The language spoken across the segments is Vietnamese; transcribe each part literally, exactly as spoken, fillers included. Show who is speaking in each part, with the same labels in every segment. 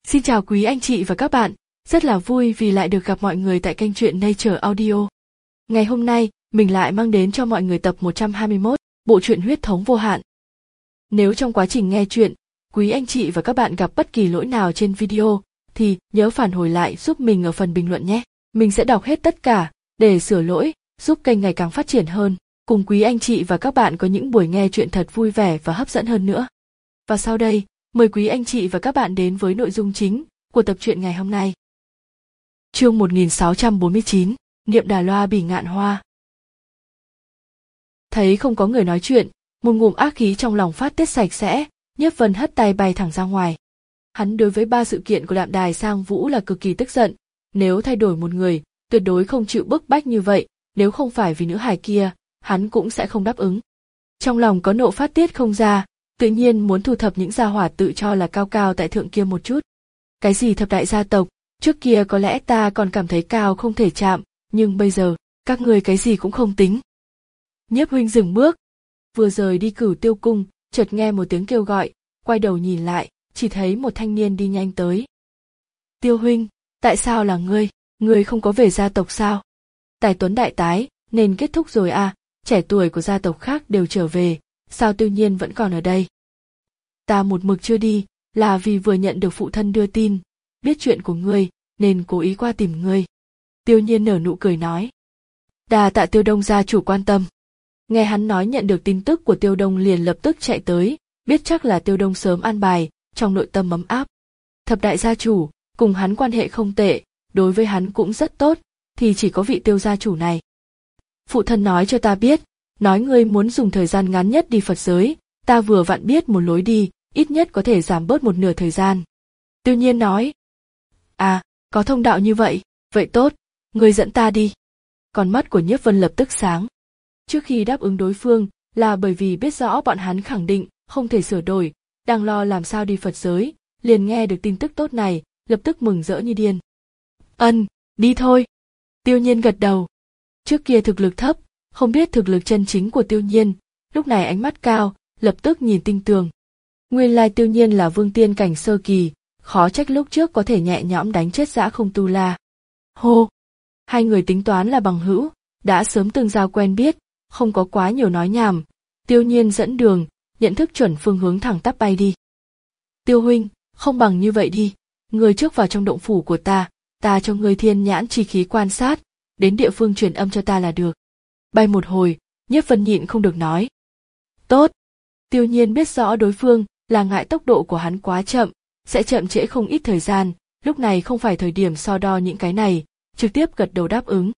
Speaker 1: Xin chào quý anh chị và các bạn, rất là vui vì lại được gặp mọi người tại kênh truyện Nature Audio. Ngày hôm nay, mình lại mang đến cho mọi người tập một trăm hai mươi mốt, bộ truyện Huyết thống vô hạn. Nếu trong quá trình nghe truyện, quý anh chị và các bạn gặp bất kỳ lỗi nào trên video, thì nhớ phản hồi lại giúp mình ở phần bình luận nhé. Mình sẽ đọc hết tất cả, để sửa lỗi, giúp kênh ngày càng phát triển hơn, cùng quý anh chị và các bạn có những buổi nghe truyện thật vui vẻ và hấp dẫn hơn nữa. Và sau đây, mời quý anh chị và các bạn đến với nội dung chính của tập truyện ngày hôm nay. Chương một nghìn sáu trăm bốn mươi chín, Niệm Đà Loa Bỉ Ngạn Hoa. Thấy không có người nói chuyện, một ngụm ác khí trong lòng phát tiết sạch sẽ, Nhiếp Vân hất tay bay thẳng ra ngoài. Hắn đối với ba sự kiện của Đạm Đài Sang Vũ là cực kỳ tức giận, nếu thay đổi một người, tuyệt đối không chịu bức bách như vậy, nếu không phải vì nữ hài kia, hắn cũng sẽ không đáp ứng. Trong lòng có nộ phát tiết không ra, tự nhiên muốn thu thập những gia hỏa tự cho là cao cao tại thượng kia một chút. Cái gì thập đại gia tộc, trước kia có lẽ ta còn cảm thấy cao không thể chạm, nhưng bây giờ, các người cái gì cũng không tính. Nhiếp huynh dừng bước, vừa rời đi Cửu Tiêu cung, chợt nghe một tiếng kêu gọi, quay đầu nhìn lại, chỉ thấy một thanh niên đi nhanh tới. Tiêu huynh, tại sao là ngươi, ngươi không có về gia tộc sao? Tài tuấn đại tái, nên kết thúc rồi à, trẻ tuổi của gia tộc khác đều trở về, sao Tiêu Nhiên vẫn còn ở đây? Ta một mực chưa đi, là vì vừa nhận được phụ thân đưa tin, biết chuyện của ngươi, nên cố ý qua tìm ngươi. Tiêu Nhiên nở nụ cười nói. Đà tạ Tiêu Đông gia chủ quan tâm. Nghe hắn nói nhận được tin tức của Tiêu Đông liền lập tức chạy tới, biết chắc là Tiêu Đông sớm an bài, trong nội tâm ấm áp. Thập đại gia chủ, cùng hắn quan hệ không tệ, đối với hắn cũng rất tốt, thì chỉ có vị Tiêu gia chủ này. Phụ thân nói cho ta biết, nói ngươi muốn dùng thời gian ngắn nhất đi Phật giới, ta vừa vặn biết một lối đi, ít nhất có thể giảm bớt một nửa thời gian. Tiêu Nhiên nói. À, có thông đạo như vậy, vậy tốt, ngươi dẫn ta đi. Con mắt của Nhiếp Vân lập tức sáng. Trước khi đáp ứng đối phương, là bởi vì biết rõ bọn hắn khẳng định, không thể sửa đổi, đang lo làm sao đi Phật giới, liền nghe được tin tức tốt này, lập tức mừng rỡ như điên. Ân, đi thôi. Tiêu Nhiên gật đầu. Trước kia thực lực thấp, không biết thực lực chân chính của Tiêu Nhiên, lúc này ánh mắt cao, lập tức nhìn tinh tường. Nguyên lai Tiêu Nhiên là vương tiên cảnh sơ kỳ, khó trách lúc trước có thể nhẹ nhõm đánh chết Dã Không Tu La. Hô! Hai người tính toán là bằng hữu, đã sớm từng giao quen biết, không có quá nhiều nói nhảm. Tiêu Nhiên dẫn đường, nhận thức chuẩn phương hướng thẳng tắp bay đi. Tiêu huynh, không bằng như vậy đi, ngươi trước vào trong động phủ của ta, ta cho ngươi thiên nhãn chi khí quan sát, đến địa phương truyền âm cho ta là được. Bay một hồi, Nhiếp Vân nhịn không được nói. Tốt. Tiêu Nhiên biết rõ đối phương là ngại tốc độ của hắn quá chậm, sẽ chậm trễ không ít thời gian, lúc này không phải thời điểm so đo những cái này, trực tiếp gật đầu đáp ứng.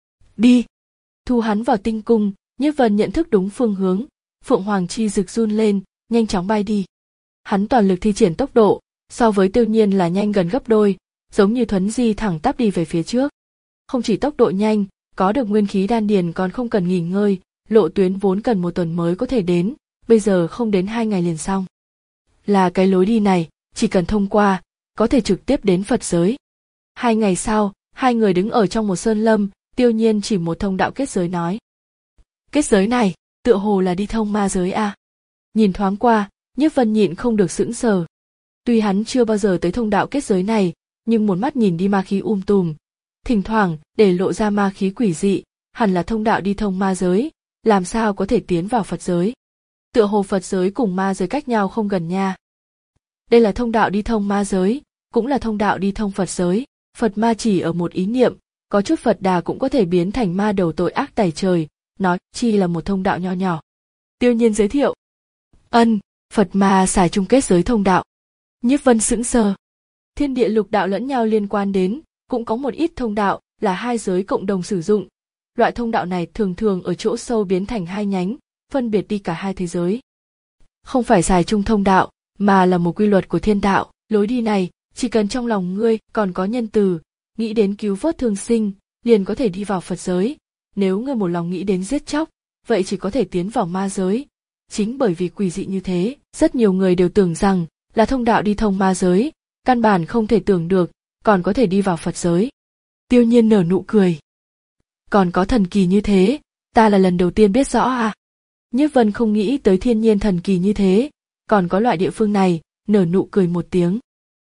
Speaker 1: Đi. Thu hắn vào tinh cung, Nhiếp Vân nhận thức đúng phương hướng, Phượng Hoàng chi rực run lên, nhanh chóng bay đi. Hắn toàn lực thi triển tốc độ, so với Tiêu Nhiên là nhanh gần gấp đôi, giống như thuấn di thẳng tắp đi về phía trước. Không chỉ tốc độ nhanh, có được nguyên khí đan điền còn không cần nghỉ ngơi, lộ tuyến vốn cần một tuần mới có thể đến, bây giờ không đến hai ngày liền xong. Là cái lối đi này, chỉ cần thông qua, có thể trực tiếp đến Phật giới. Hai ngày sau, hai người đứng ở trong một sơn lâm, Tiêu Nhiên chỉ một thông đạo kết giới nói. Kết giới này, tựa hồ là đi thông ma giới à? Nhìn thoáng qua, Nhiếp Vân nhịn không được sững sờ. Tuy hắn chưa bao giờ tới thông đạo kết giới này, nhưng một mắt nhìn đi ma khí um tùm, thỉnh thoảng để lộ ra ma khí quỷ dị, hẳn là thông đạo đi thông ma giới, làm sao có thể tiến vào Phật giới. Tựa hồ Phật giới cùng ma giới cách nhau không gần nha. Đây là thông đạo đi thông ma giới, cũng là thông đạo đi thông Phật giới, Phật ma chỉ ở một ý niệm, có chút Phật đà cũng có thể biến thành ma đầu tội ác tày trời, nói chi là một thông đạo nho nhỏ. Tiêu Nhiên giới thiệu. Ân, Phật ma xài chung kết giới thông đạo. Nhiếp Vân sững sờ. Thiên địa lục đạo lẫn nhau liên quan đến, cũng có một ít thông đạo là hai giới cộng đồng sử dụng. Loại thông đạo này thường thường ở chỗ sâu biến thành hai nhánh, phân biệt đi cả hai thế giới. Không phải xài chung thông đạo, mà là một quy luật của thiên đạo. Lối đi này, chỉ cần trong lòng ngươi còn có nhân từ, nghĩ đến cứu vớt thương sinh, liền có thể đi vào Phật giới. Nếu ngươi một lòng nghĩ đến giết chóc, vậy chỉ có thể tiến vào ma giới. Chính bởi vì quỷ dị như thế, rất nhiều người đều tưởng rằng là thông đạo đi thông ma giới, căn bản không thể tưởng được, còn có thể đi vào Phật giới. Tiêu Nhiên nở nụ cười. Còn có thần kỳ như thế, ta là lần đầu tiên biết rõ à. Nhiếp Vân không nghĩ tới thiên nhiên thần kỳ như thế, còn có loại địa phương này, nở nụ cười một tiếng.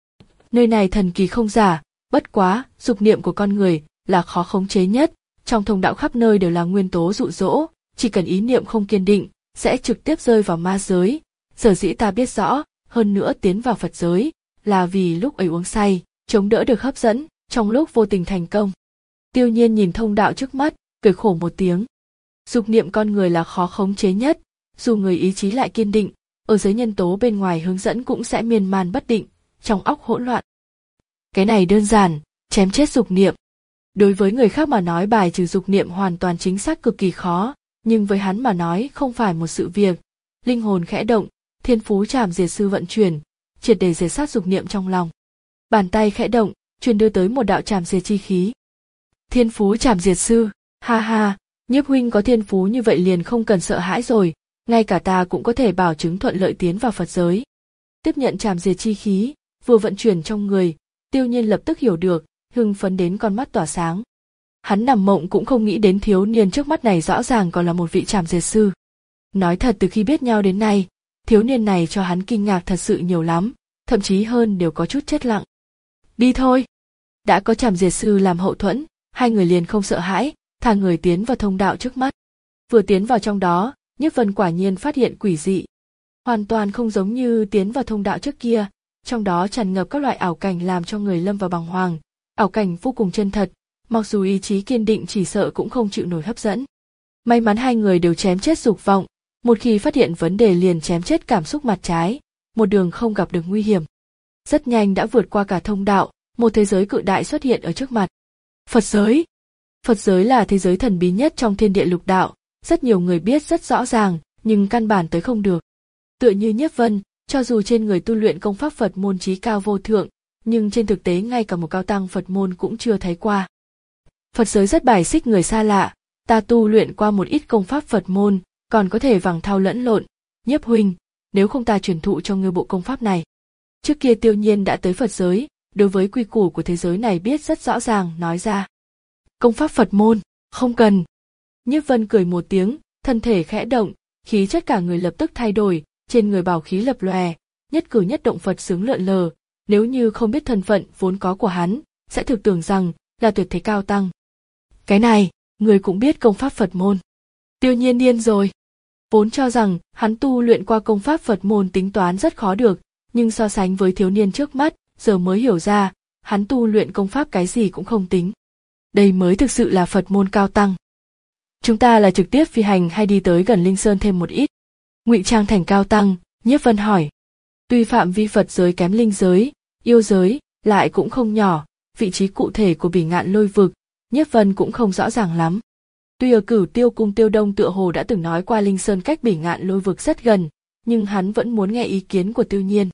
Speaker 1: Nơi này thần kỳ không giả, bất quá, dục niệm của con người là khó khống chế nhất, trong thông đạo khắp nơi đều là nguyên tố dụ dỗ, chỉ cần ý niệm không kiên định, sẽ trực tiếp rơi vào ma giới. Sở dĩ ta biết rõ, hơn nữa tiến vào Phật giới, là vì lúc ấy uống say, chống đỡ được hấp dẫn, trong lúc vô tình thành công. Tiêu Nhiên nhìn thông đạo trước mắt, cười khổ một tiếng. Dục niệm con người là khó khống chế nhất, dù người ý chí lại kiên định, ở giới nhân tố bên ngoài hướng dẫn cũng sẽ miên man bất định, trong óc hỗn loạn. Cái này đơn giản, chém chết dục niệm. Đối với người khác mà nói bài trừ dục niệm hoàn toàn chính xác cực kỳ khó, nhưng với hắn mà nói không phải một sự việc. Linh hồn khẽ động, thiên phú trảm diệt sư vận chuyển, triệt để diệt sát dục niệm trong lòng. Bàn tay khẽ động, truyền đưa tới một đạo trảm diệt chi khí. Thiên phú trảm diệt sư, ha ha, Nhiếp huynh có thiên phú như vậy liền không cần sợ hãi rồi, ngay cả ta cũng có thể bảo chứng thuận lợi tiến vào Phật giới. Tiếp nhận trảm diệt chi khí, vừa vận chuyển trong người, Tiêu Nhiên lập tức hiểu được, hưng phấn đến con mắt tỏa sáng. Hắn nằm mộng cũng không nghĩ đến thiếu niên trước mắt này rõ ràng còn là một vị trảm diệt sư. Nói thật từ khi biết nhau đến nay, thiếu niên này cho hắn kinh ngạc thật sự nhiều lắm, thậm chí hơn đều có chút chết lặng. Đi thôi. Đã có trảm diệt sư làm hậu thuẫn, hai người liền không sợ hãi, thả người tiến vào thông đạo trước mắt. Vừa tiến vào trong đó, Nhiếp Vân quả nhiên phát hiện quỷ dị. Hoàn toàn không giống như tiến vào thông đạo trước kia, trong đó tràn ngập các loại ảo cảnh làm cho người lâm vào bàng hoàng, ảo cảnh vô cùng chân thật, mặc dù ý chí kiên định chỉ sợ cũng không chịu nổi hấp dẫn. May mắn hai người đều chém chết dục vọng, một khi phát hiện vấn đề liền chém chết cảm xúc mặt trái, một đường không gặp được nguy hiểm. Rất nhanh đã vượt qua cả thông đạo, một thế giới cự đại xuất hiện ở trước mặt. Phật giới. Phật giới là thế giới thần bí nhất trong thiên địa lục đạo, rất nhiều người biết rất rõ ràng, nhưng căn bản tới không được. Tựa như Nhiếp Vân, cho dù trên người tu luyện công pháp Phật môn chí cao vô thượng, nhưng trên thực tế ngay cả một cao tăng Phật môn cũng chưa thấy qua. Phật giới rất bài xích người xa lạ, ta tu luyện qua một ít công pháp Phật môn, còn có thể vàng thao lẫn lộn. Nhiếp huynh, nếu không ta truyền thụ cho ngươi bộ công pháp này. Trước kia Tiêu Nhiên đã tới Phật giới, đối với quy củ của thế giới này biết rất rõ ràng, nói ra. Công pháp Phật môn, không cần. Nhiếp Vân cười một tiếng, thân thể khẽ động, khí chất cả người lập tức thay đổi, trên người bảo khí lập lòe, nhất cử nhất động Phật sướng lượn lờ, nếu như không biết thân phận vốn có của hắn, sẽ thực tưởng rằng là tuyệt thế cao tăng. Cái này, người cũng biết công pháp Phật môn. Tiêu Nhiên điên rồi. Vốn cho rằng hắn tu luyện qua công pháp Phật môn tính toán rất khó được, nhưng so sánh với thiếu niên trước mắt, giờ mới hiểu ra, hắn tu luyện công pháp cái gì cũng không tính. Đây mới thực sự là Phật môn cao tăng. Chúng ta là trực tiếp phi hành hay đi tới gần Linh Sơn thêm một ít? Ngụy trang thành cao tăng, Nhiếp Vân hỏi. Tuy phạm vi Phật giới kém linh giới, yêu giới, lại cũng không nhỏ, vị trí cụ thể của Bỉ Ngạn Lôi Vực, Nhiếp Vân cũng không rõ ràng lắm. Tuy ở Cửu Tiêu Cung Tiêu Đông tựa hồ đã từng nói qua Linh Sơn cách Bỉ Ngạn Lôi Vực rất gần, nhưng hắn vẫn muốn nghe ý kiến của Tiêu Nhiên.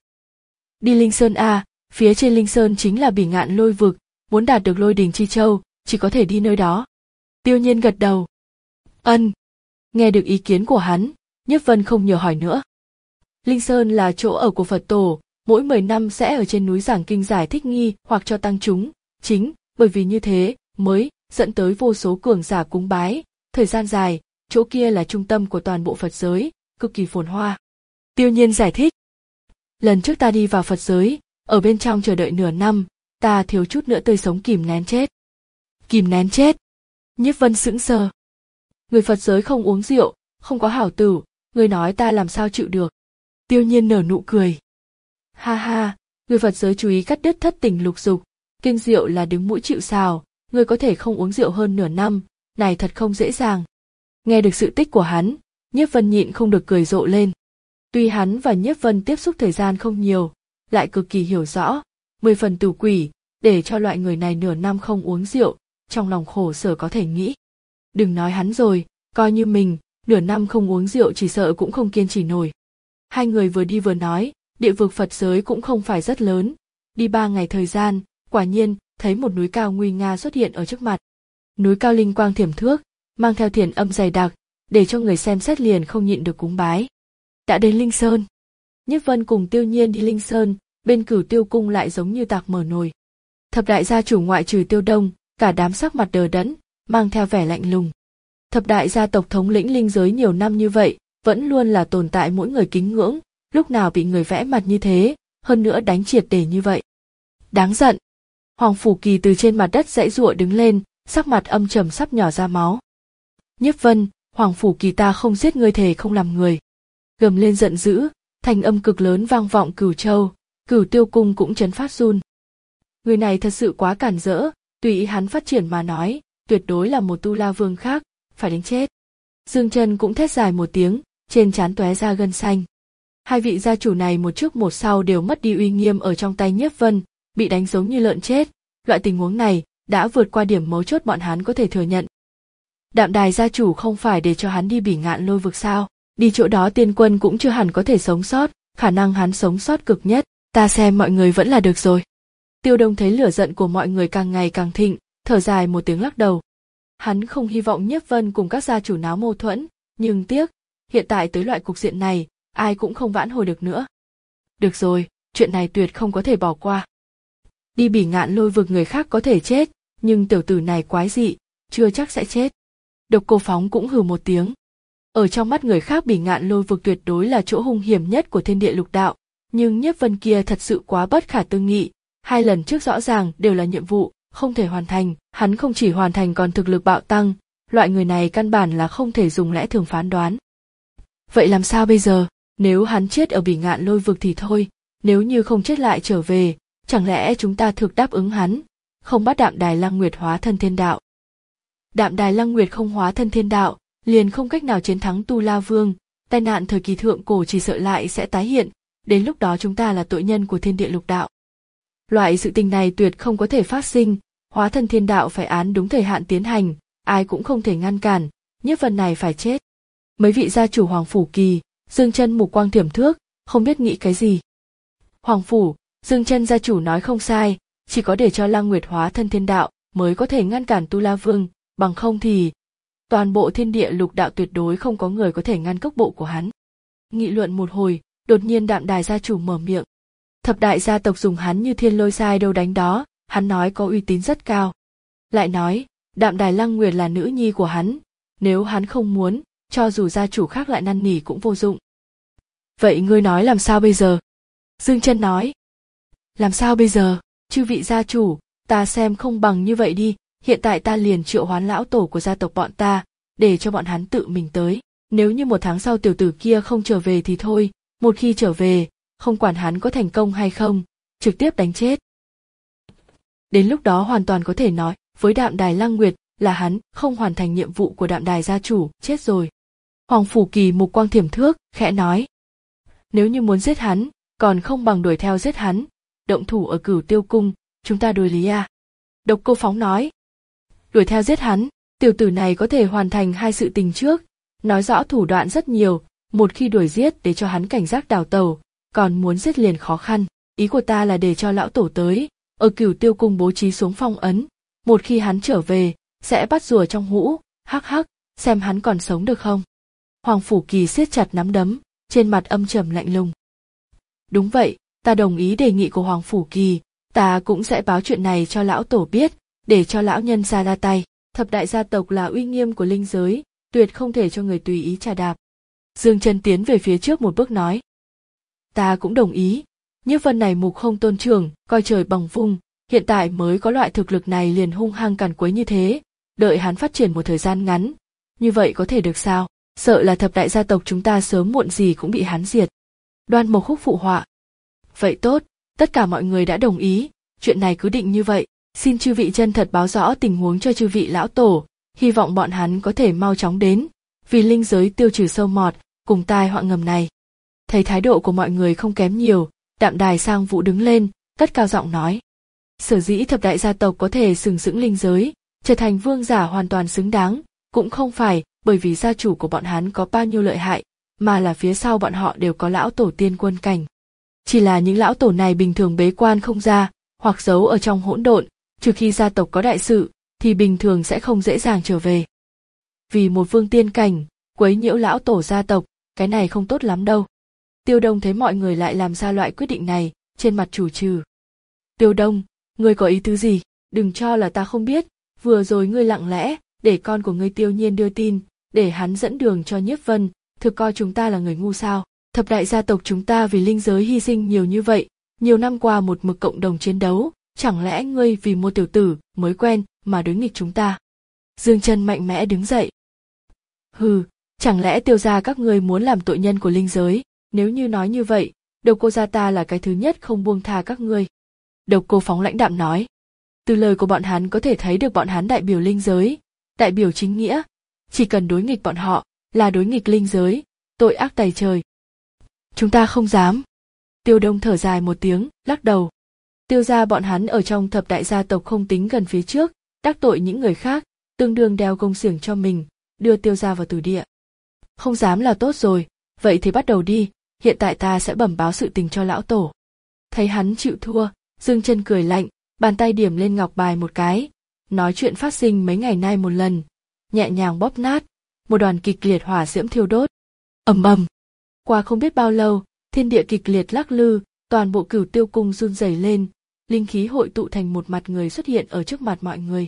Speaker 1: Đi Linh Sơn a, phía trên Linh Sơn chính là Bỉ Ngạn Lôi Vực, muốn đạt được Lôi Đình Chi Châu, chỉ có thể đi nơi đó. Tiêu Nhiên gật đầu. Ân. Nghe được ý kiến của hắn, Nhiếp Vân không nhiều hỏi nữa. Linh Sơn là chỗ ở của Phật tổ, mỗi mười năm sẽ ở trên núi giảng kinh giải thích nghi hoặc cho tăng chúng, chính bởi vì như thế mới dẫn tới vô số cường giả cúng bái, thời gian dài, chỗ kia là trung tâm của toàn bộ Phật giới, cực kỳ phồn hoa. Tiêu Nhiên giải thích. Lần trước ta đi vào Phật giới, ở bên trong chờ đợi nửa năm, ta thiếu chút nữa tươi sống kìm nén chết. Kìm nén chết. Nhiếp Vân sững sờ. Người Phật giới không uống rượu, không có hảo tử, người nói ta làm sao chịu được. Tiêu Nhiên nở nụ cười. Ha ha, người Phật giới chú ý cắt đứt thất tình lục dục, kinh rượu là đứng mũi chịu sào, người có thể không uống rượu hơn nửa năm, này thật không dễ dàng. Nghe được sự tích của hắn, Nhiếp Vân nhịn không được cười rộ lên. Tuy hắn và Nhiếp Vân tiếp xúc thời gian không nhiều, lại cực kỳ hiểu rõ, mười phần tử quỷ, để cho loại người này nửa năm không uống rượu, trong lòng khổ sở có thể nghĩ. Đừng nói hắn rồi, coi như mình, nửa năm không uống rượu chỉ sợ cũng không kiên trì nổi. Hai người vừa đi vừa nói, địa vực Phật giới cũng không phải rất lớn, đi ba ngày thời gian, quả nhiên thấy một núi cao nguy nga xuất hiện ở trước mặt. Núi cao linh quang thiểm thước, mang theo thiền âm dày đặc, để cho người xem xét liền không nhịn được cúng bái. Đã đến Linh Sơn. Nhiếp Vân cùng Tiêu Nhiên đi Linh Sơn, bên Cửu Tiêu Cung lại giống như tạc mở nồi. Thập đại gia chủ ngoại trừ Tiêu Đông, cả đám sắc mặt đờ đẫn, mang theo vẻ lạnh lùng. Thập đại gia tộc thống lĩnh linh giới nhiều năm như vậy, vẫn luôn là tồn tại mỗi người kính ngưỡng, lúc nào bị người vẽ mặt như thế, hơn nữa đánh triệt để như vậy. Đáng giận. Hoàng Phủ Kỳ từ trên mặt đất giãy giụa đứng lên, sắc mặt âm trầm sắp nhỏ ra máu. Nhiếp Vân, Hoàng Phủ Kỳ ta không giết ngươi, thề không làm người. Gầm lên giận dữ, thanh âm cực lớn vang vọng Cửu Châu, Cửu Tiêu cung cũng chấn phát run. Người này thật sự quá cản rỡ, tùy ý hắn phát triển mà nói, tuyệt đối là một tu la vương khác, phải đánh chết. Dương Chân cũng thét dài một tiếng, trên trán tóe ra gân xanh. Hai vị gia chủ này một trước một sau đều mất đi uy nghiêm ở trong tay Nhiếp Vân, bị đánh giống như lợn chết. Loại tình huống này đã vượt qua điểm mấu chốt bọn hắn có thể thừa nhận. Đạm Đài gia chủ không phải để cho hắn đi Bỉ Ngạn Lôi vực sao? Đi chỗ đó tiên quân cũng chưa hẳn có thể sống sót, khả năng hắn sống sót cực nhất, ta xem mọi người vẫn là được rồi. Tiêu Đông thấy lửa giận của mọi người càng ngày càng thịnh, thở dài một tiếng lắc đầu. Hắn không hy vọng Nhiếp Vân cùng các gia chủ náo mâu thuẫn, nhưng tiếc, hiện tại tới loại cục diện này, ai cũng không vãn hồi được nữa. Được rồi, chuyện này tuyệt không có thể bỏ qua. Đi Bỉ Ngạn Lôi vực người khác có thể chết, nhưng tiểu tử này quái dị, chưa chắc sẽ chết. Độc Cô Phóng cũng hừ một tiếng. Ở trong mắt người khác Bỉ Ngạn Lôi vực tuyệt đối là chỗ hung hiểm nhất của thiên địa lục đạo, nhưng Nhiếp Vân kia thật sự quá bất khả tư nghị, hai lần trước rõ ràng đều là nhiệm vụ, không thể hoàn thành, hắn không chỉ hoàn thành còn thực lực bạo tăng, loại người này căn bản là không thể dùng lẽ thường phán đoán. Vậy làm sao bây giờ, nếu hắn chết ở Bỉ Ngạn Lôi vực thì thôi, nếu như không chết lại trở về, chẳng lẽ chúng ta thực đáp ứng hắn, không bắt Đạm Đài Lăng Nguyệt hóa thân thiên đạo. Đạm Đài Lăng Nguyệt không hóa thân thiên đạo, liền không cách nào chiến thắng Tu La Vương, tai nạn thời kỳ thượng cổ chỉ sợ lại sẽ tái hiện, đến lúc đó chúng ta là tội nhân của thiên địa lục đạo. Loại sự tình này tuyệt không có thể phát sinh, hóa thân thiên đạo phải án đúng thời hạn tiến hành, ai cũng không thể ngăn cản, Nhiếp Vân này phải chết. Mấy vị gia chủ Hoàng Phủ Kỳ, Dương Chân mục quang thiểm thước, không biết nghĩ cái gì. Hoàng Phủ, Dương Chân gia chủ nói không sai, chỉ có để cho Lăng Nguyệt hóa thân thiên đạo mới có thể ngăn cản Tu La Vương, bằng không thì toàn bộ thiên địa lục đạo tuyệt đối không có người có thể ngăn cước bộ của hắn. Nghị luận một hồi, đột nhiên Đạm Đài gia chủ mở miệng. Thập đại gia tộc dùng hắn như thiên lôi sai đâu đánh đó, hắn nói có uy tín rất cao. Lại nói, Đạm Đài Lăng Nguyệt là nữ nhi của hắn, nếu hắn không muốn, cho dù gia chủ khác lại năn nỉ cũng vô dụng. Vậy ngươi nói làm sao bây giờ? Dương Chân nói. Làm sao bây giờ, chư vị gia chủ, ta xem không bằng như vậy đi, hiện tại ta liền triệu hoán lão tổ của gia tộc bọn ta, để cho bọn hắn tự mình tới. Nếu như một tháng sau tiểu tử kia không trở về thì thôi, một khi trở về, không quản hắn có thành công hay không, trực tiếp đánh chết. Đến lúc đó hoàn toàn có thể nói, với Đạm Đài Lăng Nguyệt, là hắn không hoàn thành nhiệm vụ của Đạm Đài gia chủ, chết rồi. Hoàng Phủ Kỳ mục quang thiểm thước, khẽ nói. Nếu như muốn giết hắn, còn không bằng đuổi theo giết hắn, động thủ ở Cửu Tiêu cung, chúng ta đối lý à. Độc Cô Phóng nói. Đuổi theo giết hắn, tiểu tử này có thể hoàn thành hai sự tình trước, nói rõ thủ đoạn rất nhiều, một khi đuổi giết để cho hắn cảnh giác đào tẩu, còn muốn giết liền khó khăn. Ý của ta là để cho lão tổ tới, ở Cửu Tiêu cung bố trí xuống phong ấn, một khi hắn trở về, sẽ bắt rùa trong hũ, hắc hắc, xem hắn còn sống được không. Hoàng Phủ Kỳ siết chặt nắm đấm, trên mặt âm trầm lạnh lùng. Đúng vậy, ta đồng ý đề nghị của Hoàng Phủ Kỳ, ta cũng sẽ báo chuyện này cho lão tổ biết, để cho lão nhân ra ra tay. Thập đại gia tộc là uy nghiêm của linh giới, tuyệt không thể cho người tùy ý trà đạp. Dương Chân tiến về phía trước một bước nói. Ta cũng đồng ý, Nhiếp Vân này mục không tôn trưởng, coi trời bằng vung, hiện tại mới có loại thực lực này liền hung hăng càn quấy như thế, đợi hắn phát triển một thời gian ngắn, như vậy có thể được sao? Sợ là thập đại gia tộc chúng ta sớm muộn gì cũng bị hắn diệt. Đoan Mộc Khúc phụ họa. Vậy tốt, tất cả mọi người đã đồng ý, chuyện này cứ định như vậy, xin chư vị chân thật báo rõ tình huống cho chư vị lão tổ, hy vọng bọn hắn có thể mau chóng đến, vì linh giới tiêu trừ sâu mọt, cùng tai họa ngầm này. Thấy thái độ của mọi người không kém nhiều, Đạm Đài Sang Vũ đứng lên, cất cao giọng nói. Sở dĩ thập đại gia tộc có thể sừng sững linh giới, trở thành vương giả hoàn toàn xứng đáng, cũng không phải bởi vì gia chủ của bọn hắn có bao nhiêu lợi hại, mà là phía sau bọn họ đều có lão tổ tiên quân cảnh. Chỉ là những lão tổ này bình thường bế quan không ra, hoặc giấu ở trong hỗn độn, trừ khi gia tộc có đại sự, thì bình thường sẽ không dễ dàng trở về. Vì một vương tiên cảnh, quấy nhiễu lão tổ gia tộc, cái này không tốt lắm đâu. Tiêu Đông thấy mọi người lại làm ra loại quyết định này, trên mặt chủ trừ. Tiêu Đông, ngươi có ý tứ gì? Đừng cho là ta không biết, vừa rồi ngươi lặng lẽ để con của ngươi Tiêu Nhiên đưa tin, để hắn dẫn đường cho Nhiếp Vân, thực coi chúng ta là người ngu sao? Thập đại gia tộc chúng ta vì linh giới hy sinh nhiều như vậy, nhiều năm qua một mực cộng đồng chiến đấu, chẳng lẽ ngươi vì một tiểu tử mới quen mà đối nghịch chúng ta? Dương Chân mạnh mẽ đứng dậy. Hừ, chẳng lẽ Tiêu gia các ngươi muốn làm tội nhân của linh giới? Nếu như nói như vậy, Độc Cô gia ta là cái thứ nhất không buông tha các ngươi. Độc Cô phóng lãnh đạm nói. Từ lời của bọn hắn có thể thấy được bọn hắn đại biểu linh giới, đại biểu chính nghĩa, chỉ cần đối nghịch bọn họ là đối nghịch linh giới, tội ác tày trời. Chúng ta không dám. Tiêu Đông thở dài một tiếng, lắc đầu. Tiêu gia bọn hắn ở trong thập đại gia tộc không tính gần phía trước, đắc tội những người khác, tương đương đeo công xiềng cho mình, đưa Tiêu gia vào tử địa. Không dám là tốt rồi, vậy thì bắt đầu đi, hiện tại ta sẽ bẩm báo sự tình cho lão tổ. Thấy hắn chịu thua, Dương Chân cười lạnh, bàn tay điểm lên ngọc bài một cái, nói chuyện phát sinh mấy ngày nay một lần, nhẹ nhàng bóp nát, một đoàn kịch liệt hỏa diễm thiêu đốt. Ầm ầm. Qua không biết bao lâu, thiên địa kịch liệt lắc lư, toàn bộ Cửu Tiêu cung run rẩy lên, linh khí hội tụ thành một mặt người xuất hiện ở trước mặt mọi người.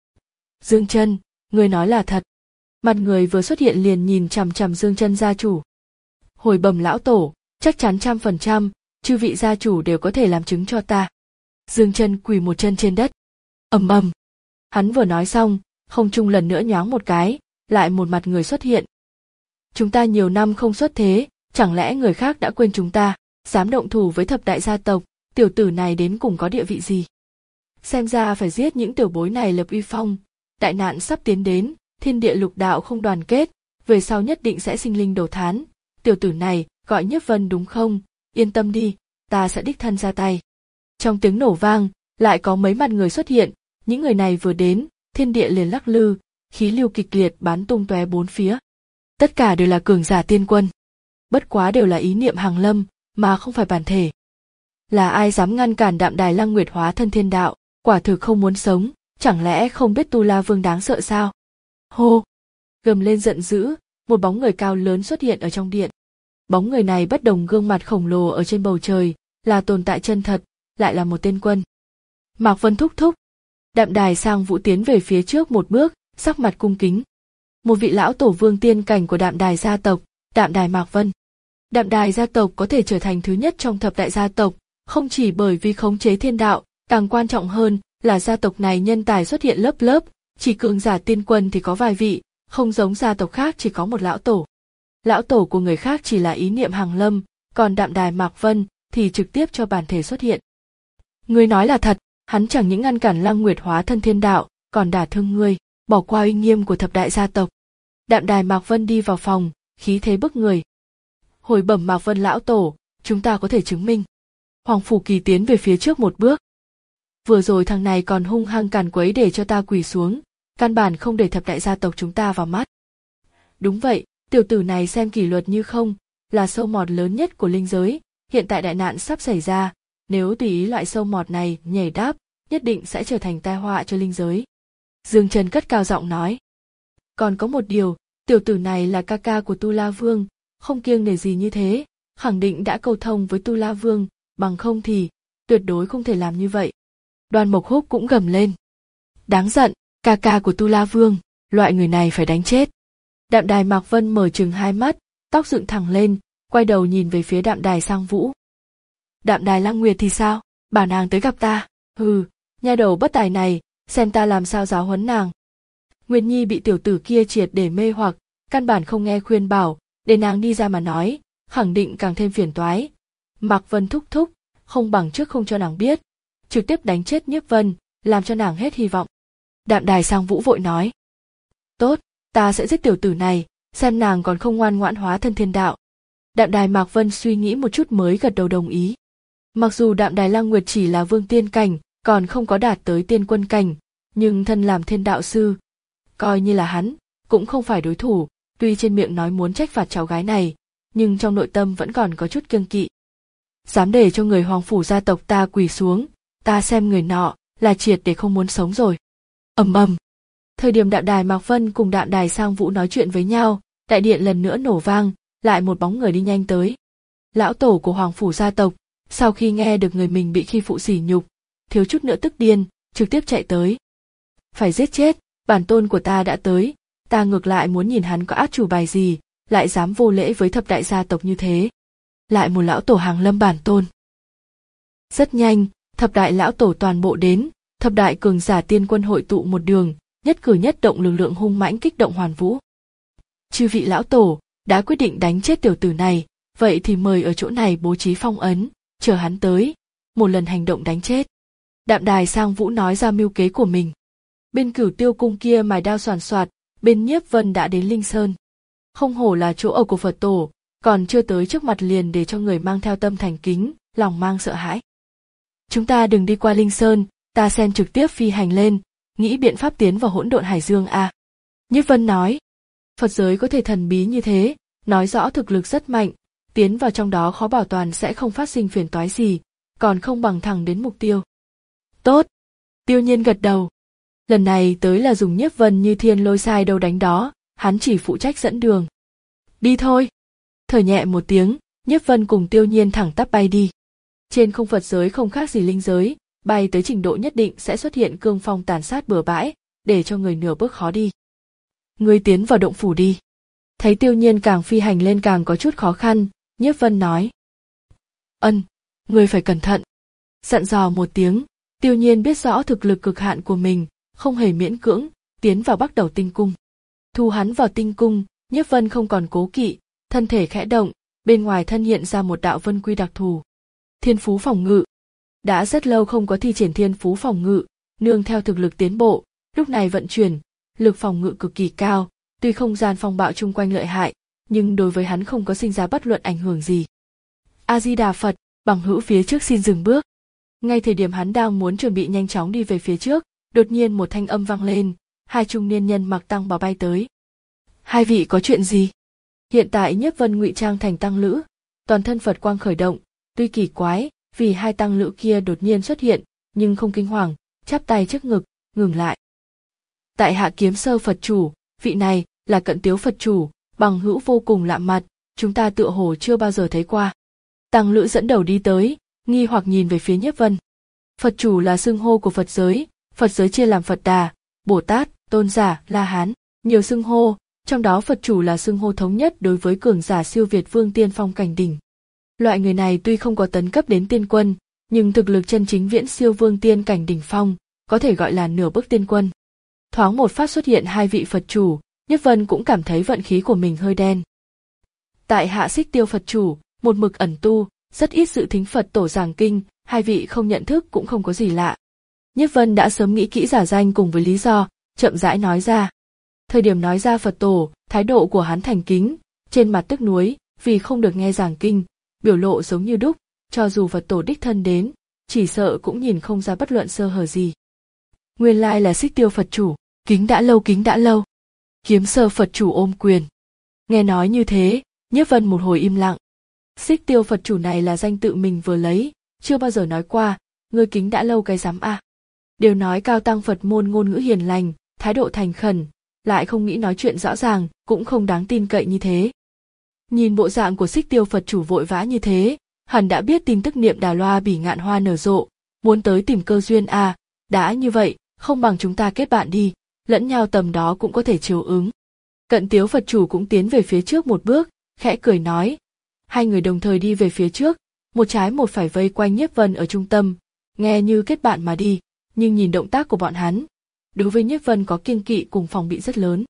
Speaker 1: Dương Chân, ngươi nói là thật? Mặt người vừa xuất hiện liền nhìn chằm chằm Dương Chân gia chủ. Hồi bẩm lão tổ, chắc chắn trăm phần trăm, chư vị gia chủ đều có thể làm chứng cho ta. Dương Chân quỳ một chân trên đất. Ầm ầm. Hắn vừa nói xong, không trung lần nữa nhoáng một cái, lại một mặt người xuất hiện. Chúng ta nhiều năm không xuất thế, chẳng lẽ người khác đã quên chúng ta, dám động thủ với thập đại gia tộc, tiểu tử này đến cùng có địa vị gì? Xem ra phải giết những tiểu bối này lập uy phong, đại nạn sắp tiến đến, thiên địa lục đạo không đoàn kết, về sau nhất định sẽ sinh linh đồ thán. Tiểu tử này gọi Nhiếp Vân đúng không? Yên tâm đi, ta sẽ đích thân ra tay. Trong tiếng nổ vang, lại có mấy mặt người xuất hiện, những người này vừa đến, thiên địa liền lắc lư, khí lưu kịch liệt bắn tung tóe bốn phía. Tất cả đều là cường giả tiên quân. Bất quá đều là ý niệm hàng lâm, mà không phải bản thể. Là ai dám ngăn cản Đạm Đài Lăng Nguyệt hóa thân thiên đạo, quả thực không muốn sống, chẳng lẽ không biết Tu La Vương đáng sợ sao? Hô! Gầm lên giận dữ, một bóng người cao lớn xuất hiện ở trong điện. Bóng người này bất đồng gương mặt khổng lồ ở trên bầu trời, là tồn tại chân thật, lại là một tên quân. Mạc Vân thúc thúc. Đạm Đài Sang Vũ tiến về phía trước một bước, sắc mặt cung kính. Một vị lão tổ vương tiên cảnh của Đạm Đài gia tộc, Đạm Đài Mạc Vân. Đạm Đài gia tộc có thể trở thành thứ nhất trong thập đại gia tộc, không chỉ bởi vì khống chế thiên đạo, càng quan trọng hơn là gia tộc này nhân tài xuất hiện lớp lớp, chỉ cường giả tiên quân thì có vài vị, không giống gia tộc khác chỉ có một lão tổ. Lão tổ của người khác chỉ là ý niệm hàng lâm, còn Đạm Đài Mạc Vân thì trực tiếp cho bản thể xuất hiện. Ngươi nói là thật, hắn chẳng những ngăn cản Lăng Nguyệt hóa thân thiên đạo, còn đả thương ngươi, bỏ qua uy nghiêm của thập đại gia tộc. Đạm Đài Mạc Vân đi vào phòng, khí thế bức người. Hồi bẩm Mạc Vân lão tổ, chúng ta có thể chứng minh. Hoàng Phủ Kỳ tiến về phía trước một bước. Vừa rồi thằng này còn hung hăng càn quấy để cho ta quỳ xuống, căn bản không để thập đại gia tộc chúng ta vào mắt. Đúng vậy, tiểu tử này xem kỷ luật như không, là sâu mọt lớn nhất của linh giới, hiện tại đại nạn sắp xảy ra, nếu tùy ý loại sâu mọt này nhảy đáp, nhất định sẽ trở thành tai họa cho linh giới. Dương Trần cất cao giọng nói. Còn có một điều, tiểu tử này là ca ca của Tu La Vương, không kiêng nể gì như thế, khẳng định đã câu thông với Tu La Vương, bằng không thì, tuyệt đối không thể làm như vậy. Đoan Mộc Húc cũng gầm lên. Đáng giận, ca ca của Tu La Vương, loại người này phải đánh chết. Đạm Đài Mạc Vân mở trừng hai mắt, tóc dựng thẳng lên, quay đầu nhìn về phía Đạm Đài Sang Vũ. Đạm Đài Lăng Nguyệt thì sao, bảo nàng tới gặp ta, hừ, nha đầu bất tài này, xem ta làm sao giáo huấn nàng. Nguyệt Nhi bị tiểu tử kia triệt để mê hoặc, căn bản không nghe khuyên bảo, để nàng đi ra mà nói, khẳng định càng thêm phiền toái. Mạc Vân thúc thúc, không bằng trước không cho nàng biết, trực tiếp đánh chết Nhiếp Vân, làm cho nàng hết hy vọng. Đạm Đài Sang Vũ vội nói. Tốt, ta sẽ giết tiểu tử này, xem nàng còn không ngoan ngoãn hóa thân thiên đạo. Đạm Đài Mạc Vân suy nghĩ một chút mới gật đầu đồng ý. Mặc dù Đạm Đài Lăng Nguyệt chỉ là vương tiên cảnh, còn không có đạt tới tiên quân cảnh, nhưng thân làm thiên đạo sư, coi như là hắn, cũng không phải đối thủ, tuy trên miệng nói muốn trách phạt cháu gái này, nhưng trong nội tâm vẫn còn có chút kiêng kỵ. Dám để cho người Hoàng Phủ gia tộc ta quỳ xuống, ta xem người nọ là triệt để không muốn sống rồi. Ầm ầm. Thời điểm Đạm Đài Mạc Vân cùng Đạm Đài Sang Vũ nói chuyện với nhau, đại điện lần nữa nổ vang, lại một bóng người đi nhanh tới. Lão tổ của Hoàng Phủ gia tộc, sau khi nghe được người mình bị khi phụ sỉ nhục, thiếu chút nữa tức điên, trực tiếp chạy tới. Phải giết chết, bản tôn của ta đã tới, ta ngược lại muốn nhìn hắn có át chủ bài gì, lại dám vô lễ với thập đại gia tộc như thế. Lại một lão tổ hàng lâm bản tôn. Rất nhanh, thập đại lão tổ toàn bộ đến, thập đại cường giả tiên quân hội tụ một đường, nhất cử nhất động lực lượng hung mãnh kích động hoàn vũ. Chư vị lão tổ đã quyết định đánh chết tiểu tử này, vậy thì mời ở chỗ này bố trí phong ấn, chờ hắn tới, một lần hành động đánh chết. Đạm Đài Sang Vũ nói ra mưu kế của mình. Bên Cửu Tiêu cung kia mài đao soàn soạt, bên Nhiếp Vân đã đến Linh Sơn. Không hổ là chỗ ở của Phật tổ, còn chưa tới trước mặt liền để cho người mang theo tâm thành kính, lòng mang sợ hãi. Chúng ta đừng đi qua Linh Sơn, ta xem trực tiếp phi hành lên, nghĩ biện pháp tiến vào hỗn độn hải dương a. À. Nhiếp Vân nói, Phật giới có thể thần bí như thế, nói rõ thực lực rất mạnh, tiến vào trong đó khó bảo toàn sẽ không phát sinh phiền toái gì, còn không bằng thẳng đến mục tiêu. Tốt. Tiêu Nhiên gật đầu. Lần này tới là dùng Nhiếp Vân như thiên lôi sai đâu đánh đó, hắn chỉ phụ trách dẫn đường. Đi thôi. Thở nhẹ một tiếng, Nhiếp Vân cùng Tiêu Nhiên thẳng tắp bay đi. Trên không Phật giới không khác gì linh giới, bay tới trình độ nhất định sẽ xuất hiện cương phong tàn sát bừa bãi, để cho người nửa bước khó đi. Ngươi tiến vào động phủ đi. Thấy Tiêu Nhiên càng phi hành lên càng có chút khó khăn, Nhiếp Vân nói. Ân, ngươi phải cẩn thận. Dặn dò một tiếng, Tiêu Nhiên biết rõ thực lực cực hạn của mình, không hề miễn cưỡng, tiến vào Bắc Đầu Tinh Cung. Thu hắn vào tinh cung, Nhiếp Vân không còn cố kỵ, thân thể khẽ động, bên ngoài thân hiện ra một đạo vân quy đặc thù. Thiên phú phòng ngự. Đã rất lâu không có thi triển thiên phú phòng ngự, nương theo thực lực tiến bộ, lúc này vận chuyển, lực phòng ngự cực kỳ cao, tuy không gian phong bạo chung quanh lợi hại, nhưng đối với hắn không có sinh ra bất luận ảnh hưởng gì. A Di Đà Phật, bằng hữu phía trước xin dừng bước. Ngay thời điểm hắn đang muốn chuẩn bị nhanh chóng đi về phía trước, đột nhiên một thanh âm vang lên, hai trung niên nhân mặc tăng bào bay tới. Hai vị có chuyện gì? Hiện tại Nhiếp Vân ngụy trang thành tăng lữ, toàn thân Phật quang khởi động, tuy kỳ quái, vì hai tăng lữ kia đột nhiên xuất hiện, nhưng không kinh hoàng, chắp tay trước ngực, ngừng lại. Tại hạ Kiếm Sơ Phật chủ, vị này là Cận Tiếu Phật chủ, bằng hữu vô cùng lạ mặt, chúng ta tựa hồ chưa bao giờ thấy qua. Tăng lữ dẫn đầu đi tới, nghi hoặc nhìn về phía Nhiếp Vân. Phật chủ là xưng hô của Phật giới, Phật giới chia làm Phật Đà, Bồ Tát, Tôn giả, La Hán, nhiều xưng hô, trong đó Phật chủ là xưng hô thống nhất đối với cường giả siêu việt vương tiên phong cảnh đỉnh. Loại người này tuy không có tấn cấp đến tiên quân, nhưng thực lực chân chính viễn siêu vương tiên cảnh đỉnh phong, có thể gọi là nửa bước tiên quân. Thoáng một phát xuất hiện hai vị Phật chủ, Nhiếp Vân cũng cảm thấy vận khí của mình hơi đen. Tại hạ Xích Tiêu Phật chủ, một mực ẩn tu, rất ít dự thính Phật tổ giảng kinh, hai vị không nhận thức cũng không có gì lạ. Nhiếp Vân đã sớm nghĩ kỹ giả danh cùng với lý do, chậm rãi nói ra. Thời điểm nói ra Phật tổ, thái độ của hắn thành kính, trên mặt tức nuối, vì không được nghe giảng kinh, biểu lộ giống như đúc, cho dù Phật tổ đích thân đến, chỉ sợ cũng nhìn không ra bất luận sơ hở gì. Nguyên lai là Xích Tiêu Phật chủ, kính đã lâu kính đã lâu. Kiếm Sơ Phật chủ ôm quyền. Nghe nói như thế, Nhiếp Vân một hồi im lặng. Xích Tiêu Phật chủ này là danh tự mình vừa lấy, chưa bao giờ nói qua, ngươi kính đã lâu cái dám à. Đều nói cao tăng Phật môn ngôn ngữ hiền lành, thái độ thành khẩn, lại không nghĩ nói chuyện rõ ràng, cũng không đáng tin cậy như thế. Nhìn bộ dạng của Xích Tiêu Phật chủ vội vã như thế, hẳn đã biết tin tức Niệm Đà Loa bỉ ngạn hoa nở rộ, muốn tới tìm cơ duyên à, đã như vậy, không bằng chúng ta kết bạn đi, lẫn nhau tầm đó cũng có thể chiều ứng. Cận Tiếu Phật chủ cũng tiến về phía trước một bước, khẽ cười nói. Hai người đồng thời đi về phía trước, một trái một phải vây quanh Nhiếp Vân ở trung tâm, nghe như kết bạn mà đi, nhưng nhìn động tác của bọn hắn, đối với Nhiếp Vân có kiêng kỵ cùng phòng bị rất lớn.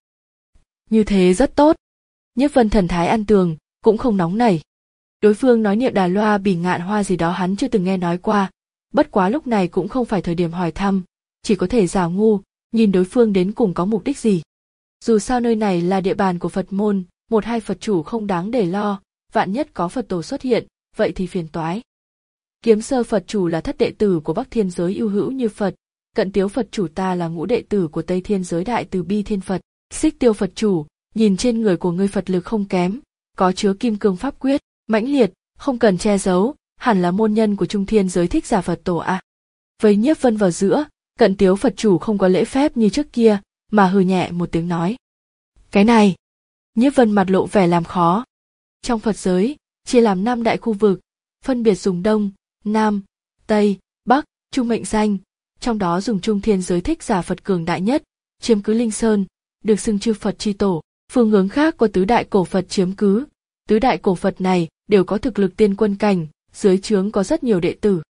Speaker 1: Như thế rất tốt. Nhiếp Vân thần thái an tường, cũng không nóng nảy. Đối phương nói Niệm Đà Loa bỉ ngạn hoa gì đó hắn chưa từng nghe nói qua, bất quá lúc này cũng không phải thời điểm hỏi thăm, chỉ có thể giả ngu, nhìn đối phương đến cùng có mục đích gì. Dù sao nơi này là địa bàn của Phật môn, một hai Phật chủ không đáng để lo, vạn nhất có Phật tổ xuất hiện, vậy thì phiền toái. Kiếm Sơ Phật chủ là thất đệ tử của Bắc Thiên giới ưu hữu như Phật, Cận Tiếu Phật chủ ta là ngũ đệ tử của Tây Thiên giới đại từ bi thiên Phật. Xích Tiêu Phật chủ, nhìn trên người của ngươi Phật lực không kém, có chứa kim cương pháp quyết, mãnh liệt, không cần che giấu, hẳn là môn nhân của Trung Thiên giới Thích Giả Phật tổ a. À. Với Nhiếp Vân vào giữa, Cận Tiếu Phật chủ không có lễ phép như trước kia, mà hừ nhẹ một tiếng nói. Cái này, Nhiếp Vân mặt lộ vẻ làm khó. Trong Phật giới, chia làm năm đại khu vực, phân biệt dùng Đông, Nam, Tây, Bắc, Trung mệnh danh, trong đó dùng Trung Thiên giới Thích Giả Phật cường đại nhất, chiếm cứ Linh Sơn, được xưng chư Phật chi tổ. Phương hướng khác có tứ đại cổ Phật chiếm cứ, tứ đại cổ Phật này đều có thực lực tiên quân cảnh, dưới trướng có rất nhiều đệ tử.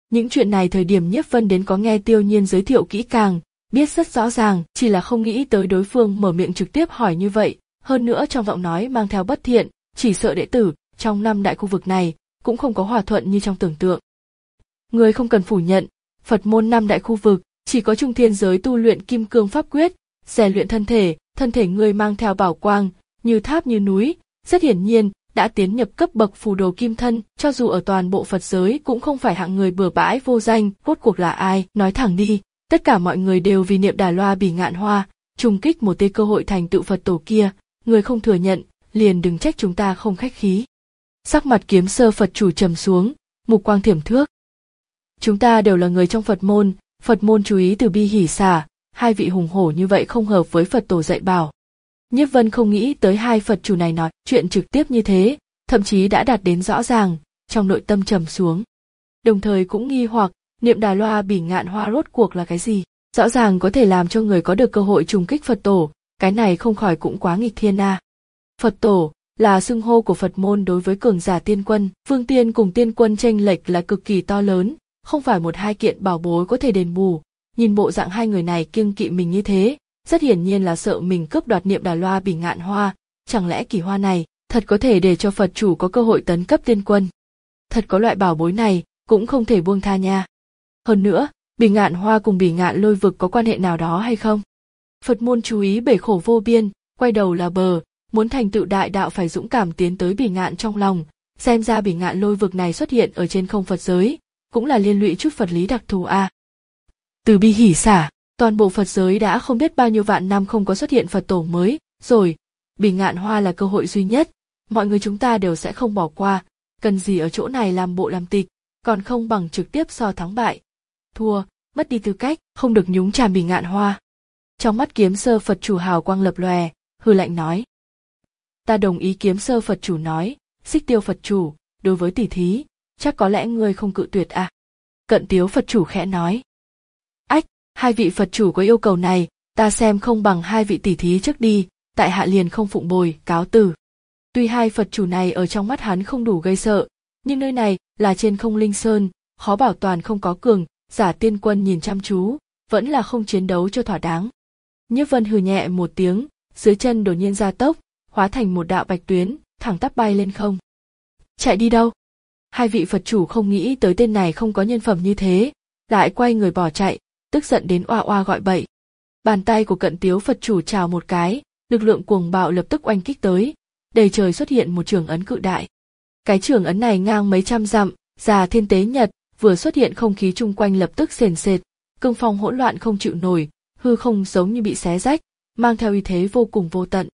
Speaker 1: Những chuyện này thời điểm Nhiếp Vân đến có nghe Tiêu Nhiên giới thiệu kỹ càng, biết rất rõ ràng, chỉ là không nghĩ tới đối phương mở miệng trực tiếp hỏi như vậy, hơn nữa trong giọng nói mang theo bất thiện, chỉ sợ đệ tử trong năm đại khu vực này cũng không có hòa thuận như trong tưởng tượng. Người không cần phủ nhận, Phật môn năm đại khu vực chỉ có Trung Thiên giới tu luyện Kim Cương Pháp Quyết, rèn luyện thân thể, thân thể người mang theo bảo quang, như tháp như núi, rất hiển nhiên đã tiến nhập cấp bậc phù đồ kim thân, cho dù ở toàn bộ Phật giới cũng không phải hạng người bừa bãi vô danh, rốt cuộc là ai, nói thẳng đi, tất cả mọi người đều vì niệm Đà Loa Bỉ Ngạn Hoa, trùng kích một tia cơ hội thành tựu Phật tổ kia, người không thừa nhận, liền đừng trách chúng ta không khách khí. Sắc mặt Kiếm Sơ Phật chủ trầm xuống, mục quang thiểm thước. Chúng ta đều là người trong Phật môn, Phật môn chú ý từ bi hỷ xả, hai vị hùng hổ như vậy không hợp với Phật tổ dạy bảo. Nhiếp Vân không nghĩ tới hai Phật chủ này nói chuyện trực tiếp như thế, thậm chí đã đạt đến rõ ràng, trong nội tâm trầm xuống. Đồng thời cũng nghi hoặc, niệm Đà Loa Bỉ Ngạn Hoa rốt cuộc là cái gì? Rõ ràng có thể làm cho người có được cơ hội trùng kích Phật tổ, cái này không khỏi cũng quá nghịch thiên a. Phật tổ là xưng hô của Phật môn đối với cường giả tiên quân, vương tiên cùng tiên quân chênh lệch là cực kỳ to lớn, không phải một hai kiện bảo bối có thể đền bù. Nhìn bộ dạng hai người này kiêng kỵ mình như thế, rất hiển nhiên là sợ mình cướp đoạt niệm Đà Loa Bỉ Ngạn Hoa, chẳng lẽ kỳ hoa này thật có thể để cho Phật chủ có cơ hội tấn cấp tiên quân? Thật có loại bảo bối này, cũng không thể buông tha nha. Hơn nữa, Bỉ Ngạn Hoa cùng Bỉ Ngạn Lôi vực có quan hệ nào đó hay không? Phật môn chú ý bể khổ vô biên, quay đầu là bờ, muốn thành tựu đại đạo phải dũng cảm tiến tới Bỉ Ngạn trong lòng, xem ra Bỉ Ngạn Lôi vực này xuất hiện ở trên không Phật giới, cũng là liên lụy chút Phật lý đặc thù a. À. Từ bi hỷ xả, toàn bộ Phật giới đã không biết bao nhiêu vạn năm không có xuất hiện Phật tổ mới, rồi, Bỉ Ngạn Hoa là cơ hội duy nhất, mọi người chúng ta đều sẽ không bỏ qua, cần gì ở chỗ này làm bộ làm tịch, còn không bằng trực tiếp so thắng bại. Thua, mất đi tư cách, không được nhúng chàm Bỉ Ngạn Hoa. Trong mắt Kiếm Sơ Phật chủ hào quang lập lòe, hừ lạnh nói. Ta đồng ý Kiếm Sơ Phật chủ nói, Xích Tiêu Phật chủ, đối với tỷ thí, chắc có lẽ ngươi không cự tuyệt à? Cận Tiếu Phật chủ khẽ nói. Ách, hai vị Phật chủ có yêu cầu này, ta xem không bằng hai vị tỷ thí trước đi, tại hạ liền không phụng bồi, cáo từ. Tuy hai Phật chủ này ở trong mắt hắn không đủ gây sợ, nhưng nơi này là trên không linh sơn, khó bảo toàn không có cường giả tiên quân nhìn chăm chú, vẫn là không chiến đấu cho thỏa đáng. Nhiếp Vân hừ nhẹ một tiếng, dưới chân đột nhiên gia tốc, hóa thành một đạo bạch tuyến, thẳng tắp bay lên không. Chạy đi đâu? Hai vị Phật chủ không nghĩ tới tên này không có nhân phẩm như thế, lại quay người bỏ chạy, tức giận đến oa oa gọi bậy. Bàn tay của Cận Tiếu Phật chủ chào một cái, lực lượng cuồng bạo lập tức oanh kích tới, đầy trời xuất hiện một trường ấn cự đại. Cái trường ấn này ngang mấy trăm dặm, già thiên tế nhật, vừa xuất hiện không khí chung quanh lập tức sền sệt, cương phong hỗn loạn không chịu nổi, hư không giống như bị xé rách, mang theo uy thế vô cùng vô tận.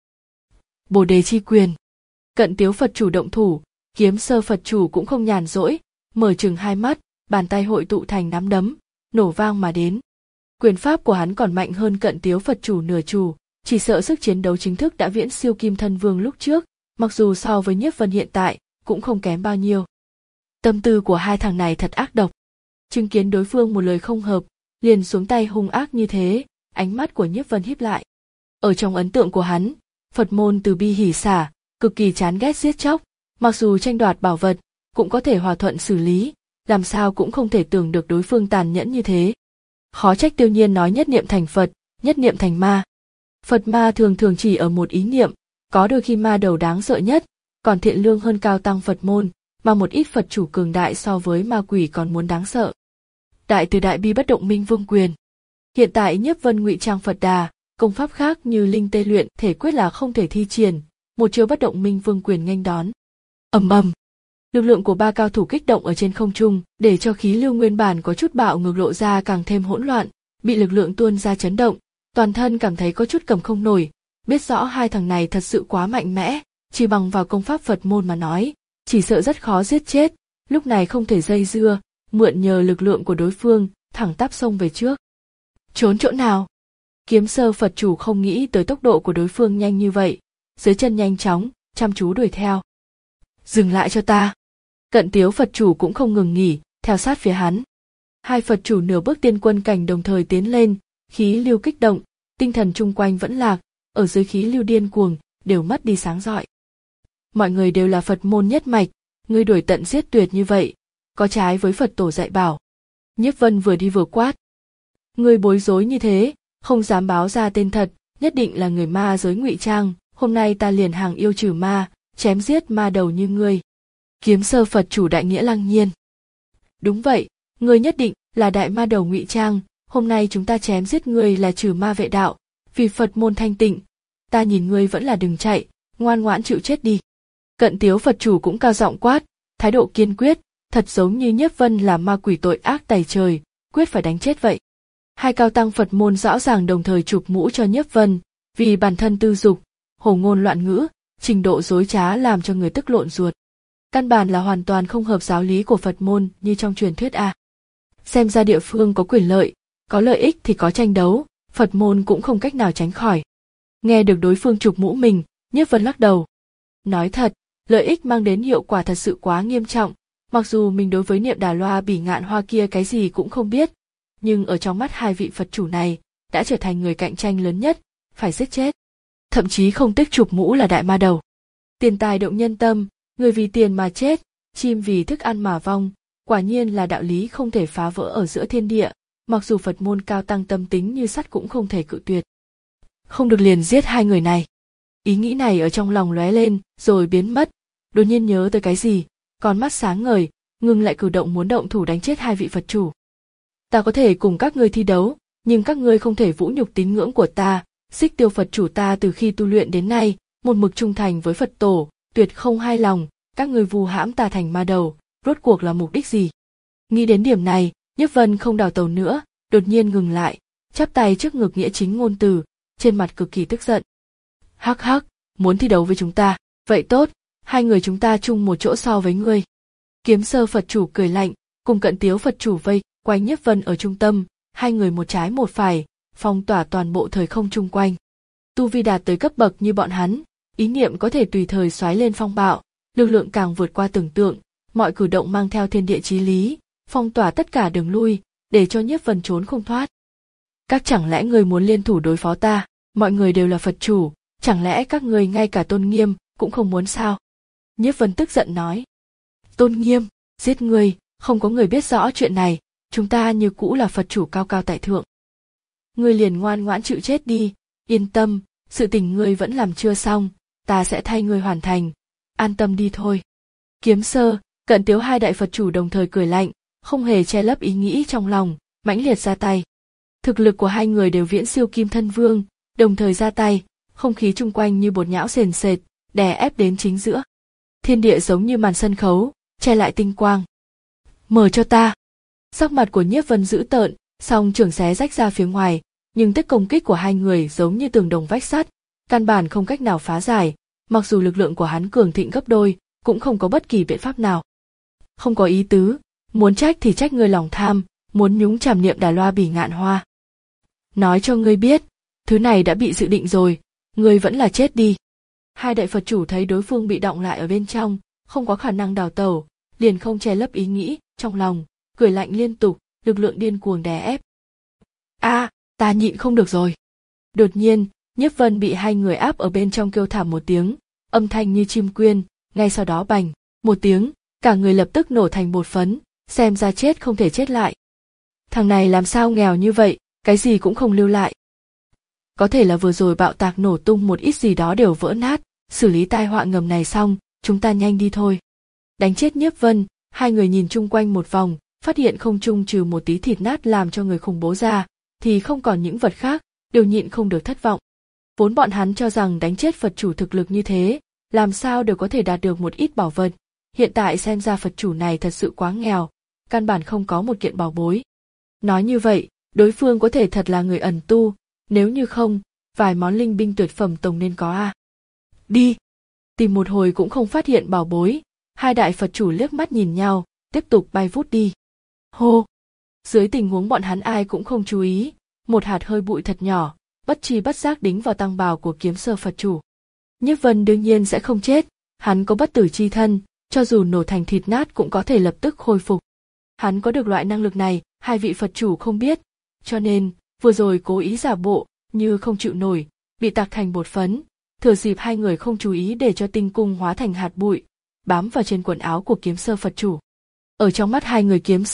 Speaker 1: Bồ đề chi quyền. Cận Tiếu Phật chủ động thủ, Kiếm Sơ Phật chủ cũng không nhàn rỗi, mở trừng hai mắt, bàn tay hội tụ thành nắm đấm, nổ vang mà đến. Quyền pháp của hắn còn mạnh hơn Cận Tiếu Phật chủ nửa chủ, chỉ sợ sức chiến đấu chính thức đã viễn siêu Kim Thân Vương lúc trước, mặc dù so với Nhiếp Vân hiện tại cũng không kém bao nhiêu. Tâm tư của hai thằng này thật ác độc. Chứng kiến đối phương một lời không hợp, liền xuống tay hung ác như thế, ánh mắt của Nhiếp Vân híp lại. Ở trong ấn tượng của hắn, Phật môn từ bi hỷ xả, cực kỳ chán ghét giết chóc, mặc dù tranh đoạt bảo vật, cũng có thể hòa thuận xử lý, làm sao cũng không thể tưởng được đối phương tàn nhẫn như thế. Khó trách Tiêu Nhiên nói nhất niệm thành Phật, nhất niệm thành ma. Phật ma thường thường chỉ ở một ý niệm, có đôi khi ma đầu đáng sợ nhất, còn thiện lương hơn cao tăng Phật môn, mà một ít Phật chủ cường đại so với ma quỷ còn muốn đáng sợ. Đại từ đại bi bất động minh vương quyền. Hiện tại Nhiếp Vân ngụy trang Phật Đà, công pháp khác như linh tê luyện thể quyết là không thể thi triển, một chiêu bất động minh vương quyền nghênh đón. Ầm ầm. Lực lượng của ba cao thủ kích động ở trên không trung, để cho khí lưu nguyên bản có chút bạo ngược lộ ra càng thêm hỗn loạn, bị lực lượng tuôn ra chấn động, toàn thân cảm thấy có chút cầm không nổi, biết rõ hai thằng này thật sự quá mạnh mẽ, chỉ bằng vào công pháp Phật môn mà nói, chỉ sợ rất khó giết chết, lúc này không thể dây dưa, mượn nhờ lực lượng của đối phương, thẳng tắp xông về trước. Trốn chỗ nào? Kiếm Sơ Phật chủ không nghĩ tới tốc độ của đối phương nhanh như vậy, dưới chân nhanh chóng, chăm chú đuổi theo. Dừng lại cho ta. Cận Tiếu Phật chủ cũng không ngừng nghỉ, theo sát phía hắn. Hai Phật chủ nửa bước tiên quân cảnh đồng thời tiến lên, khí lưu kích động, tinh thần chung quanh vẫn lạc, ở dưới khí lưu điên cuồng, đều mất đi sáng rọi. Mọi người đều là Phật môn nhất mạch, ngươi đuổi tận giết tuyệt như vậy, có trái với Phật tổ dạy bảo. Nhiếp Vân vừa đi vừa quát. Người bối rối như thế, không dám báo ra tên thật, nhất định là người ma giới ngụy trang, hôm nay ta liền hàng yêu trừ ma, chém giết ma đầu như ngươi. Kiếm Sơ Phật chủ đại nghĩa lăng nhiên. Đúng vậy, ngươi nhất định là đại ma đầu ngụy trang, hôm nay chúng ta chém giết ngươi là trừ ma vệ đạo, vì Phật môn thanh tịnh, ta nhìn ngươi vẫn là đừng chạy, ngoan ngoãn chịu chết đi. Cận Tiếu Phật chủ cũng cao giọng quát, thái độ kiên quyết, thật giống như Nhiếp Vân là ma quỷ tội ác tày trời, quyết phải đánh chết vậy. Hai cao tăng Phật môn rõ ràng đồng thời chụp mũ cho Nhiếp Vân, vì bản thân tư dục, hồ ngôn loạn ngữ, trình độ dối trá làm cho người tức lộn ruột. Căn bản là hoàn toàn không hợp giáo lý của Phật môn như trong truyền thuyết a. Xem ra địa phương có quyền lợi, có lợi ích thì có tranh đấu, Phật môn cũng không cách nào tránh khỏi. Nghe được đối phương chụp mũ mình, Nhiếp Vân lắc đầu. Nói thật, lợi ích mang đến hiệu quả thật sự quá nghiêm trọng, mặc dù mình đối với Niệm Đà Loa Bỉ Ngạn Hoa kia cái gì cũng không biết, nhưng ở trong mắt hai vị Phật chủ này, đã trở thành người cạnh tranh lớn nhất, phải giết chết. Thậm chí không tiếc chụp mũ là đại ma đầu. Tiền tài động nhân tâm, người vì tiền mà chết, chim vì thức ăn mà vong, quả nhiên là đạo lý không thể phá vỡ ở giữa thiên địa, mặc dù Phật môn cao tăng tâm tính như sắt cũng không thể cự tuyệt. Không được liền giết hai người này. Ý nghĩ này ở trong lòng lóe lên, rồi biến mất, đột nhiên nhớ tới cái gì, con mắt sáng ngời, ngừng lại cử động muốn động thủ đánh chết hai vị Phật chủ. Ta có thể cùng các ngươi thi đấu, nhưng các ngươi không thể vũ nhục tín ngưỡng của ta, Xích Tiêu Phật chủ ta từ khi tu luyện đến nay, một mực trung thành với Phật tổ, tuyệt không hai lòng, các ngươi vu hãm ta thành ma đầu, rốt cuộc là mục đích gì? Nghĩ đến điểm này, Nhiếp Vân không đào tàu nữa, đột nhiên ngừng lại, chắp tay trước ngực nghĩa chính ngôn từ, trên mặt cực kỳ tức giận. Hắc hắc, muốn thi đấu với chúng ta, vậy tốt, hai người chúng ta chung một chỗ so với ngươi. Kiếm Sơ Phật chủ cười lạnh, cùng Cận Tiếu Phật chủ vây quanh Nhiếp Vân ở trung tâm, hai người một trái một phải, phong tỏa toàn bộ thời không chung quanh. Tu vi đạt tới cấp bậc như bọn hắn, ý niệm có thể tùy thời xoáy lên phong bạo, lực lượng càng vượt qua tưởng tượng, mọi cử động mang theo thiên địa chí lý, phong tỏa tất cả đường lui, để cho Nhiếp Vân trốn không thoát. Các chẳng lẽ người muốn liên thủ đối phó ta, mọi người đều là Phật chủ, chẳng lẽ các người ngay cả tôn nghiêm cũng không muốn sao? Nhiếp Vân tức giận nói. Tôn nghiêm, giết người, không có người biết rõ chuyện này, chúng ta như cũ là Phật chủ cao cao tại thượng. Ngươi liền ngoan ngoãn chịu chết đi, yên tâm, sự tình ngươi vẫn làm chưa xong, ta sẽ thay ngươi hoàn thành, an tâm đi thôi. Kiếm Sơ, Cận Tiếu hai đại Phật chủ đồng thời cười lạnh, không hề che lấp ý nghĩ trong lòng, mãnh liệt ra tay. Thực lực của hai người đều viễn siêu Kim Thân Vương, đồng thời ra tay, không khí chung quanh như bột nhão sền sệt, đè ép đến chính giữa. Thiên địa giống như màn sân khấu, che lại tinh quang. Mở cho ta. Sắc mặt của Nhiếp Vân dữ tợn, song trường xé rách ra phía ngoài, nhưng tích công kích của hai người giống như tường đồng vách sắt, căn bản không cách nào phá giải, mặc dù lực lượng của hắn cường thịnh gấp đôi, cũng không có bất kỳ biện pháp nào. Không có ý tứ, muốn trách thì trách ngươi lòng tham, muốn nhúng chàm Niệm Đà Loa Bỉ Ngạn Hoa. Nói cho ngươi biết, thứ này đã bị dự định rồi, ngươi vẫn là chết đi. Hai đại Phật chủ thấy đối phương bị đọng lại ở bên trong, không có khả năng đào tẩu, liền không che lấp ý nghĩ trong lòng, cười lạnh liên tục, lực lượng điên cuồng đè ép. A, à, ta nhịn không được rồi. Đột nhiên, Nhiếp Vân bị hai người áp ở bên trong kêu thảm một tiếng, âm thanh như chim quyên, ngay sau đó bành, một tiếng, cả người lập tức nổ thành bột phấn, xem ra chết không thể chết lại. Thằng này làm sao nghèo như vậy, cái gì cũng không lưu lại. Có thể là vừa rồi bạo tạc nổ tung một ít gì đó đều vỡ nát, xử lý tai họa ngầm này xong, chúng ta nhanh đi thôi. Đánh chết Nhiếp Vân, hai người nhìn chung quanh một vòng, phát hiện không trung trừ một tí thịt nát làm cho người khủng bố ra, thì không còn những vật khác, đều nhịn không được thất vọng. Vốn bọn hắn cho rằng đánh chết Phật chủ thực lực như thế, làm sao đều có thể đạt được một ít bảo vật. Hiện tại xem ra Phật chủ này thật sự quá nghèo, căn bản không có một kiện bảo bối. Nói như vậy, đối phương có thể thật là người ẩn tu, nếu như không, vài món linh binh tuyệt phẩm tổng nên có a. À. Đi! Tìm một hồi cũng không phát hiện bảo bối, hai đại Phật chủ liếc mắt nhìn nhau, tiếp tục bay vút đi. Hô! Dưới tình huống bọn hắn ai cũng không chú ý, một hạt hơi bụi thật nhỏ, bất chi bất giác đính vào tăng bào của Kiếm Sơ Phật chủ. Nhiếp Vân đương nhiên sẽ không chết, hắn có bất tử chi thân, cho dù nổ thành thịt nát cũng có thể lập tức khôi phục. Hắn có được loại năng lực này, hai vị Phật chủ không biết, cho nên, vừa rồi cố ý giả bộ, như không chịu nổi, bị tạc thành bột phấn, thừa dịp hai người không chú ý để cho tinh cung hóa thành hạt bụi, bám vào trên quần áo của Kiếm Sơ Phật chủ. Ở trong mắt hai người Kiếm Sơ,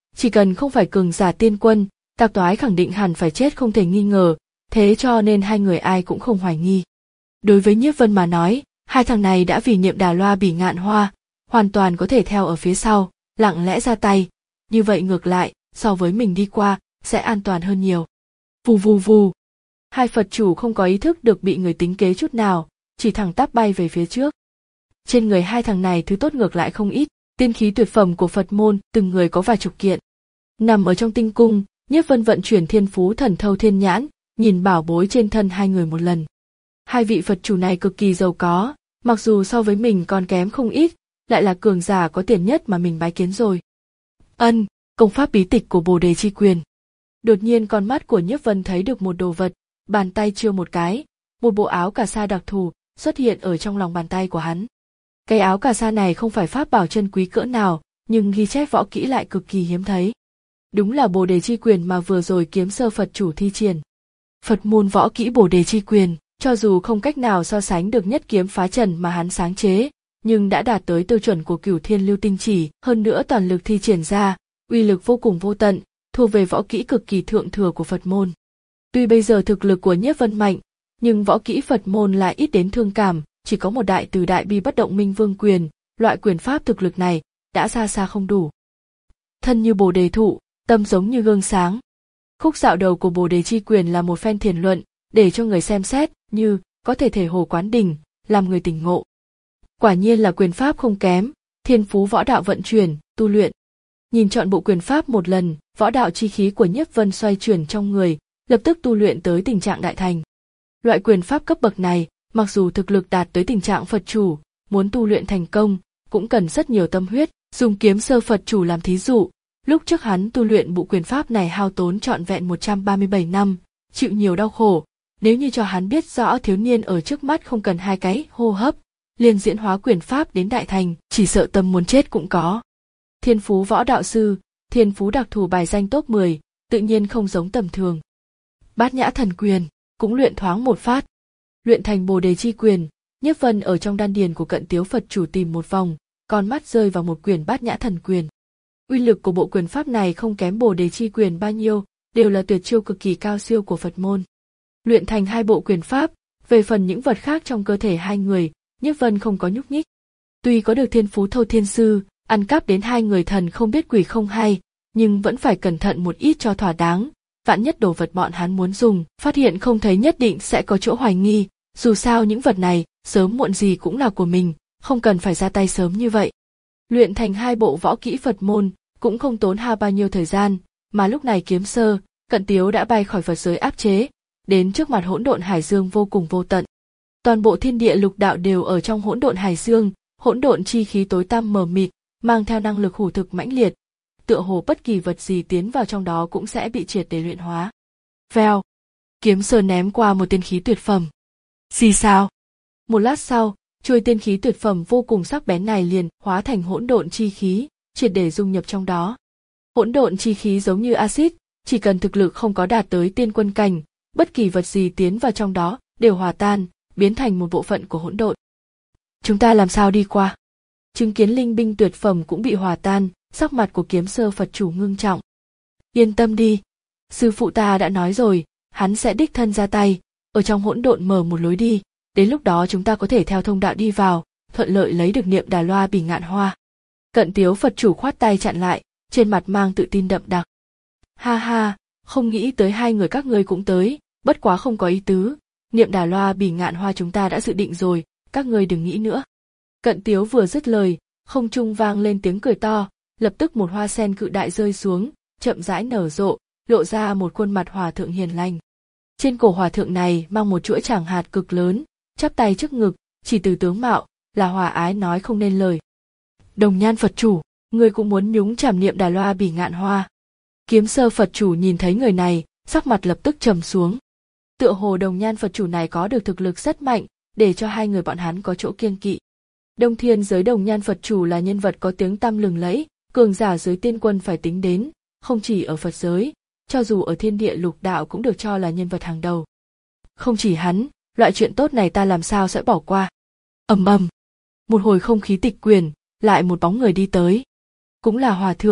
Speaker 1: Chỉ cần không phải cường giả tiên quân, Tạc Toái khẳng định hẳn phải chết không thể nghi ngờ, thế cho nên hai người ai cũng không hoài nghi. Đối với Nhiếp Vân mà nói, hai thằng này đã vì Niệm Đà Loa Bỉ Ngạn Hoa, hoàn toàn có thể theo ở phía sau, lặng lẽ ra tay, như vậy ngược lại, so với mình đi qua, sẽ an toàn hơn nhiều. Vù vù vù. Hai Phật chủ không có ý thức được bị người tính kế chút nào, chỉ thẳng tắp bay về phía trước. Trên người hai thằng này thứ tốt ngược lại không ít, tiên khí tuyệt phẩm của Phật môn, từng người có vài chục kiện. Nằm ở trong tinh cung, Nhiếp Vân vận chuyển thiên phú thần thâu thiên nhãn, nhìn bảo bối trên thân hai người một lần. Hai vị Phật chủ này cực kỳ giàu có, mặc dù so với mình còn kém không ít, lại là cường giả có tiền nhất mà mình bái kiến rồi. Ân, công pháp bí tịch của Bồ Đề Chi Quyền. Đột nhiên con mắt của Nhiếp Vân thấy được một đồ vật, bàn tay chiêu một cái, một bộ áo cà sa đặc thù xuất hiện ở trong lòng bàn tay của hắn. Cái áo cà sa này không phải pháp bảo chân quý cỡ nào, nhưng ghi chép võ kỹ lại cực kỳ hiếm thấy. Đúng là Bồ Đề Chi Quyền mà vừa rồi Kiếm Sơ Phật chủ thi triển. Phật môn võ kỹ Bồ Đề Chi Quyền, cho dù không cách nào so sánh được nhất kiếm phá trần mà hắn sáng chế, nhưng đã đạt tới tiêu chuẩn của Cửu Thiên Lưu Tinh Chỉ, hơn nữa toàn lực thi triển ra, uy lực vô cùng vô tận, thuộc về võ kỹ cực kỳ thượng thừa của Phật môn. Tuy bây giờ thực lực của Nhiếp Vân mạnh, nhưng võ kỹ Phật môn lại ít đến thương cảm, chỉ có một đại từ đại bi bất động minh vương quyền, loại quyền pháp thực lực này đã xa xa không đủ. Thân như Bồ Đề thụ, tâm giống như gương sáng. Khúc dạo đầu của Bồ Đề Chi Quyền là một phen thiền luận, để cho người xem xét, như có thể thể hồ quán đỉnh, làm người tỉnh ngộ. Quả nhiên là quyền pháp không kém, thiên phú võ đạo vận chuyển, tu luyện. Nhìn trọn bộ quyền pháp một lần, võ đạo chi khí của Nhiếp Vân xoay chuyển trong người, lập tức tu luyện tới tình trạng đại thành. Loại quyền pháp cấp bậc này, mặc dù thực lực đạt tới tình trạng Phật chủ, muốn tu luyện thành công, cũng cần rất nhiều tâm huyết, dùng Kiếm Sơ Phật chủ làm thí dụ. Lúc trước hắn tu luyện bộ quyền pháp này hao tốn trọn vẹn một trăm ba mươi bảy năm, chịu nhiều đau khổ, nếu như cho hắn biết rõ thiếu niên ở trước mắt không cần hai cái hô hấp, liền diễn hóa quyền pháp đến đại thành, chỉ sợ tâm muốn chết cũng có. Thiên phú võ đạo sư, thiên phú đặc thù bài danh top mười, tự nhiên không giống tầm thường. Bát Nhã Thần Quyền, cũng luyện thoáng một phát. Luyện thành Bồ Đề Chi Quyền, Nhiếp Vân ở trong đan điền của Cận Tiếu Phật chủ tìm một vòng, con mắt rơi vào một quyển Bát Nhã Thần Quyền. Uy lực của bộ quyền pháp này không kém Bồ Đề Chi Quyền bao nhiêu, đều là tuyệt chiêu cực kỳ cao siêu của Phật môn. Luyện thành hai bộ quyền pháp, về phần những vật khác trong cơ thể hai người, Nhiếp Vân không có nhúc nhích. Tuy có được thiên phú thâu thiên sư, ăn cắp đến hai người thần không biết quỷ không hay, nhưng vẫn phải cẩn thận một ít cho thỏa đáng. Vạn nhất đồ vật bọn hắn muốn dùng, phát hiện không thấy nhất định sẽ có chỗ hoài nghi, dù sao những vật này, sớm muộn gì cũng là của mình, không cần phải ra tay sớm như vậy. Luyện thành hai bộ võ kỹ Phật môn, cũng không tốn hao bao nhiêu thời gian, mà lúc này Kiếm Sơ, Cận Tiếu đã bay khỏi Phật giới áp chế, đến trước mặt hỗn độn hải dương vô cùng vô tận. Toàn bộ thiên địa lục đạo đều ở trong hỗn độn hải dương, hỗn độn chi khí tối tăm mờ mịt, mang theo năng lực hủ thực mãnh liệt, tựa hồ bất kỳ vật gì tiến vào trong đó cũng sẽ bị triệt để luyện hóa. Vèo, Kiếm Sơ ném qua một tiên khí tuyệt phẩm. Xì sao? Một lát sau, chuôi tiên khí tuyệt phẩm vô cùng sắc bén này liền hóa thành hỗn độn chi khí, triệt để dung nhập trong đó. Hỗn độn chi khí giống như axit, chỉ cần thực lực không có đạt tới tiên quân cảnh, bất kỳ vật gì tiến vào trong đó đều hòa tan, biến thành một bộ phận của hỗn độn. Chúng ta làm sao đi qua? Chứng kiến linh binh tuyệt phẩm cũng bị hòa tan, sắc mặt của Kiếm Sơ Phật chủ ngưng trọng. Yên tâm đi, sư phụ ta đã nói rồi, hắn sẽ đích thân ra tay, ở trong hỗn độn mở một lối đi, đến lúc đó chúng ta có thể theo thông đạo đi vào, thuận lợi lấy được Niệm Đà Loa Bỉ Ngạn Hoa. Cận Tiếu Phật chủ khoát tay chặn lại, trên mặt mang tự tin đậm đặc. Ha ha, không nghĩ tới hai người các ngươi cũng tới, bất quá không có ý tứ, Niệm Đà Loa Bỉ Ngạn Hoa chúng ta đã dự định rồi, các ngươi đừng nghĩ nữa. Cận Tiếu vừa dứt lời, không trung vang lên tiếng cười to, lập tức một hoa sen cự đại rơi xuống, chậm rãi nở rộ, lộ ra một khuôn mặt hòa thượng hiền lành. Trên cổ hòa thượng này mang một chuỗi tràng hạt cực lớn, chắp tay trước ngực, chỉ từ tướng mạo là hòa ái nói không nên lời. Đồng Nhan Phật chủ, người cũng muốn nhúng chàm Niệm Đà Loa Bỉ Ngạn Hoa. Kiếm Sơ Phật chủ nhìn thấy người này, sắc mặt lập tức trầm xuống. Tựa hồ Đồng Nhan Phật chủ này có được thực lực rất mạnh, để cho hai người bọn hắn có chỗ kiêng kỵ. Đông Thiên giới Đồng Nhan Phật chủ là nhân vật có tiếng tăm lừng lẫy, cường giả giới tiên quân phải tính đến, không chỉ ở Phật giới, cho dù ở thiên địa lục đạo cũng được cho là nhân vật hàng đầu. Không chỉ hắn, loại chuyện tốt này ta làm sao sẽ bỏ qua. Ầm ầm, một hồi không khí tịch quyển, lại một bóng người đi tới. Cũng là hòa thượng,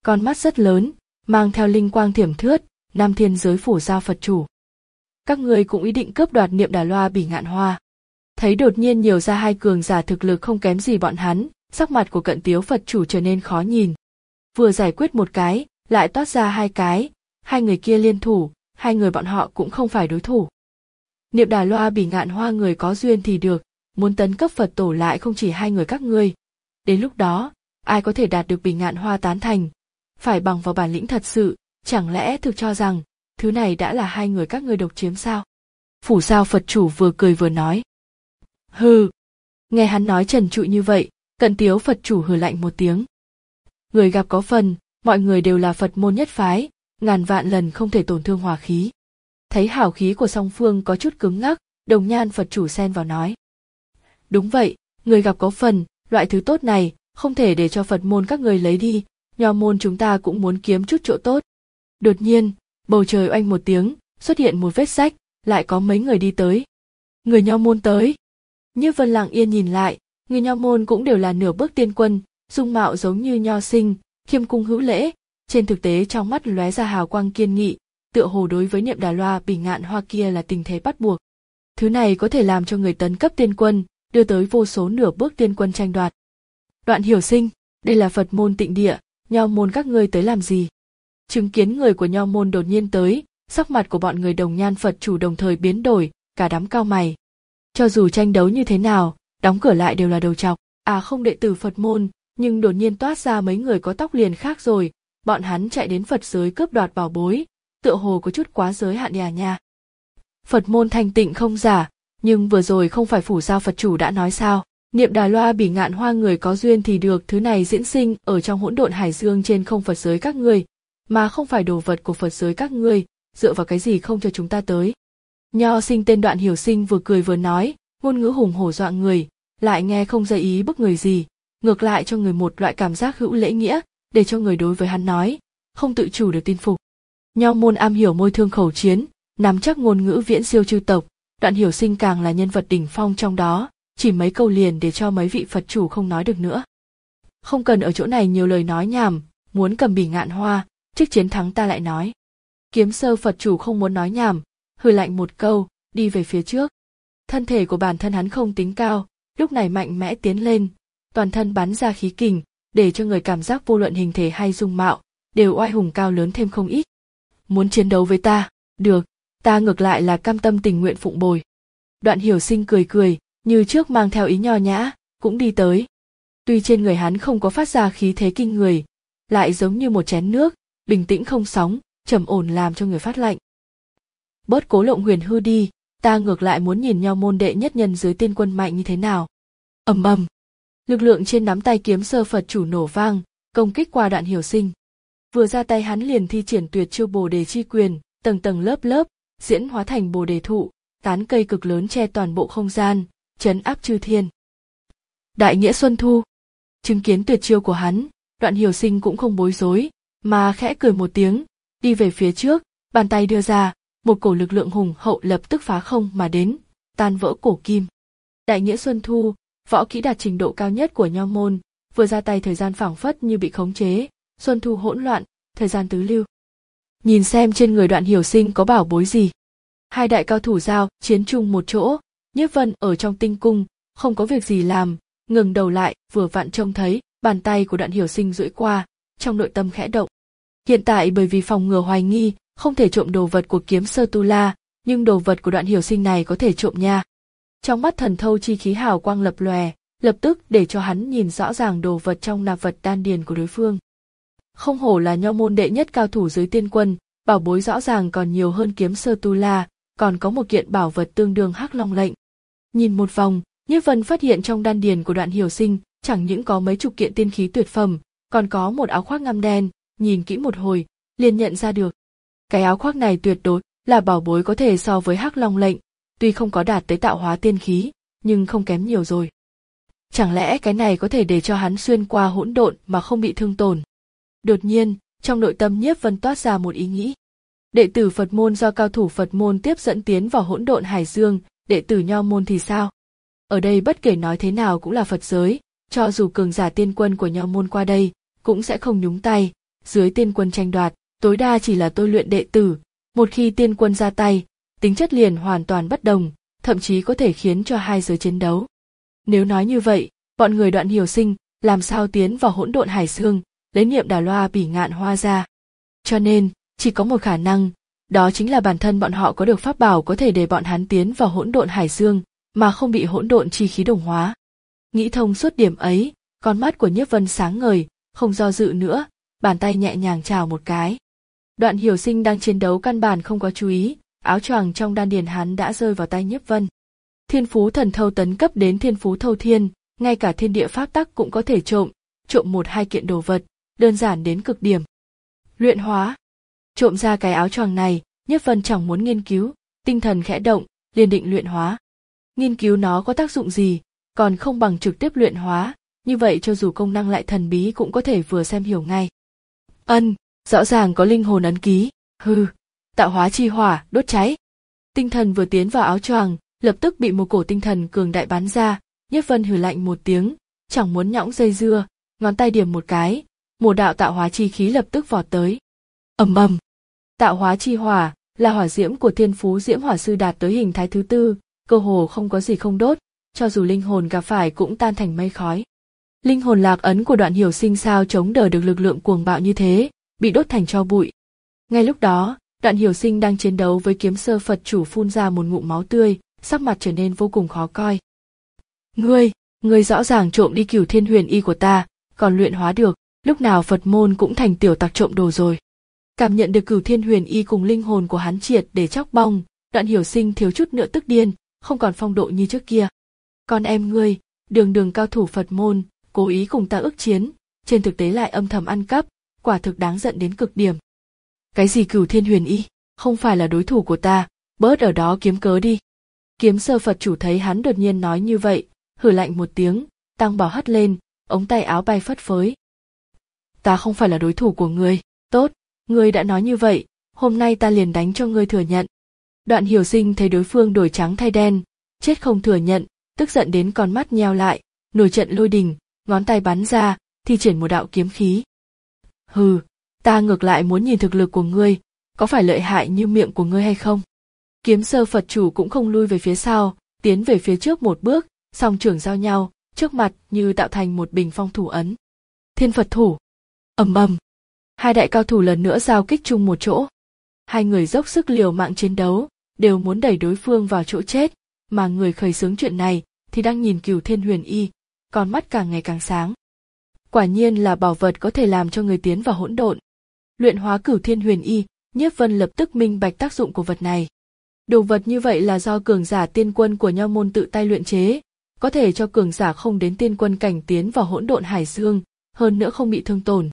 Speaker 1: con mắt rất lớn, mang theo linh quang thiểm thướt, Nam Thiên Giới Phủ Giao Phật chủ. Các ngươi cũng ý định cướp đoạt Niệm Đà Loa Bỉ Ngạn Hoa. Thấy đột nhiên nhiều ra hai cường giả thực lực không kém gì bọn hắn, sắc mặt của Cận Tiếu Phật chủ trở nên khó nhìn. Vừa giải quyết một cái, lại toát ra hai cái, hai người kia liên thủ, hai người bọn họ cũng không phải đối thủ. Niệm Đà Loa Bỉ Ngạn Hoa người có duyên thì được, muốn tấn cấp Phật tổ lại không chỉ hai người các ngươi. Đến lúc đó, ai có thể đạt được Bỉ Ngạn Hoa tán thành, phải bằng vào bản lĩnh thật sự, chẳng lẽ thực cho rằng, thứ này đã là hai người các ngươi độc chiếm sao? Phủ Giao Phật chủ vừa cười vừa nói. Hừ. Nghe hắn nói trần trụi như vậy, Cận Tiếu Phật chủ hừ lạnh một tiếng. Người gặp có phần, mọi người đều là Phật môn nhất phái, ngàn vạn lần không thể tổn thương hòa khí. Thấy hào khí của song phương có chút cứng ngắc, Đồng Nhan Phật chủ xen vào nói. Đúng vậy, người gặp có phần, loại thứ tốt này, không thể để cho Phật môn các người lấy đi, nho môn chúng ta cũng muốn kiếm chút chỗ tốt. Đột nhiên, bầu trời oanh một tiếng, xuất hiện một vết rách, lại có mấy người đi tới. Người nho môn tới. Như Vân lặng yên nhìn lại, người nho môn cũng đều là nửa bước tiên quân, dung mạo giống như nho sinh, khiêm cung hữu lễ, trên thực tế trong mắt lóe ra hào quang kiên nghị, tựa hồ đối với Niệm Đà Loa Bỉ Ngạn Hoa kia là tình thế bắt buộc. Thứ này có thể làm cho người tấn cấp tiên quân, đưa tới vô số nửa bước tiên quân tranh đoạt. Đoạn Hiểu Sinh, đây là Phật môn tịnh địa, nho môn các ngươi tới làm gì? Chứng kiến người của nho môn đột nhiên tới, sắc mặt của bọn người Đồng Nhan Phật chủ đồng thời biến đổi, cả đám cao mày. Cho dù tranh đấu như thế nào, đóng cửa lại đều là đầu trọc, à không đệ tử Phật môn, nhưng đột nhiên toát ra mấy người có tóc liền khác rồi, bọn hắn chạy đến Phật giới cướp đoạt bảo bối, tựa hồ có chút quá giới hạn à nha. Phật môn thanh tịnh không giả, nhưng vừa rồi không phải Phủ Giao Phật chủ đã nói sao, Niệm Đà Loa Bỉ Ngạn Hoa người có duyên thì được, thứ này diễn sinh ở trong hỗn độn hải dương trên không Phật giới các ngươi, mà không phải đồ vật của Phật giới các ngươi, dựa vào cái gì không cho chúng ta tới. Nho sinh tên Đoạn Hiểu Sinh vừa cười vừa nói, ngôn ngữ hùng hổ dọa người, lại nghe không ra ý bức người gì, ngược lại cho người một loại cảm giác hữu lễ nghĩa, để cho người đối với hắn nói, không tự chủ được tin phục. Nho môn am hiểu môi thương khẩu chiến, nắm chắc ngôn ngữ viễn siêu chư tộc, Đoạn Hiểu Sinh càng là nhân vật đỉnh phong trong đó, chỉ mấy câu liền để cho mấy vị Phật chủ không nói được nữa. Không cần ở chỗ này nhiều lời nói nhảm, muốn cầm Bỉ Ngạn Hoa, trước chiến thắng ta lại nói. Kiếm Sơ Phật chủ không muốn nói nhảm, hừ lạnh một câu, đi về phía trước. Thân thể của bản thân hắn không tính cao, lúc này mạnh mẽ tiến lên, toàn thân bắn ra khí kình, để cho người cảm giác vô luận hình thể hay dung mạo, đều oai hùng cao lớn thêm không ít. Muốn chiến đấu với ta, được, ta ngược lại là cam tâm tình nguyện phụng bồi. Đoạn Hiểu Sinh cười cười, như trước mang theo ý nho nhã, cũng đi tới. Tuy trên người hắn không có phát ra khí thế kinh người, lại giống như một chén nước, bình tĩnh không sóng, trầm ổn làm cho người phát lạnh. Bớt cố lộng huyền hư đi, ta ngược lại muốn nhìn nho môn đệ nhất nhân dưới tiên quân mạnh như thế nào. Ầm ầm, lực lượng trên nắm tay Kiếm Sơ Phật chủ nổ vang, công kích qua Đoạn Hiểu Sinh. Vừa ra tay hắn liền thi triển tuyệt chiêu Bồ Đề chi quyền, tầng tầng lớp lớp, diễn hóa thành Bồ Đề thụ, tán cây cực lớn che toàn bộ không gian, trấn áp chư thiên. Đại nghĩa Xuân Thu, chứng kiến tuyệt chiêu của hắn, Đoạn Hiểu Sinh cũng không bối rối, mà khẽ cười một tiếng, đi về phía trước, bàn tay đưa ra, một cổ lực lượng hùng hậu lập tức phá không mà đến, tan vỡ cổ kim. Đại nghĩa Xuân Thu, võ kỹ đạt trình độ cao nhất của nho môn, vừa ra tay thời gian phảng phất như bị khống chế, Xuân Thu hỗn loạn, thời gian tứ lưu. Nhìn xem trên người Đoạn Hiểu Sinh có bảo bối gì. Hai đại cao thủ giao chiến chung một chỗ, Nhiếp Vân ở trong tinh cung, không có việc gì làm, ngừng đầu lại, vừa vặn trông thấy bàn tay của Đoạn Hiểu Sinh duỗi qua, trong nội tâm khẽ động. Hiện tại bởi vì phòng ngừa hoài nghi, không thể trộm đồ vật của Kiếm Sơ Tu La, nhưng đồ vật của Đoạn Hiểu Sinh này có thể trộm nha. Trong mắt thần thâu chi khí hào quang lập lòe, lập tức để cho hắn nhìn rõ ràng đồ vật trong nạp vật đan điền của đối phương. Không hổ là nho môn đệ nhất cao thủ dưới tiên quân, bảo bối rõ ràng còn nhiều hơn Kiếm Sơ Tu La, còn có một kiện bảo vật tương đương Hắc Long lệnh. Nhìn một vòng, Nhiếp Vân phát hiện trong đan điền của Đoạn Hiểu Sinh chẳng những có mấy chục kiện tiên khí tuyệt phẩm, còn có một áo khoác ngăm đen, nhìn kỹ một hồi, liền nhận ra được. Cái áo khoác này tuyệt đối là bảo bối có thể so với Hắc Long lệnh, tuy không có đạt tới tạo hóa tiên khí, nhưng không kém nhiều rồi. Chẳng lẽ cái này có thể để cho hắn xuyên qua hỗn độn mà không bị thương tổn? Đột nhiên, trong nội tâm Nhiếp Vân toát ra một ý nghĩ. Đệ tử Phật môn do cao thủ Phật môn tiếp dẫn tiến vào hỗn độn hải dương, đệ tử nho môn thì sao? Ở đây bất kể nói thế nào cũng là Phật giới, cho dù cường giả tiên quân của nho môn qua đây, cũng sẽ không nhúng tay, dưới tiên quân tranh đoạt, tối đa chỉ là tôi luyện đệ tử, một khi tiên quân ra tay, tính chất liền hoàn toàn bất đồng, thậm chí có thể khiến cho hai giới chiến đấu. Nếu nói như vậy, bọn người Đoạn Hiểu Sinh làm sao tiến vào hỗn độn hải dương, lấy niệm đà loa bỉ ngạn hoa ra. Cho nên, chỉ có một khả năng, đó chính là bản thân bọn họ có được pháp bảo có thể để bọn hắn tiến vào hỗn độn hải dương, mà không bị hỗn độn chi khí đồng hóa. Nghĩ thông suốt điểm ấy, con mắt của Nhiếp Vân sáng ngời, không do dự nữa, bàn tay nhẹ nhàng chào một cái. Đoạn Hiểu Sinh đang chiến đấu căn bản không có chú ý, áo choàng trong đan điền hắn đã rơi vào tay Nhiếp Vân. Thiên phú thần thâu tấn cấp đến thiên phú thâu thiên, ngay cả thiên địa pháp tắc cũng có thể trộm, trộm một hai kiện đồ vật, đơn giản đến cực điểm. Luyện hóa. Trộm ra cái áo choàng này, Nhiếp Vân chẳng muốn nghiên cứu, tinh thần khẽ động, liền định luyện hóa. Nghiên cứu nó có tác dụng gì, còn không bằng trực tiếp luyện hóa, như vậy cho dù công năng lại thần bí cũng có thể vừa xem hiểu ngay. Ân, rõ ràng có linh hồn ấn ký, hừ, tạo hóa chi hỏa, đốt cháy. Tinh thần vừa tiến vào áo choàng, lập tức bị một cổ tinh thần cường đại bắn ra, Nhiếp Vân hừ lạnh một tiếng, chẳng muốn nhõng dây dưa, ngón tay điểm một cái, một đạo tạo hóa chi khí lập tức vọt tới. Ầm ầm. Tạo hóa chi hỏa là hỏa diễm của thiên phú diễm hỏa sư đạt tới hình thái thứ tư, cơ hồ không có gì không đốt, cho dù linh hồn gặp phải cũng tan thành mây khói. Linh hồn lạc ấn của Đoạn Hiểu Sinh sao chống đỡ được lực lượng cuồng bạo như thế, bị đốt thành tro bụi. Ngay lúc đó, Đoạn Hiểu Sinh đang chiến đấu với kiếm sơ Phật chủ phun ra một ngụm máu tươi, sắc mặt trở nên vô cùng khó coi. Ngươi, ngươi rõ ràng trộm đi Cửu Thiên Huyền Y của ta, còn luyện hóa được, lúc nào Phật môn cũng thành tiểu tặc trộm đồ rồi. Cảm nhận được Cửu Thiên Huyền Y cùng linh hồn của hắn triệt để chóc bong, Đoạn Hiểu Sinh thiếu chút nữa tức điên, không còn phong độ như trước kia. Con em ngươi, đường đường cao thủ Phật môn, cố ý cùng ta ức chiến, trên thực tế lại âm thầm ăn cắp, quả thực đáng giận đến cực điểm. Cái gì Cửu Thiên Huyền Y, không phải là đối thủ của ta, bớt ở đó kiếm cớ đi. Kiếm sơ Phật chủ thấy hắn đột nhiên nói như vậy, hừ lạnh một tiếng, tăng bảo hất lên, ống tay áo bay phất phới. Ta không phải là đối thủ của ngươi, tốt, ngươi đã nói như vậy, hôm nay ta liền đánh cho ngươi thừa nhận. Đoạn Hiểu Sinh thấy đối phương đổi trắng thay đen, chết không thừa nhận, tức giận đến con mắt nheo lại, nổi trận lôi đình, ngón tay bắn ra, thi triển một đạo kiếm khí. Hừ, ta ngược lại muốn nhìn thực lực của ngươi, có phải lợi hại như miệng của ngươi hay không? Kiếm sơ Phật chủ cũng không lui về phía sau, tiến về phía trước một bước, song trưởng giao nhau, trước mặt như tạo thành một bình phong thủ ấn. Thiên Phật thủ. Ầm ầm. Hai đại cao thủ lần nữa giao kích chung một chỗ. Hai người dốc sức liều mạng chiến đấu, đều muốn đẩy đối phương vào chỗ chết, mà người khởi xướng chuyện này thì đang nhìn Cửu Thiên Huyền Y, con mắt càng ngày càng sáng. Quả nhiên là bảo vật có thể làm cho người tiến vào hỗn độn. Luyện hóa Cửu Thiên Huyền Y, Nhiếp Vân lập tức minh bạch tác dụng của vật này. Đồ vật như vậy là do cường giả tiên quân của Nho môn tự tay luyện chế, có thể cho cường giả không đến tiên quân cảnh tiến vào hỗn độn hải dương, hơn nữa không bị thương tổn.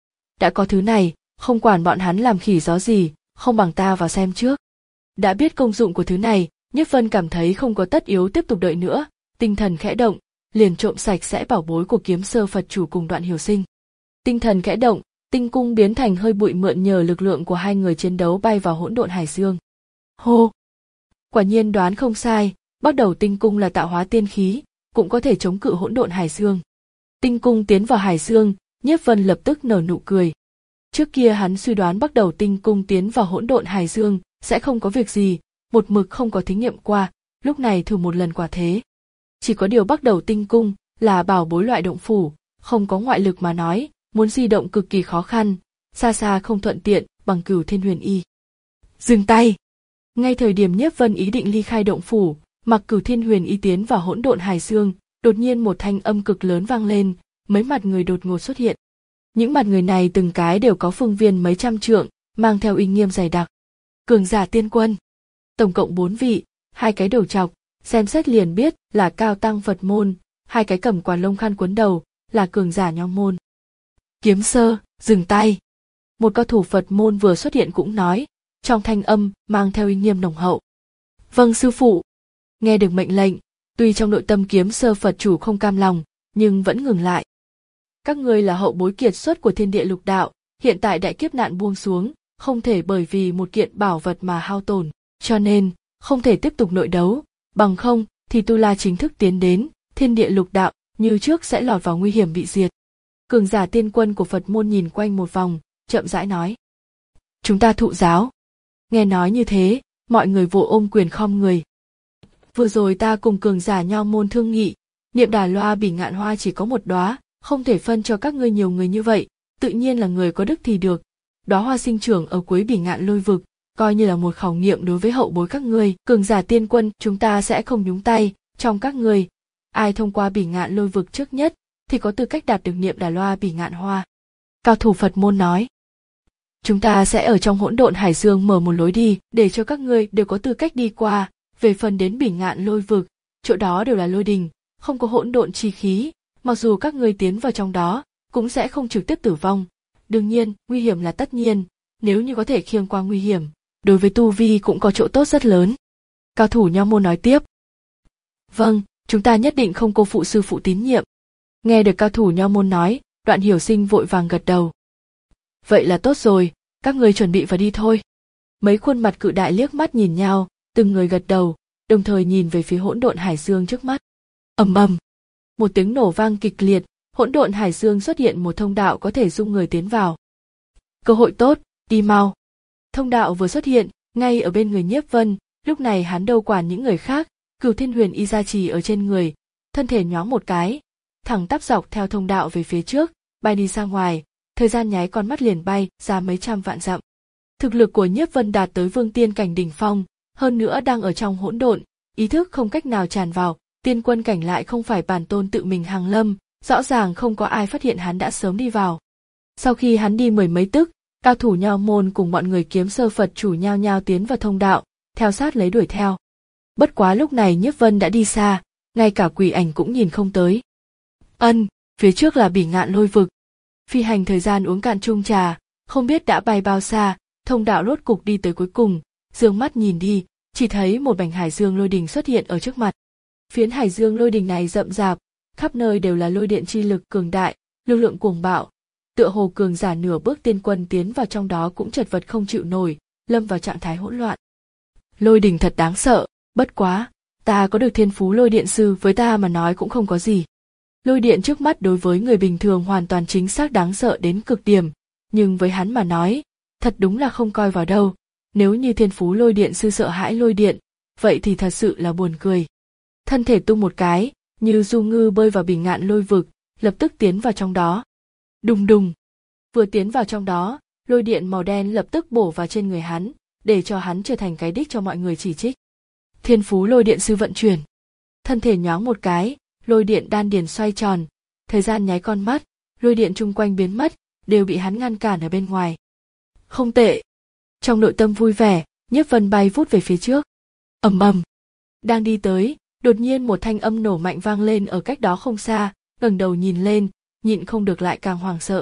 Speaker 1: Đã có thứ này, không quản bọn hắn làm khỉ gió gì, không bằng ta vào xem trước. Đã biết công dụng của thứ này, Nhiếp Vân cảm thấy không có tất yếu tiếp tục đợi nữa, tinh thần khẽ động, liền trộm sạch sẽ bảo bối của kiếm sơ Phật chủ cùng Đoạn Hiểu Sinh. Tinh thần khẽ động, tinh cung biến thành hơi bụi mượn nhờ lực lượng của hai người chiến đấu bay vào hỗn độn hải dương. Hô! Quả nhiên đoán không sai, bắt đầu tinh cung là tạo hóa tiên khí, cũng có thể chống cự hỗn độn hải dương. Tinh cung tiến vào hải dương, Nhiếp Vân lập tức nở nụ cười. Trước kia hắn suy đoán bắt đầu tinh cung tiến vào hỗn độn hải dương sẽ không có việc gì, một mực không có thí nghiệm qua, lúc này thử một lần quả thế. Chỉ có điều bắt đầu tinh cung là bảo bối loại động phủ, không có ngoại lực mà nói, muốn di động cực kỳ khó khăn, xa xa không thuận tiện bằng Cửu Thiên Huyền Y. Dừng tay! Ngay thời điểm Nhiếp Vân ý định ly khai động phủ, mặc Cửu Thiên Huyền Y tiến vào hỗn độn hải dương, đột nhiên một thanh âm cực lớn vang lên, mấy mặt người đột ngột xuất hiện. Những mặt người này từng cái đều có phương viên mấy trăm trượng, mang theo uy nghiêm dày đặc. Cường giả tiên quân, tổng cộng bốn vị, hai cái đầu trọc, xem xét liền biết là cao tăng Phật môn, hai cái cầm quạt lông khăn cuốn đầu, là cường giả Nho môn. Kiếm sơ, dừng tay. Một cao thủ Phật môn vừa xuất hiện cũng nói, trong thanh âm mang theo uy nghiêm nồng hậu. Vâng sư phụ. Nghe được mệnh lệnh, tuy trong nội tâm kiếm sơ Phật chủ không cam lòng, nhưng vẫn ngừng lại. Các ngươi là hậu bối kiệt xuất của thiên địa lục đạo, hiện tại đại kiếp nạn buông xuống, không thể bởi vì một kiện bảo vật mà hao tổn, cho nên không thể tiếp tục nội đấu, bằng không thì Tu La chính thức tiến đến, thiên địa lục đạo như trước sẽ lọt vào nguy hiểm bị diệt. Cường giả tiên quân của Phật môn nhìn quanh một vòng, chậm rãi nói. Chúng ta thụ giáo. Nghe nói như thế, mọi người vội ôm quyền khom người. Vừa rồi ta cùng cường giả nho môn thương nghị, Niệm Đà Loa Bỉ Ngạn Hoa chỉ có một đóa, không thể phân cho các ngươi nhiều người như vậy, tự nhiên là người có đức thì được. Đóa hoa sinh trưởng ở cuối Bỉ Ngạn Lôi Vực, coi như là một khảo nghiệm đối với hậu bối các ngươi. Cường giả tiên quân, chúng ta sẽ không nhúng tay, trong các ngươi, ai thông qua Bỉ Ngạn Lôi Vực trước nhất thì có tư cách đạt được Niệm Đà Loa Bỉ Ngạn Hoa. Cao thủ Phật môn nói. Chúng ta sẽ ở trong hỗn độn hải dương mở một lối đi để cho các ngươi đều có tư cách đi qua. Về phần đến Bỉ Ngạn Lôi Vực, chỗ đó đều là lôi đình, không có hỗn độn chi khí, mặc dù các ngươi tiến vào trong đó cũng sẽ không trực tiếp tử vong. Đương nhiên, nguy hiểm là tất nhiên, nếu như có thể khiêng qua nguy hiểm, đối với tu vi cũng có chỗ tốt rất lớn. Cao thủ nho môn nói tiếp. Vâng, chúng ta nhất định không cô phụ sư phụ tín nhiệm. Nghe được cao thủ nho môn nói, Đoạn Hiểu Sinh vội vàng gật đầu. Vậy là tốt rồi, các ngươi chuẩn bị vào đi thôi. Mấy khuôn mặt cự đại liếc mắt nhìn nhau, từng người gật đầu, đồng thời nhìn về phía hỗn độn hải dương trước mắt. Ầm ầm, một tiếng nổ vang kịch liệt, hỗn độn hải dương xuất hiện một thông đạo có thể dung người tiến vào. Cơ hội tốt, đi mau. Thông đạo vừa xuất hiện, ngay ở bên người Nhiếp Vân, lúc này hắn đâu quản những người khác, Cửu Thiên Huyền Y gia trì ở trên người, thân thể nhoáng một cái, thẳng tắp dọc theo thông đạo về phía trước, bay đi ra ngoài, thời gian nháy con mắt liền bay ra mấy trăm vạn dặm. Thực lực của Nhiếp Vân đạt tới vương tiên cảnh đỉnh phong, hơn nữa đang ở trong hỗn độn, ý thức không cách nào tràn vào, tiên quân cảnh lại không phải bản tôn tự mình hàng lâm, rõ ràng không có ai phát hiện hắn đã sớm đi vào. Sau khi hắn đi mười mấy tức, cao thủ nho môn cùng bọn người Kiếm Sơ Phật chủ nhao nhao tiến vào thông đạo, theo sát lấy đuổi theo. Bất quá lúc này Nhiếp Vân đã đi xa, ngay cả quỷ ảnh cũng nhìn không tới. Ân, phía trước là Bỉ Ngạn Lôi Vực. Phi hành thời gian uống cạn chung trà, không biết đã bay bao xa, thông đạo rốt cục đi tới cuối cùng, dương mắt nhìn đi, chỉ thấy một mảnh hải dương lôi đình xuất hiện ở trước mặt. Phiến hải dương lôi đình này rậm rạp, khắp nơi đều là lôi điện chi lực cường đại, lực lượng cuồng bạo. Tựa hồ cường giả nửa bước tiên quân tiến vào trong đó cũng chật vật không chịu nổi, lâm vào trạng thái hỗn loạn. Lôi đình thật đáng sợ, bất quá, ta có được thiên phú lôi điện sư, với ta mà nói cũng không có gì. Lôi điện trước mắt đối với người bình thường hoàn toàn chính xác đáng sợ đến cực điểm, nhưng với hắn mà nói, thật đúng là không coi vào đâu. Nếu như thiên phú lôi điện sư sợ hãi lôi điện, vậy thì thật sự là buồn cười. Thân thể tung một cái, như du ngư bơi vào Bỉ Ngạn Lôi Vực, lập tức tiến vào trong đó. Đùng đùng, vừa tiến vào trong đó, lôi điện màu đen lập tức bổ vào trên người hắn, để cho hắn trở thành cái đích cho mọi người chỉ trích. Thiên phú lôi điện sư vận chuyển, thân thể nhoáng một cái, lôi điện đan điền xoay tròn, thời gian nháy con mắt, lôi điện chung quanh biến mất, đều bị hắn ngăn cản ở bên ngoài. Không tệ. Trong nội tâm vui vẻ, Nhiếp Vân bay vút về phía trước. Ầm ầm. Đang đi tới, đột nhiên một thanh âm nổ mạnh vang lên ở cách đó không xa, ngẩng đầu nhìn lên, nhịn không được lại càng hoảng sợ.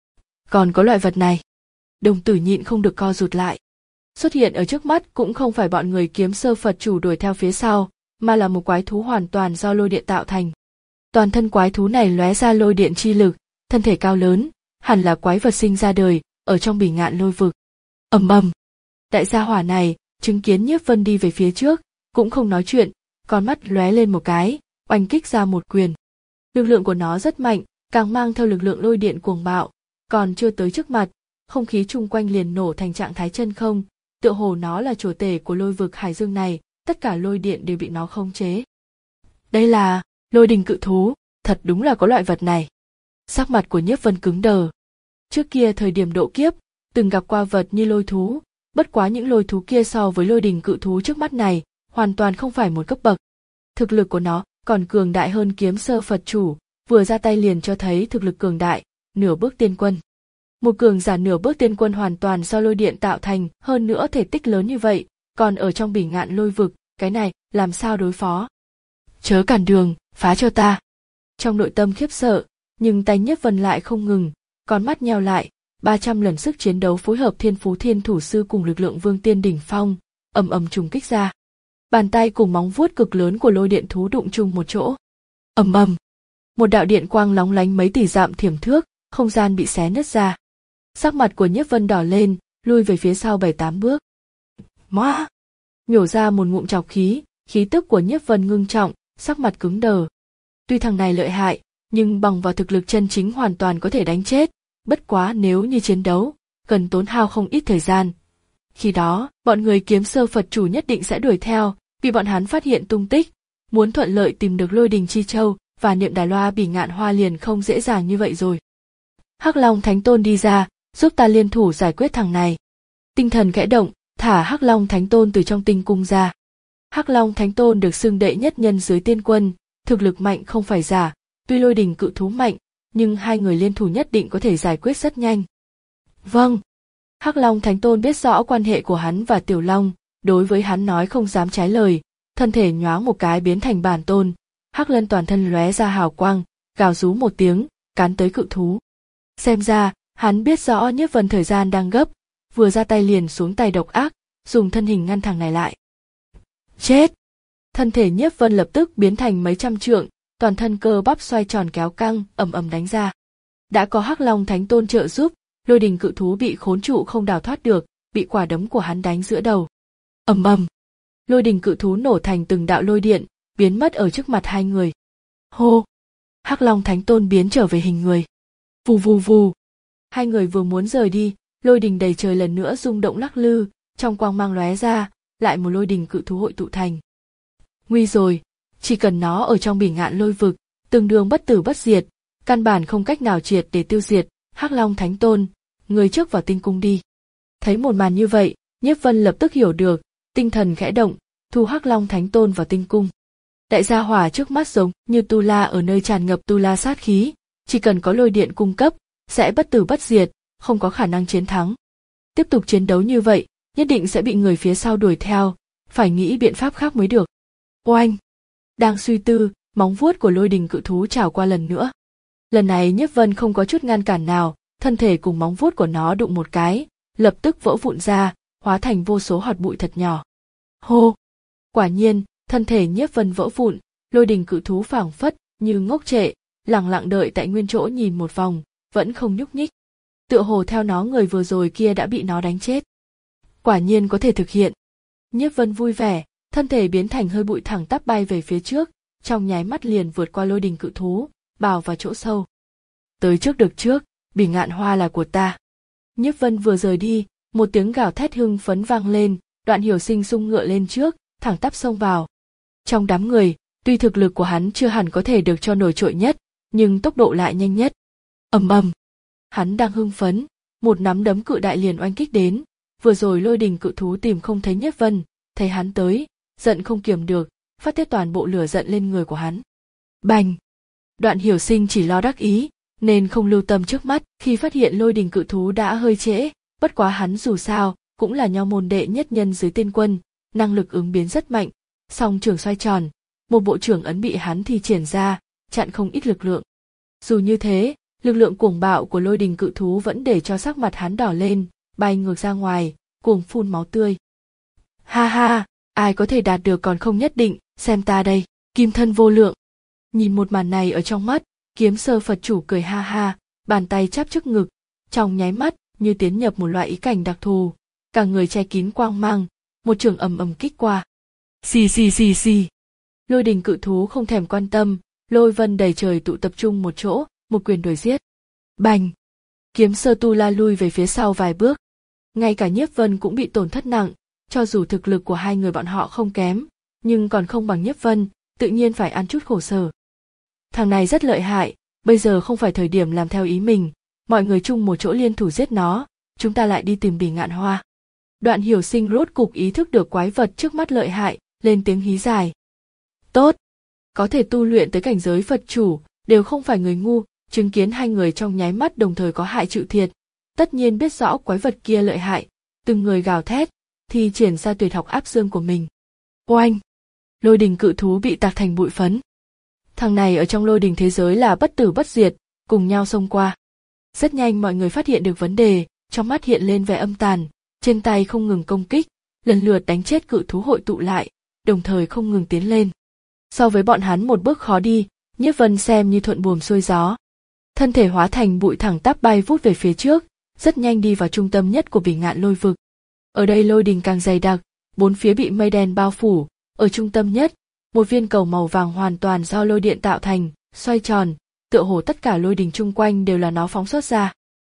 Speaker 1: Còn có loại vật này. Đồng tử nhịn không được co rụt lại. Xuất hiện ở trước mắt cũng không phải bọn người Kiếm Sơ Phật chủ đuổi theo phía sau, mà là một quái thú hoàn toàn do lôi điện tạo thành. Toàn thân quái thú này lóe ra lôi điện chi lực, thân thể cao lớn, hẳn là quái vật sinh ra đời ở trong Bỉ Ngạn Lôi Vực. Ầm ầm. Đại gia hỏa này chứng kiến Nhiếp Vân đi về phía trước, cũng không nói chuyện, con mắt lóe lên một cái, oanh kích ra một quyền. Lực lượng của nó rất mạnh, càng mang theo lực lượng lôi điện cuồng bạo, còn chưa tới trước mặt, không khí chung quanh liền nổ thành trạng thái chân không, tựa hồ nó là chủ tể của lôi vực hải dương này, tất cả lôi điện đều bị nó khống chế. Đây là lôi đình cự thú, thật đúng là có loại vật này. Sắc mặt của Nhiếp Vân cứng đờ. Trước kia thời điểm độ kiếp, từng gặp qua vật như lôi thú, bất quá những lôi thú kia so với lôi đình cự thú trước mắt này, hoàn toàn không phải một cấp bậc. Thực lực của nó còn cường đại hơn Kiếm Sơ Phật chủ, vừa ra tay liền cho thấy thực lực cường đại, nửa bước tiên quân. Một cường giả nửa bước tiên quân hoàn toàn do lôi điện tạo thành, hơn nữa thể tích lớn như vậy, còn ở trong Bỉ Ngạn Lôi Vực, cái này làm sao đối phó? Chớ cản đường, phá cho ta. Trong nội tâm khiếp sợ, nhưng tay Nhiếp Vân lại không ngừng, con mắt nheo lại, ba trăm lần sức chiến đấu phối hợp thiên phú thiên thủ sư cùng lực lượng vương tiên đỉnh phong, ầm ầm trùng kích ra. Bàn tay cùng móng vuốt cực lớn của lôi điện thú đụng chung một chỗ. Ầm ầm. Một đạo điện quang lóng lánh mấy tỷ dặm thiểm thước, không gian bị xé nứt ra. Sắc mặt của Nhiếp Vân đỏ lên, lui về phía sau bảy tám bước. Móa! Nhổ ra một ngụm trọc khí, khí tức của Nhiếp Vân ngưng trọng, sắc mặt cứng đờ. Tuy thằng này lợi hại, nhưng bằng vào thực lực chân chính hoàn toàn có thể đánh chết, bất quá nếu như chiến đấu, cần tốn hao không ít thời gian. Khi đó, bọn người Kiếm Sơ Phật chủ nhất định sẽ đuổi theo, vì bọn hắn phát hiện tung tích, muốn thuận lợi tìm được Lôi Đình Chi Châu và Niệm Đài Loa Bỉ Ngạn Hoa liền không dễ dàng như vậy rồi. Hắc Long Thánh Tôn đi ra, giúp ta liên thủ giải quyết thằng này. Tinh thần khẽ động, thả Hắc Long Thánh Tôn từ trong tinh cung ra. Hắc Long Thánh Tôn được xưng đệ nhất nhân dưới tiên quân, thực lực mạnh không phải giả, tuy Lôi Đình cự thú mạnh, nhưng hai người liên thủ nhất định có thể giải quyết rất nhanh. Vâng. Hắc Long Thánh Tôn biết rõ quan hệ của hắn và Tiểu Long, đối với hắn nói không dám trái lời, thân thể nhoáng một cái biến thành bản tôn, Hắc Lân toàn thân lóe ra hào quang, gào rú một tiếng, cắn tới cự thú. Xem ra, hắn biết rõ Nhiếp Vân thời gian đang gấp, vừa ra tay liền xuống tay độc ác, dùng thân hình ngăn thằng này lại. Chết! Thân thể Nhiếp Vân lập tức biến thành mấy trăm trượng, toàn thân cơ bắp xoay tròn kéo căng, ầm ầm đánh ra. Đã có Hắc Long Thánh Tôn trợ giúp, Lôi Đình cự thú bị khốn trụ không đào thoát được, bị quả đấm của hắn đánh giữa đầu. Ầm ầm! Lôi Đình cự thú nổ thành từng đạo lôi điện, biến mất ở trước mặt hai người. Hô! Hắc Long Thánh Tôn biến trở về hình người. Vù vù vù! Hai người vừa muốn rời đi, lôi đình đầy trời lần nữa rung động lắc lư, trong quang mang lóe ra, lại một lôi đình cự thú hội tụ thành. Nguy rồi, chỉ cần nó ở trong Bỉ Ngạn Lôi vực, tương đương bất tử bất diệt, căn bản không cách nào triệt để tiêu diệt. Hắc Long Thánh Tôn, người trước vào tinh cung đi. Thấy một màn như vậy, Nhiếp Vân lập tức hiểu được, tinh thần khẽ động, thu Hắc Long Thánh Tôn vào tinh cung. Đại gia hỏa trước mắt giống như tu la ở nơi tràn ngập tu la sát khí, chỉ cần có lôi điện cung cấp, sẽ bất tử bất diệt, không có khả năng chiến thắng. Tiếp tục chiến đấu như vậy, nhất định sẽ bị người phía sau đuổi theo, phải nghĩ biện pháp khác mới được. Oanh! Đang suy tư, móng vuốt của lôi đình cự thú trào qua lần nữa. Lần này Nhiếp Vân không có chút ngăn cản nào, thân thể cùng móng vuốt của nó đụng một cái, lập tức vỡ vụn ra, hóa thành vô số hạt bụi thật nhỏ. Hô! Quả nhiên, thân thể Nhiếp Vân vỡ vụn, lôi đình cự thú phảng phất như ngốc trệ, lẳng lặng đợi tại nguyên chỗ nhìn một vòng, vẫn không nhúc nhích. Tựa hồ theo nó người vừa rồi kia đã bị nó đánh chết. Quả nhiên có thể thực hiện. Nhiếp Vân vui vẻ, thân thể biến thành hơi bụi thẳng tắp bay về phía trước, trong nháy mắt liền vượt qua lôi đình cự thú, bào vào chỗ sâu. Tới trước được trước, Bỉ Ngạn Hoa là của ta. Nhiếp Vân vừa rời đi, một tiếng gào thét hưng phấn vang lên, Đoạn Hiểu Sinh xung ngựa lên trước, thẳng tắp xông vào. Trong đám người, tuy thực lực của hắn chưa hẳn có thể được cho nổi trội nhất, nhưng tốc độ lại nhanh nhất. Ầm ầm! Hắn đang hưng phấn, một nắm đấm cự đại liền oanh kích đến, vừa rồi lôi đình cự thú tìm không thấy Nhiếp Vân, thấy hắn tới, giận không kiềm được, phát tiết toàn bộ lửa giận lên người của hắn. Bành! Đoạn Hiểu Sinh chỉ lo đắc ý, nên không lưu tâm trước mắt, khi phát hiện lôi đình cự thú đã hơi trễ, bất quá hắn dù sao, cũng là nho môn đệ nhất nhân dưới tiên quân, năng lực ứng biến rất mạnh, song trường xoay tròn, một bộ trưởng ấn bị hắn thi triển ra, chặn không ít lực lượng. Dù như thế, lực lượng cuồng bạo của lôi đình cự thú vẫn để cho sắc mặt hắn đỏ lên, bay ngược ra ngoài, cuồng phun máu tươi. Ha ha, ai có thể đạt được còn không nhất định, xem ta đây, kim thân vô lượng. Nhìn một màn này ở trong mắt, Kiếm Sơ Phật chủ cười ha ha, bàn tay chắp trước ngực, trong nháy mắt như tiến nhập một loại ý cảnh đặc thù, cả người che kín quang mang, một trường ầm ầm kích qua. Xì xì xì xì. Lôi đình cự thú không thèm quan tâm, lôi vân đầy trời tụ tập trung một chỗ, một quyền đuổi giết. Bành! Kiếm Sơ Tu La lui về phía sau vài bước. Ngay cả Nhiếp Vân cũng bị tổn thất nặng, cho dù thực lực của hai người bọn họ không kém, nhưng còn không bằng Nhiếp Vân, tự nhiên phải ăn chút khổ sở. Thằng này rất lợi hại, bây giờ không phải thời điểm làm theo ý mình, mọi người chung một chỗ liên thủ giết nó, chúng ta lại đi tìm Bỉ Ngạn Hoa. Đoạn Hiểu Sinh rốt cục ý thức được quái vật trước mắt lợi hại, lên tiếng hí dài. Tốt! Có thể tu luyện tới cảnh giới Phật chủ, đều không phải người ngu, chứng kiến hai người trong nháy mắt đồng thời có hại chịu thiệt, tất nhiên biết rõ quái vật kia lợi hại, từng người gào thét, thi triển ra tuyệt học áp xương của mình. Oanh! Lôi đình cự thú bị tạc thành bụi phấn. Thằng này ở trong lôi đình thế giới là bất tử bất diệt, cùng nhau xông qua. Rất nhanh mọi người phát hiện được vấn đề, trong mắt hiện lên vẻ âm tàn, trên tay không ngừng công kích, lần lượt đánh chết cự thú hội tụ lại, đồng thời không ngừng tiến lên. So với bọn hắn một bước khó đi, Nhiếp Vân xem như thuận buồm xuôi gió. Thân thể hóa thành bụi thẳng tắp bay vút về phía trước, rất nhanh đi vào trung tâm nhất của Bỉ Ngạn Lôi vực. Ở đây lôi đình càng dày đặc, bốn phía bị mây đen bao phủ, ở trung tâm nhất, một viên cầu màu vàng hoàn toàn do lôi điện tạo thành, xoay tròn, tựa hồ tất cả lôi đình chung quanh đều là nó phóng xuất ra.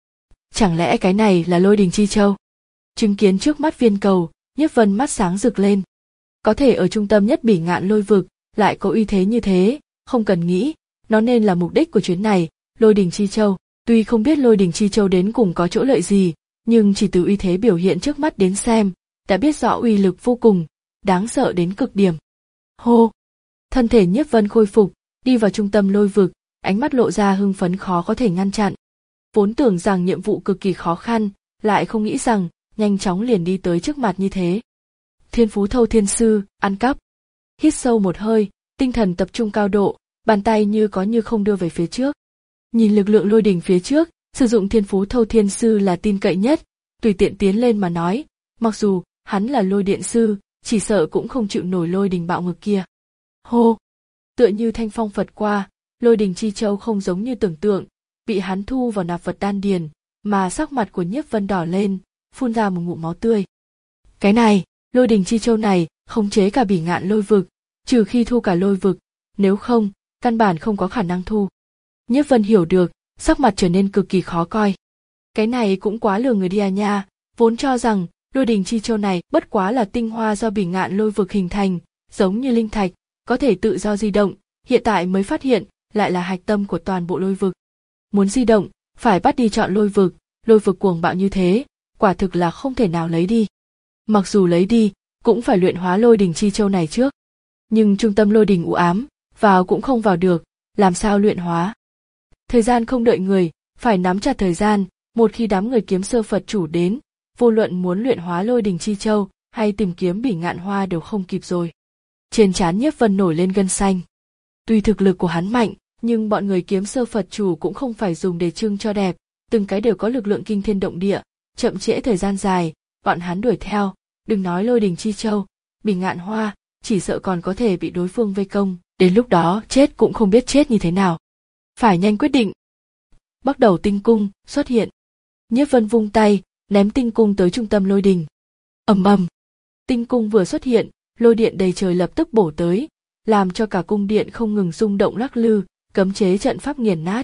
Speaker 1: Chẳng lẽ cái này là Lôi Đình Chi Châu? Chứng kiến trước mắt viên cầu, Nhiếp Vân mắt sáng rực lên. Có thể ở trung tâm nhất Bỉ Ngạn Lôi vực, lại có uy thế như thế, không cần nghĩ, nó nên là mục đích của chuyến này, Lôi Đình Chi Châu. Tuy không biết Lôi Đình Chi Châu đến cùng có chỗ lợi gì, nhưng chỉ từ uy thế biểu hiện trước mắt đến xem, đã biết rõ uy lực vô cùng, đáng sợ đến cực điểm. Hô! Thân thể Nhiếp Vân khôi phục, đi vào trung tâm lôi vực, ánh mắt lộ ra hưng phấn khó có thể ngăn chặn. Vốn tưởng rằng nhiệm vụ cực kỳ khó khăn, lại không nghĩ rằng, nhanh chóng liền đi tới trước mặt như thế. Thiên Phú Thâu Thiên Sư, ăn cắp. Hít sâu một hơi, tinh thần tập trung cao độ, bàn tay như có như không đưa về phía trước. Nhìn lực lượng lôi đình phía trước, sử dụng Thiên Phú Thâu Thiên Sư là tin cậy nhất, tùy tiện tiến lên mà nói, mặc dù hắn là lôi điện sư, chỉ sợ cũng không chịu nổi lôi đình bạo ngược kia. Hô! Tựa như thanh phong phật qua, Lôi Đình Chi Châu không giống như tưởng tượng, bị hắn thu vào nạp vật đan điền, mà sắc mặt của Nhiếp Vân đỏ lên, phun ra một ngụm máu tươi. Cái này, Lôi Đình Chi Châu này, khống chế cả Bỉ Ngạn Lôi vực, trừ khi thu cả lôi vực, nếu không, căn bản không có khả năng thu. Nhiếp Vân hiểu được, sắc mặt trở nên cực kỳ khó coi. Cái này cũng quá lừa người đi à nha, vốn cho rằng Lôi Đình Chi Châu này bất quá là tinh hoa do Bỉ Ngạn Lôi vực hình thành, giống như linh thạch, có thể tự do di động, hiện tại mới phát hiện, lại là hạch tâm của toàn bộ lôi vực. Muốn di động, phải bắt đi chọn lôi vực, lôi vực cuồng bạo như thế, quả thực là không thể nào lấy đi. Mặc dù lấy đi, cũng phải luyện hóa Lôi Đình Chi Châu này trước. Nhưng trung tâm lôi đình u ám, vào cũng không vào được, làm sao luyện hóa? Thời gian không đợi người, phải nắm chặt thời gian, một khi đám người kiếm sơ Phật chủ đến, vô luận muốn luyện hóa Lôi Đình Chi Châu hay tìm kiếm Bỉ Ngạn Hoa đều không kịp rồi. Trên trán Nhiếp Vân nổi lên gân xanh. Tuy thực lực của hắn mạnh, nhưng bọn người kiếm sơ Phật chủ cũng không phải dùng để trưng cho đẹp, từng cái đều có lực lượng kinh thiên động địa, chậm trễ thời gian dài, bọn hắn đuổi theo, đừng nói Lôi Đình Chi Châu, Bỉ Ngạn Hoa, chỉ sợ còn có thể bị đối phương vây công, đến lúc đó chết cũng không biết chết như thế nào. Phải nhanh quyết định. Bắt đầu tinh cung xuất hiện. Nhiếp Vân vung tay, ném tinh cung tới trung tâm lôi đình. Ầm ầm. Tinh cung vừa xuất hiện, lôi điện đầy trời lập tức bổ tới, làm cho cả cung điện không ngừng rung động lắc lư, cấm chế trận pháp nghiền nát.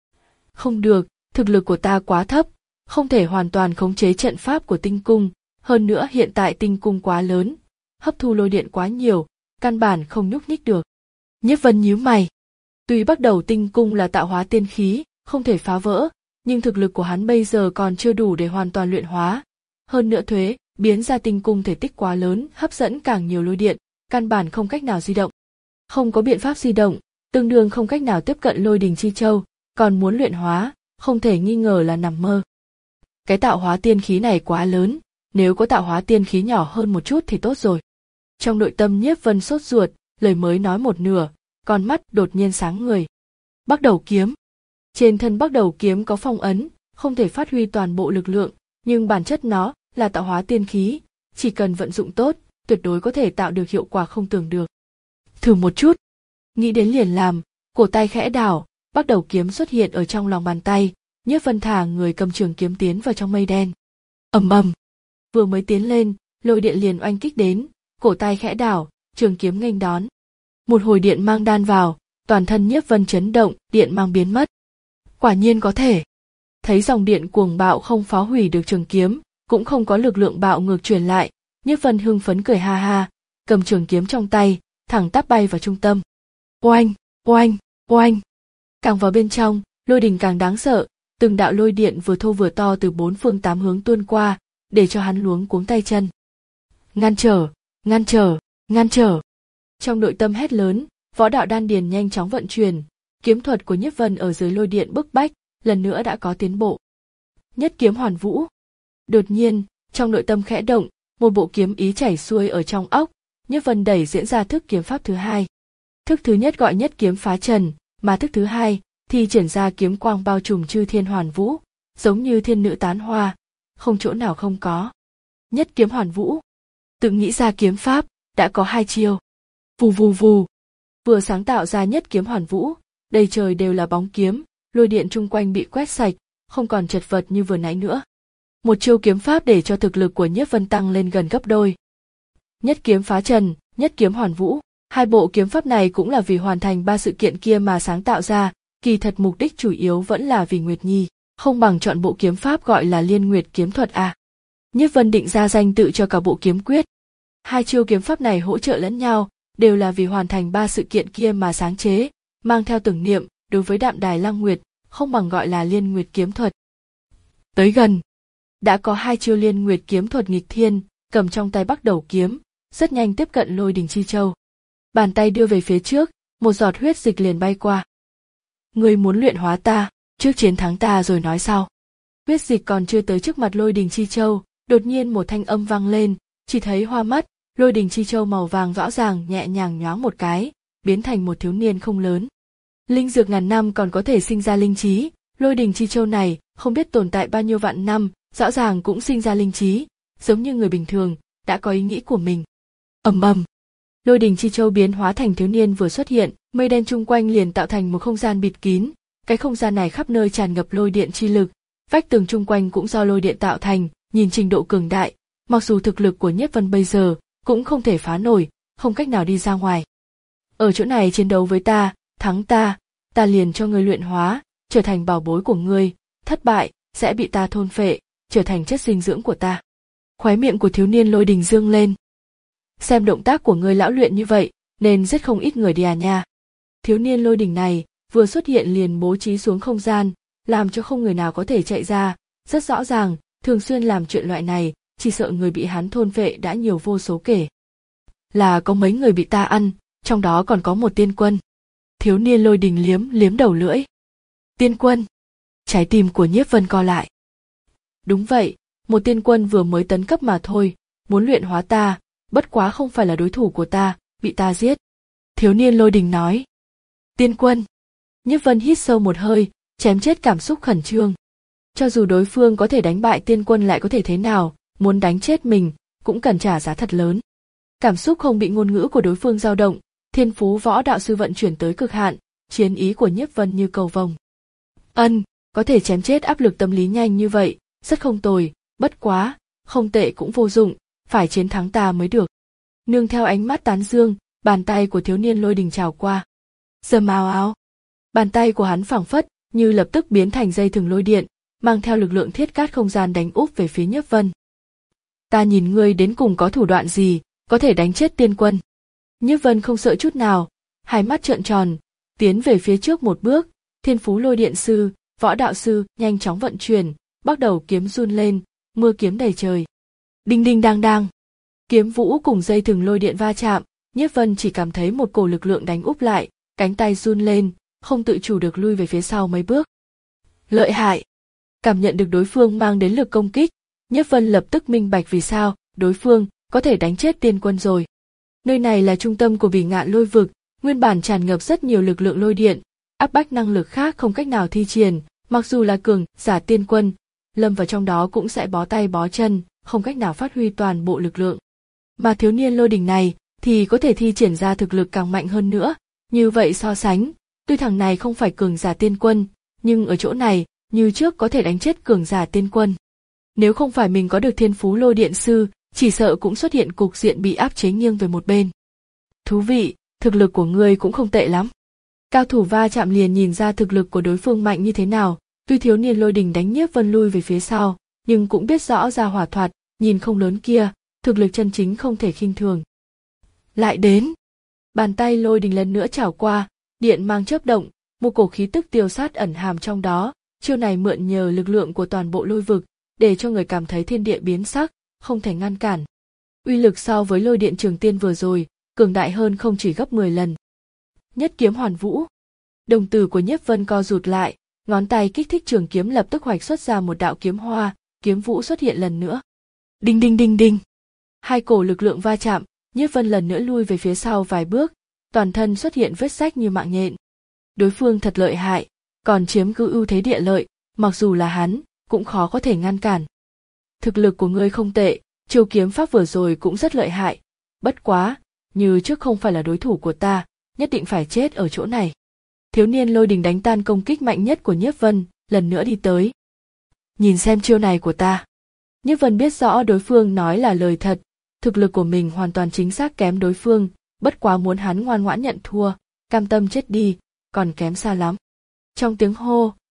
Speaker 1: Không được, thực lực của ta quá thấp, không thể hoàn toàn khống chế trận pháp của tinh cung, hơn nữa hiện tại tinh cung quá lớn, hấp thu lôi điện quá nhiều, căn bản không nhúc nhích được. Nhiếp Vân nhíu mày. Tuy bắt đầu tinh cung là tạo hóa tiên khí, không thể phá vỡ, nhưng thực lực của hắn bây giờ còn chưa đủ để hoàn toàn luyện hóa. Hơn nữa thuế, biến ra tinh cung thể tích quá lớn, hấp dẫn càng nhiều lôi điện, căn bản không cách nào di động. Không có biện pháp di động, tương đương không cách nào tiếp cận Lôi Đình Chi Châu, còn muốn luyện hóa, không thể nghi ngờ là nằm mơ. Cái tạo hóa tiên khí này quá lớn, nếu có tạo hóa tiên khí nhỏ hơn một chút thì tốt rồi. Trong nội tâm Nhiếp Vân sốt ruột, lời mới nói một nửa, con mắt đột nhiên sáng người. Bắc Đầu kiếm. Trên thân Bắc Đầu kiếm có phong ấn, không thể phát huy toàn bộ lực lượng, nhưng bản chất nó là tạo hóa tiên khí, chỉ cần vận dụng tốt, tuyệt đối có thể tạo được hiệu quả không tưởng được. Thử một chút. Nghĩ đến liền làm, cổ tay khẽ đảo, Bắc Đầu kiếm xuất hiện ở trong lòng bàn tay, Nhiếp Vân thả người cầm trường kiếm tiến vào trong mây đen. Ầm ầm. Vừa mới tiến lên, lôi điện liền oanh kích đến, cổ tay khẽ đảo, trường kiếm nghênh đón. Một hồi điện mang đan vào, toàn thân Nhiếp Vân chấn động, điện mang biến mất. Quả nhiên có thể. Thấy dòng điện cuồng bạo không phá hủy được trường kiếm, cũng không có lực lượng bạo ngược truyền lại, Nhiếp Vân hưng phấn cười ha ha, cầm trường kiếm trong tay, thẳng tắp bay vào trung tâm. Oanh, oanh, oanh. Càng vào bên trong, lôi đình càng đáng sợ, từng đạo lôi điện vừa thô vừa to từ bốn phương tám hướng tuôn qua, để cho hắn luống cuống tay chân. Ngăn trở, ngăn trở, ngăn trở. Trong nội tâm hét lớn, võ đạo đan điền nhanh chóng vận chuyển, kiếm thuật của Nhiếp Vân ở dưới lôi điện bức bách, lần nữa đã có tiến bộ. Nhất kiếm hoàn vũ. Đột nhiên, trong nội tâm khẽ động, một bộ kiếm ý chảy xuôi ở trong óc, Nhiếp Vân đẩy diễn ra thức kiếm pháp thứ hai. Thức thứ nhất gọi nhất kiếm phá trần, mà thức thứ hai thì triển ra kiếm quang bao trùm chư thiên hoàn vũ, giống như thiên nữ tán hoa, không chỗ nào không có. Nhất kiếm hoàn vũ. Tự nghĩ ra kiếm pháp, đã có hai chiêu. Vù vù vù. Vừa sáng tạo ra nhất kiếm hoàn vũ, đầy trời đều là bóng kiếm, lôi điện chung quanh bị quét sạch, không còn chật vật như vừa nãy nữa. Một chiêu kiếm pháp để cho thực lực của Nhiếp Vân tăng lên gần gấp đôi. Nhất kiếm phá trần, nhất kiếm hoàn vũ, hai bộ kiếm pháp này cũng là vì hoàn thành ba sự kiện kia mà sáng tạo ra, kỳ thật mục đích chủ yếu vẫn là vì Nguyệt Nhi. không bằng chọn bộ kiếm pháp gọi là Liên Nguyệt kiếm thuật à. Nhiếp Vân định ra danh tự cho cả bộ kiếm quyết. Hai chiêu kiếm pháp này hỗ trợ lẫn nhau, đều là vì hoàn thành ba sự kiện kia mà sáng chế, mang theo tưởng niệm, đối với Đạm Đài Lăng Nguyệt, không bằng gọi là Liên Nguyệt kiếm thuật. Tới gần, đã có hai chiêu Liên Nguyệt kiếm thuật nghịch thiên, cầm trong tay Bắc Đầu kiếm, rất nhanh tiếp cận Lôi Đình Chi Châu. Bàn tay đưa về phía trước, một giọt huyết dịch liền bay qua. Ngươi muốn luyện hóa ta, trước chiến thắng ta rồi nói sau. Huyết dịch còn chưa tới trước mặt Lôi Đình Chi Châu, đột nhiên một thanh âm vang lên, chỉ thấy hoa mắt, Lôi Đình Chi Châu màu vàng rõ ràng nhẹ nhàng nhoáng một cái, biến thành một thiếu niên không lớn. Linh dược ngàn năm còn có thể sinh ra linh trí, Lôi Đình Chi Châu này không biết tồn tại bao nhiêu vạn năm, rõ ràng cũng sinh ra linh trí, giống như người bình thường, đã có ý nghĩ của mình. Ầm ầm, Lôi Đình Chi Châu biến hóa thành thiếu niên vừa xuất hiện, mây đen chung quanh liền tạo thành một không gian bịt kín, cái không gian này khắp nơi tràn ngập lôi điện chi lực, vách tường chung quanh cũng do lôi điện tạo thành, nhìn trình độ cường đại, mặc dù thực lực của Nhiếp Vân bây giờ cũng không thể phá nổi, không cách nào đi ra ngoài. Ở chỗ này chiến đấu với ta, thắng ta, ta liền cho ngươi luyện hóa, trở thành bảo bối của ngươi, thất bại sẽ bị ta thôn phệ, trở thành chất dinh dưỡng của ta. Khóe miệng của thiếu niên Lôi Đình dương lên. Xem động tác của ngươi lão luyện như vậy, nên giết không ít người đi à nha. Thiếu niên Lôi Đình này vừa xuất hiện liền bố trí xuống không gian, làm cho không người nào có thể chạy ra, rất rõ ràng, thường xuyên làm chuyện loại này, chỉ sợ người bị hắn thôn phệ đã nhiều vô số kể. Là có mấy người bị ta ăn, trong đó còn có một tiên quân. Thiếu niên Lôi Đình liếm liếm đầu lưỡi. Tiên quân. Trái tim của Nhiếp Vân co lại. Đúng vậy, một tiên quân vừa mới tấn cấp mà thôi, muốn luyện hóa ta, bất quá không phải là đối thủ của ta, bị ta giết. Thiếu niên Lôi Đình nói. Tiên quân. Nhiếp Vân hít sâu một hơi, chém chết cảm xúc khẩn trương. Cho dù đối phương có thể đánh bại tiên quân lại có thể thế nào, muốn đánh chết mình, cũng cần trả giá thật lớn. Cảm xúc không bị ngôn ngữ của đối phương dao động, thiên phú võ đạo sư vận chuyển tới cực hạn, chiến ý của Nhiếp Vân như cầu vồng. Ân, có thể chém chết áp lực tâm lý nhanh như vậy, rất không tồi, bất quá, không tệ cũng vô dụng, phải chiến thắng ta mới được. Nương theo ánh mắt tán dương, bàn tay của thiếu niên Lôi Đình trào qua. Rầm ào ào. Bàn tay của hắn phảng phất như lập tức biến thành dây thừng lôi điện, mang theo lực lượng thiết cát không gian đánh úp về phía Nhiếp Vân. Ta nhìn ngươi đến cùng có thủ đoạn gì, có thể đánh chết tiên quân. Nhiếp Vân không sợ chút nào, hai mắt trợn tròn, tiến về phía trước một bước, thiên phú lôi điện sư, võ đạo sư nhanh chóng vận chuyển, bắt đầu kiếm run lên, mưa kiếm đầy trời. Đinh đinh đang đang, kiếm vũ cùng dây thừng lôi điện va chạm, Nhiếp Vân chỉ cảm thấy một cổ lực lượng đánh úp lại, cánh tay run lên, không tự chủ được lui về phía sau mấy bước. Lợi hại. Cảm nhận được đối phương mang đến lực công kích, Nhiếp Vân lập tức minh bạch vì sao đối phương có thể đánh chết tiên quân rồi. Nơi này là trung tâm của Bỉ Ngạn Lôi vực, nguyên bản tràn ngập rất nhiều lực lượng lôi điện, áp bách năng lực khác không cách nào thi triển, mặc dù là cường giả tiên quân, lâm vào trong đó cũng sẽ bó tay bó chân, không cách nào phát huy toàn bộ lực lượng. Mà thiếu niên Lôi Đình này thì có thể thi triển ra thực lực càng mạnh hơn nữa, như vậy so sánh, tuy thằng này không phải cường giả tiên quân, nhưng ở chỗ này, như trước có thể đánh chết cường giả tiên quân. Nếu không phải mình có được thiên phú lôi điện sư, chỉ sợ cũng xuất hiện cục diện bị áp chế nghiêng về một bên. Thú vị, thực lực của ngươi cũng không tệ lắm. Cao thủ va chạm liền nhìn ra thực lực của đối phương mạnh như thế nào, tuy thiếu niên Lôi Đình đánh Nhiếp Vân lui về phía sau, nhưng cũng biết rõ ra hỏa thoạt, nhìn không lớn kia, thực lực chân chính không thể khinh thường. Lại đến. Bàn tay Lôi Đình lần nữa chảo qua, điện mang chớp động, một cổ khí tức tiêu sát ẩn hàm trong đó, chiêu này mượn nhờ lực lượng của toàn bộ lôi vực, để cho người cảm thấy thiên địa biến sắc, không thể ngăn cản. Uy lực so với lôi điện trường tiên vừa rồi, cường đại hơn không chỉ gấp mười lần. Nhất kiếm hoàn vũ. Đồng tử của Nhiếp Vân co rụt lại, ngón tay kích thích trường kiếm lập tức hoạch xuất ra một đạo kiếm hoa, kiếm vũ xuất hiện lần nữa. Đinh đinh đinh đinh. Hai cổ lực lượng va chạm, Nhiếp Vân lần nữa lui về phía sau vài bước, toàn thân xuất hiện vết rách như mạng nhện. Đối phương thật lợi hại, còn chiếm cứ ưu thế địa lợi, mặc dù là hắn, cũng khó có thể ngăn cản. Thực lực của ngươi không tệ, chiêu kiếm pháp vừa rồi cũng rất lợi hại, bất quá, như trước không phải là đối thủ của ta, nhất định phải chết ở chỗ này. Thiếu niên Lôi Đình đánh tan công kích mạnh nhất của Nhiếp Vân, lần nữa đi tới. Nhìn xem chiêu này của ta. Nhiếp Vân biết rõ đối phương nói là lời thật, thực lực của mình hoàn toàn chính xác kém đối phương, bất quá muốn hắn ngoan ngoãn nhận thua, cam tâm chết đi, còn kém xa lắm. Trong tiếng hô,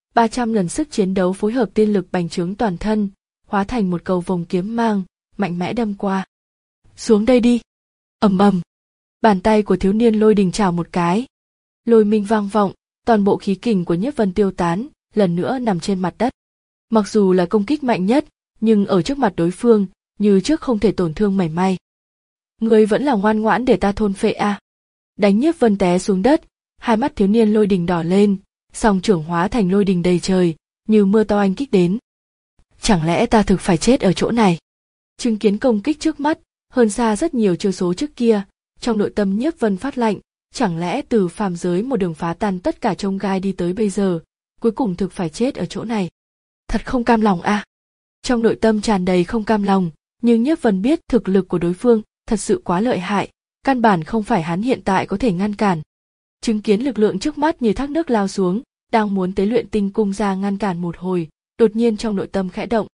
Speaker 1: ba trăm lần sức chiến đấu phối hợp tiên lực bành trướng toàn thân, hóa thành một cầu vồng kiếm mang, mạnh mẽ đâm qua. Xuống đây đi. Ầm ầm. Bàn tay của thiếu niên Lôi Đình chảo một cái. Lôi minh vang vọng, toàn bộ khí kình của Nhiếp Vân tiêu tán, lần nữa nằm trên mặt đất. Mặc dù là công kích mạnh nhất, nhưng ở trước mặt đối phương, như trước không thể tổn thương mảy may. Ngươi vẫn là ngoan ngoãn để ta thôn phệ à? Đánh Nhiếp Vân té xuống đất, hai mắt thiếu niên Lôi Đình đỏ lên, song trưởng hóa thành lôi đình đầy trời, như mưa to oanh kích đến. Chẳng lẽ ta thực phải chết ở chỗ này? Chứng kiến công kích trước mắt, hơn xa rất nhiều chiêu số trước kia, trong nội tâm Nhiếp Vân phát lạnh, chẳng lẽ từ phàm giới một đường phá tan tất cả chông gai đi tới bây giờ, cuối cùng thực phải chết ở chỗ này. Thật không cam lòng à? Trong nội tâm tràn đầy không cam lòng, nhưng Nhiếp Vân biết thực lực của đối phương thật sự quá lợi hại, căn bản không phải hắn hiện tại có thể ngăn cản. Chứng kiến lực lượng trước mắt như thác nước lao xuống, đang muốn tế luyện tinh cung ra ngăn cản một hồi, đột nhiên trong nội tâm khẽ động.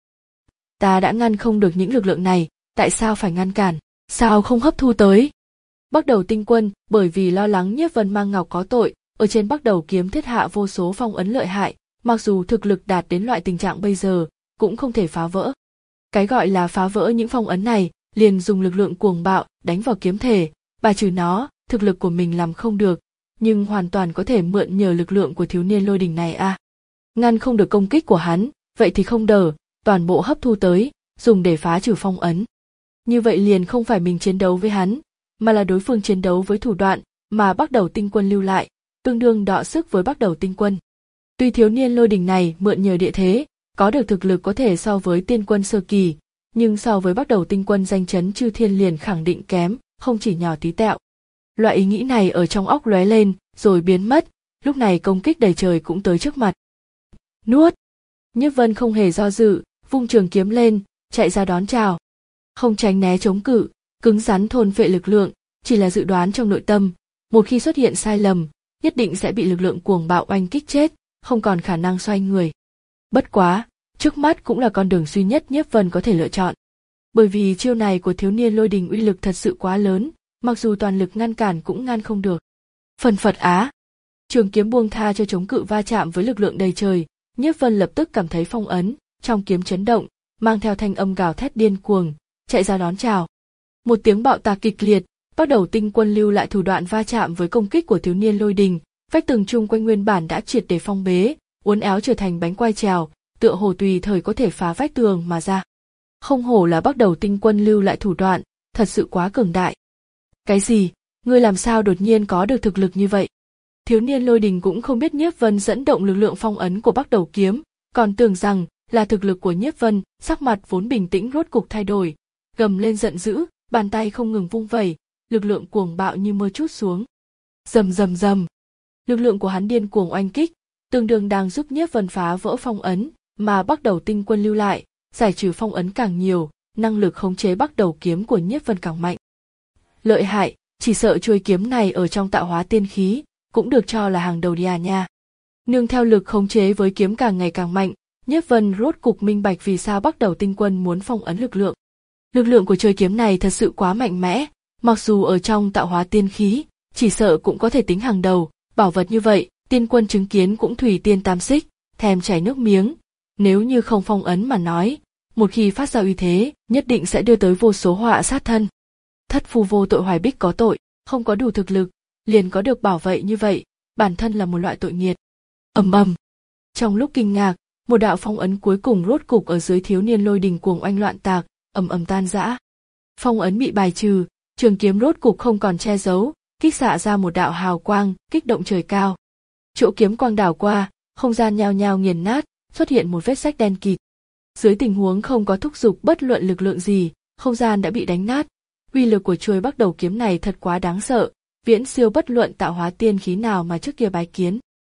Speaker 1: Ta đã ngăn không được những lực lượng này, tại sao phải ngăn cản, sao không hấp thu tới? Bắc Đầu Tinh Quân bởi vì lo lắng Nhiếp Vân mang ngọc có tội, ở trên Bắc Đầu kiếm thiết hạ vô số phong ấn lợi hại, mặc dù thực lực đạt đến loại tình trạng bây giờ, cũng không thể phá vỡ. Cái gọi là phá vỡ những phong ấn này, liền dùng lực lượng cuồng bạo đánh vào kiếm thể, bài trừ nó, thực lực của mình làm không được, nhưng hoàn toàn có thể mượn nhờ lực lượng của thiếu niên Lôi Đình này à. Ngăn không được công kích của hắn, vậy thì không đờ, toàn bộ hấp thu tới, dùng để phá trừ phong ấn. Như vậy liền không phải mình chiến đấu với hắn, mà là đối phương chiến đấu với thủ đoạn mà Bắc Đầu Tinh Quân lưu lại, tương đương đọ sức với Bắc Đầu Tinh Quân. Tuy thiếu niên Lôi Đình này mượn nhờ địa thế, có được thực lực có thể so với tiên quân sơ kỳ, nhưng so với Bắc Đầu Tinh Quân danh chấn chư thiên liền khẳng định kém, không chỉ nhỏ tí tẹo. Loại ý nghĩ này ở trong óc lóe lên, rồi biến mất, lúc này công kích đầy trời cũng tới trước mặt. Nuốt! Nhiếp Vân không hề do dự, vung trường kiếm lên, chạy ra đón chào. Không tránh né chống cự, cứng rắn thôn phệ lực lượng, chỉ là dự đoán trong nội tâm, một khi xuất hiện sai lầm, nhất định sẽ bị lực lượng cuồng bạo oanh kích chết, không còn khả năng xoay người. Bất quá, trước mắt cũng là con đường duy nhất Nhiếp Vân có thể lựa chọn. Bởi vì chiêu này của thiếu niên Lôi Đình uy lực thật sự quá lớn, mặc dù toàn lực ngăn cản cũng ngăn không được. Phần phật á! Trường kiếm buông tha cho chống cự va chạm với lực lượng đầy trời, Nhiếp Vân lập tức cảm thấy phong ấn, trong kiếm chấn động, mang theo thanh âm gào thét điên cuồng, chạy ra đón chào. Một tiếng bạo tạc kịch liệt, Bắc Đầu Tinh Quân lưu lại thủ đoạn va chạm với công kích của thiếu niên Lôi Đình, vách tường chung quanh nguyên bản đã triệt để phong bế, uốn éo trở thành bánh quai trèo, tựa hồ tùy thời có thể phá vách tường mà ra. Không hổ là Bắc Đầu Tinh Quân lưu lại thủ đoạn, thật sự quá cường đại. Cái gì? Ngươi làm sao đột nhiên có được thực lực như vậy? Thiếu niên Lôi Đình cũng không biết Nhiếp Vân dẫn động lực lượng phong ấn của Bắc Đầu kiếm, còn tưởng rằng là thực lực của Nhiếp Vân, sắc mặt vốn bình tĩnh rốt cục thay đổi, gầm lên giận dữ, bàn tay không ngừng vung vẩy, lực lượng cuồng bạo như mưa trút xuống. Rầm rầm rầm, lực lượng của hắn điên cuồng oanh kích, tương đương đang giúp Nhiếp Vân phá vỡ phong ấn mà Bắc Đầu Tinh Quân lưu lại, giải trừ phong ấn càng nhiều, năng lực khống chế Bắc Đầu kiếm của Nhiếp Vân càng mạnh. Lợi hại, chỉ sợ chuôi kiếm này ở trong tạo hóa tiên khí, cũng được cho là hàng đầu đi à nha. Nương theo lực khống chế với kiếm càng ngày càng mạnh, Nhiếp Vân rốt cục minh bạch vì sao Bắc Đầu Tinh Quân muốn phong ấn lực lượng. Lực lượng của chuôi kiếm này thật sự quá mạnh mẽ, mặc dù ở trong tạo hóa tiên khí, chỉ sợ cũng có thể tính hàng đầu, bảo vật như vậy, tiên quân chứng kiến cũng thủy tiên tam xích, thèm chảy nước miếng. Nếu như không phong ấn mà nói, một khi phát ra uy thế, nhất định sẽ đưa tới vô số họa sát thân. Thất phu vô tội hoài bích có tội, không có đủ thực lực, liền có được bảo vệ như vậy, bản thân là một loại tội nghiệt. Ầm ầm. Trong lúc kinh ngạc, một đạo phong ấn cuối cùng rốt cục ở dưới thiếu niên Lôi Đình cuồng oanh loạn tạc, ầm ầm tan rã. Phong ấn bị bài trừ, trường kiếm rốt cục không còn che giấu, kích xạ ra một đạo hào quang, kích động trời cao. Chỗ kiếm quang đảo qua, không gian nhao nhao nghiền nát, xuất hiện một vết rách đen kịt. Dưới tình huống không có thúc giục bất luận lực lượng gì, không gian đã bị đánh nát. Uy lực của chuôi Bắc Đầu kiếm này thật quá đáng sợ, viễn siêu bất luận tạo hóa tiên khí nào mà trước kia bái kiến.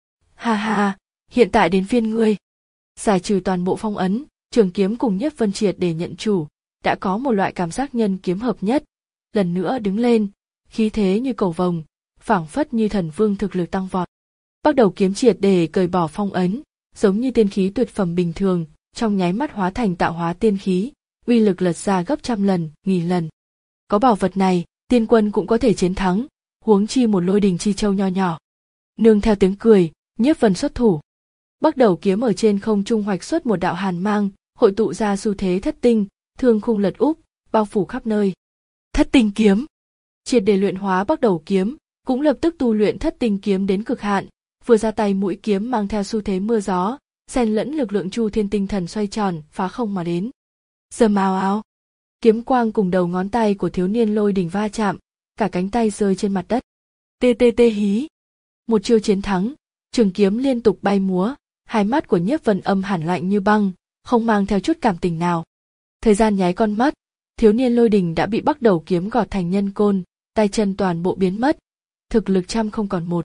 Speaker 1: Ha ha, hiện tại đến phiên ngươi. Giải trừ toàn bộ phong ấn, trường kiếm cùng Nhiếp Vân triệt để nhận chủ, đã có một loại cảm giác nhân kiếm hợp nhất. Lần nữa đứng lên, khí thế như cầu vồng, phảng phất như thần vương thực lực tăng vọt. Bắc Đầu kiếm triệt để cởi bỏ phong ấn, giống như tiên khí tuyệt phẩm bình thường, trong nháy mắt hóa thành tạo hóa tiên khí, uy lực lật ra gấp trăm lần, nghìn lần. Có bảo vật này, tiên quân cũng có thể chiến thắng, huống chi một Lôi Đình chi châu nho nhỏ. Nương theo tiếng cười, Nhiếp Vân xuất thủ. Bắc đầu kiếm ở trên không trung hoạch xuất một đạo hàn mang, hội tụ ra xu thế thất tinh, thương khung lật úp, bao phủ khắp nơi. Thất tinh kiếm. Triệt để luyện hóa Bắc đầu kiếm, cũng lập tức tu luyện thất tinh kiếm đến cực hạn, vừa ra tay mũi kiếm mang theo xu thế mưa gió, xen lẫn lực lượng chu thiên tinh thần xoay tròn, phá không mà đến. Rầm ào ào. Kiếm quang cùng đầu ngón tay của thiếu niên Lôi Đình va chạm, cả cánh tay rơi trên mặt đất. Tê tê tê hí. Một chiêu chiến thắng, trường kiếm liên tục bay múa, hai mắt của Nhiếp Vân âm hẳn lạnh như băng, không mang theo chút cảm tình nào. Thời gian nháy con mắt, thiếu niên Lôi Đình đã bị Bắc đầu kiếm gọt thành nhân côn, tay chân toàn bộ biến mất, thực lực trăm không còn một.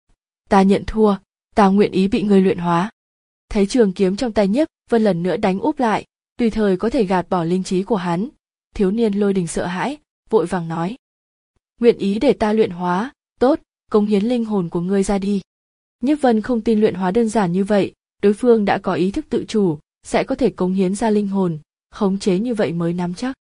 Speaker 1: Ta nhận thua, ta nguyện ý bị ngươi luyện hóa. Thấy trường kiếm trong tay Nhiếp Vân lần nữa đánh úp lại, tùy thời có thể gạt bỏ linh trí của hắn, thiếu niên Lôi Đình sợ hãi, vội vàng nói: nguyện ý để ta luyện hóa, tốt, cống hiến linh hồn của ngươi ra đi. Nhiếp Vân không tin luyện hóa đơn giản như vậy, đối phương đã có ý thức tự chủ, sẽ có thể cống hiến ra linh hồn, khống chế như vậy mới nắm chắc.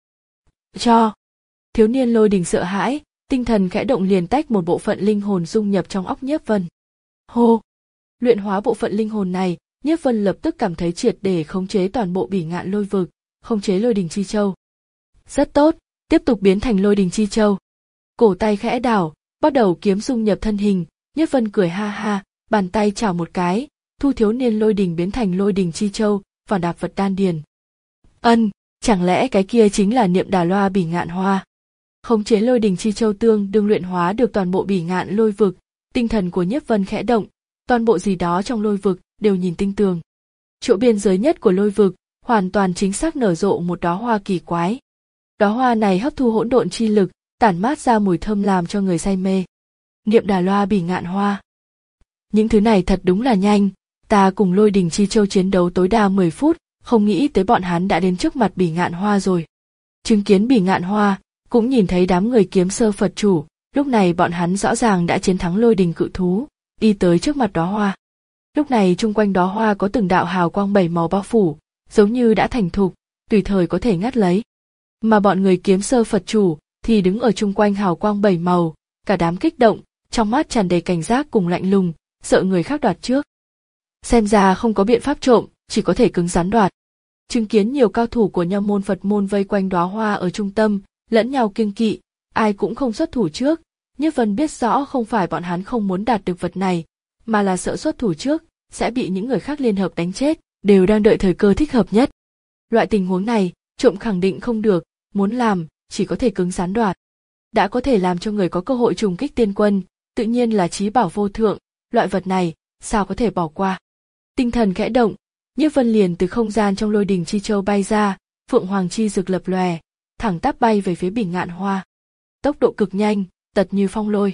Speaker 1: Cho. Thiếu niên Lôi Đình sợ hãi, tinh thần khẽ động liền tách một bộ phận linh hồn dung nhập trong óc Nhiếp Vân. Hô. Luyện hóa bộ phận linh hồn này, Nhiếp Vân lập tức cảm thấy triệt để khống chế toàn bộ Bỉ Ngạn Lôi vực, khống chế Lôi Đình Chi Châu. Rất tốt, tiếp tục biến thành Lôi Đình Chi Châu. Cổ tay khẽ đảo, bắt đầu kiếm dung nhập thân hình, Nhiếp Vân cười ha ha, bàn tay chảo một cái, thu thiếu niên Lôi Đình biến thành Lôi Đình Chi Châu, vào đạp vật đan điền. Ân, chẳng lẽ cái kia chính là Niệm Đà Loa Bỉ Ngạn Hoa? Khống chế Lôi Đình Chi Châu tương đương luyện hóa được toàn bộ Bỉ Ngạn Lôi vực, tinh thần của Nhiếp Vân khẽ động, toàn bộ gì đó trong lôi vực đều nhìn tinh tường. Chỗ biên giới nhất của lôi vực, hoàn toàn chính xác nở rộ một đóa hoa kỳ quái. Đóa hoa này hấp thu hỗn độn chi lực, tản mát ra mùi thơm làm cho người say mê. Niệm Đà Loa Bỉ Ngạn Hoa. Những thứ này thật đúng là nhanh, ta cùng Lôi Đình Chi Châu chiến đấu tối đa mười phút, không nghĩ tới bọn hắn đã đến trước mặt Bỉ Ngạn Hoa rồi. Chứng kiến Bỉ Ngạn Hoa, cũng nhìn thấy đám người kiếm sơ Phật chủ, lúc này bọn hắn rõ ràng đã chiến thắng Lôi Đình cự thú, đi tới trước mặt đóa hoa. Lúc này chung quanh đóa hoa có từng đạo hào quang bảy màu bao phủ, giống như đã thành thục, tùy thời có thể ngắt lấy. Mà bọn người kiếm sơ Phật chủ thì đứng ở chung quanh hào quang bảy màu, cả đám kích động, trong mắt tràn đầy cảnh giác cùng lạnh lùng, sợ người khác đoạt trước. Xem ra không có biện pháp trộm, chỉ có thể cứng rắn đoạt. Chứng kiến nhiều cao thủ của Nho môn Phật môn vây quanh đóa hoa ở trung tâm, lẫn nhau kiêng kỵ, ai cũng không xuất thủ trước. Nhiếp Vân biết rõ không phải bọn hắn không muốn đạt được vật này, mà là sợ xuất thủ trước sẽ bị những người khác liên hợp đánh chết, đều đang đợi thời cơ thích hợp nhất. Loại tình huống này, trộm khẳng định không được, muốn làm, chỉ có thể cứng rắn đoạt. Đã có thể làm cho người có cơ hội trùng kích tiên quân, tự nhiên là chí bảo vô thượng, loại vật này, sao có thể bỏ qua. Tinh thần khẽ động, Nhiếp Vân liền từ không gian trong Lôi Đình Chi Châu bay ra, phượng hoàng chi rực lập lòe, thẳng tắp bay về phía Bỉ Ngạn Hoa. Tốc độ cực nhanh, tật như phong lôi.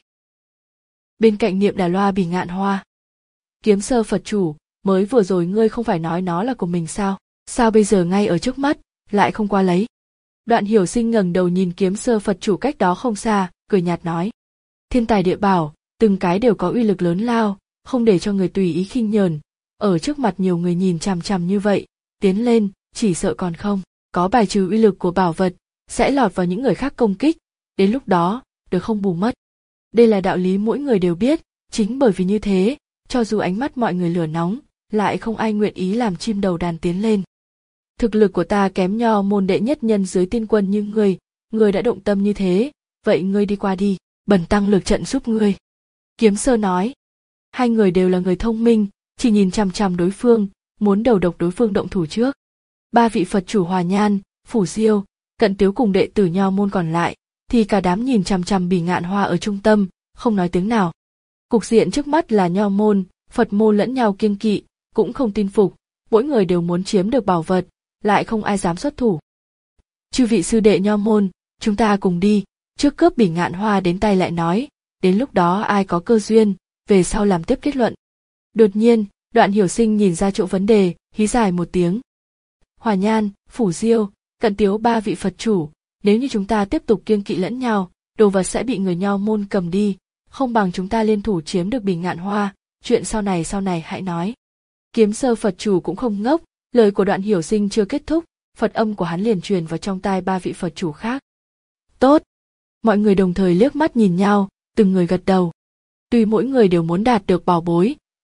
Speaker 1: Bên cạnh Niệm Đà Loa Bỉ Ngạn Hoa, kiếm sơ Phật chủ, mới vừa rồi ngươi không phải nói nó là của mình sao? Sao bây giờ ngay ở trước mắt, lại không qua lấy? Đoạn Hiểu Sinh ngẩng đầu nhìn kiếm sơ Phật chủ cách đó không xa, cười nhạt nói: thiên tài địa bảo, từng cái đều có uy lực lớn lao, không để cho người tùy ý khinh nhờn. Ở trước mặt nhiều người nhìn chằm chằm như vậy, tiến lên, chỉ sợ còn không có bài trừ uy lực của bảo vật, sẽ lọt vào những người khác công kích, đến lúc đó, được không bù mất. Đây là đạo lý mỗi người đều biết, chính bởi vì như thế, cho dù ánh mắt mọi người lửa nóng, lại không ai nguyện ý làm chim đầu đàn tiến lên. Thực lực của ta kém Nho môn đệ nhất nhân dưới tiên quân như ngươi, ngươi đã động tâm như thế, vậy ngươi đi qua đi, bần tăng lược trận giúp ngươi. Kiếm sơ nói. Hai người đều là người thông minh, chỉ nhìn chằm chằm đối phương, muốn đầu độc đối phương động thủ trước. Ba vị Phật chủ Hòa Nhan, Phủ Diêu, Cận Tiếu cùng đệ tử Nho môn còn lại, thì cả đám nhìn chằm chằm Bỉ Ngạn Hoa ở trung tâm, không nói tiếng nào. Cục diện trước mắt là Nho môn, Phật môn lẫn nhau kiêng kỵ, cũng không tin phục, mỗi người đều muốn chiếm được bảo vật, lại không ai dám xuất thủ. Chư vị sư đệ Nho môn, chúng ta cùng đi, trước cướp Bỉ Ngạn Hoa đến tay lại nói, đến lúc đó ai có cơ duyên, về sau làm tiếp kết luận. Đột nhiên, Đoạn Hiểu Sinh nhìn ra chỗ vấn đề, hí dài một tiếng. Hòa Nhan, Phủ Diêu, Cận Tiếu ba vị Phật chủ, nếu như chúng ta tiếp tục kiêng kỵ lẫn nhau, đồ vật sẽ bị người Nho môn cầm đi, không bằng chúng ta liên thủ chiếm được Bỉ Ngạn Hoa, chuyện sau này sau này hãy nói. Kiếm sơ Phật chủ cũng không ngốc, lời của Đoạn Hiểu Sinh chưa kết thúc, Phật âm của hắn liền truyền vào trong tai ba vị Phật chủ khác. Tốt! Mọi người đồng thời liếc mắt nhìn nhau, từng người gật đầu. Tuy mỗi người đều muốn đạt được bảo bối,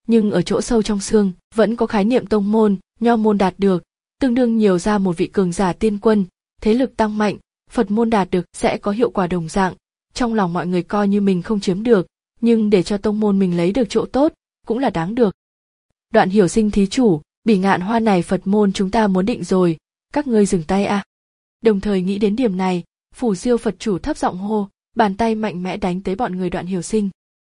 Speaker 1: nhưng ở chỗ sâu trong xương vẫn có khái niệm tông môn, nho môn đạt được, tương đương nhiều ra một vị cường giả tiên quân, thế lực tăng mạnh, Phật môn đạt được sẽ có hiệu quả đồng dạng, trong lòng mọi người coi như mình không chiếm được, nhưng để cho tông môn mình lấy được chỗ tốt, cũng là đáng được. Đoạn Hiểu Sinh thí chủ, Bỉ Ngạn Hoa này Phật môn chúng ta muốn định rồi, các ngươi dừng tay a. À. Đồng thời nghĩ đến điểm này, Phủ Diêu Phật chủ thấp giọng hô, bàn tay mạnh mẽ đánh tới bọn người Đoạn Hiểu Sinh.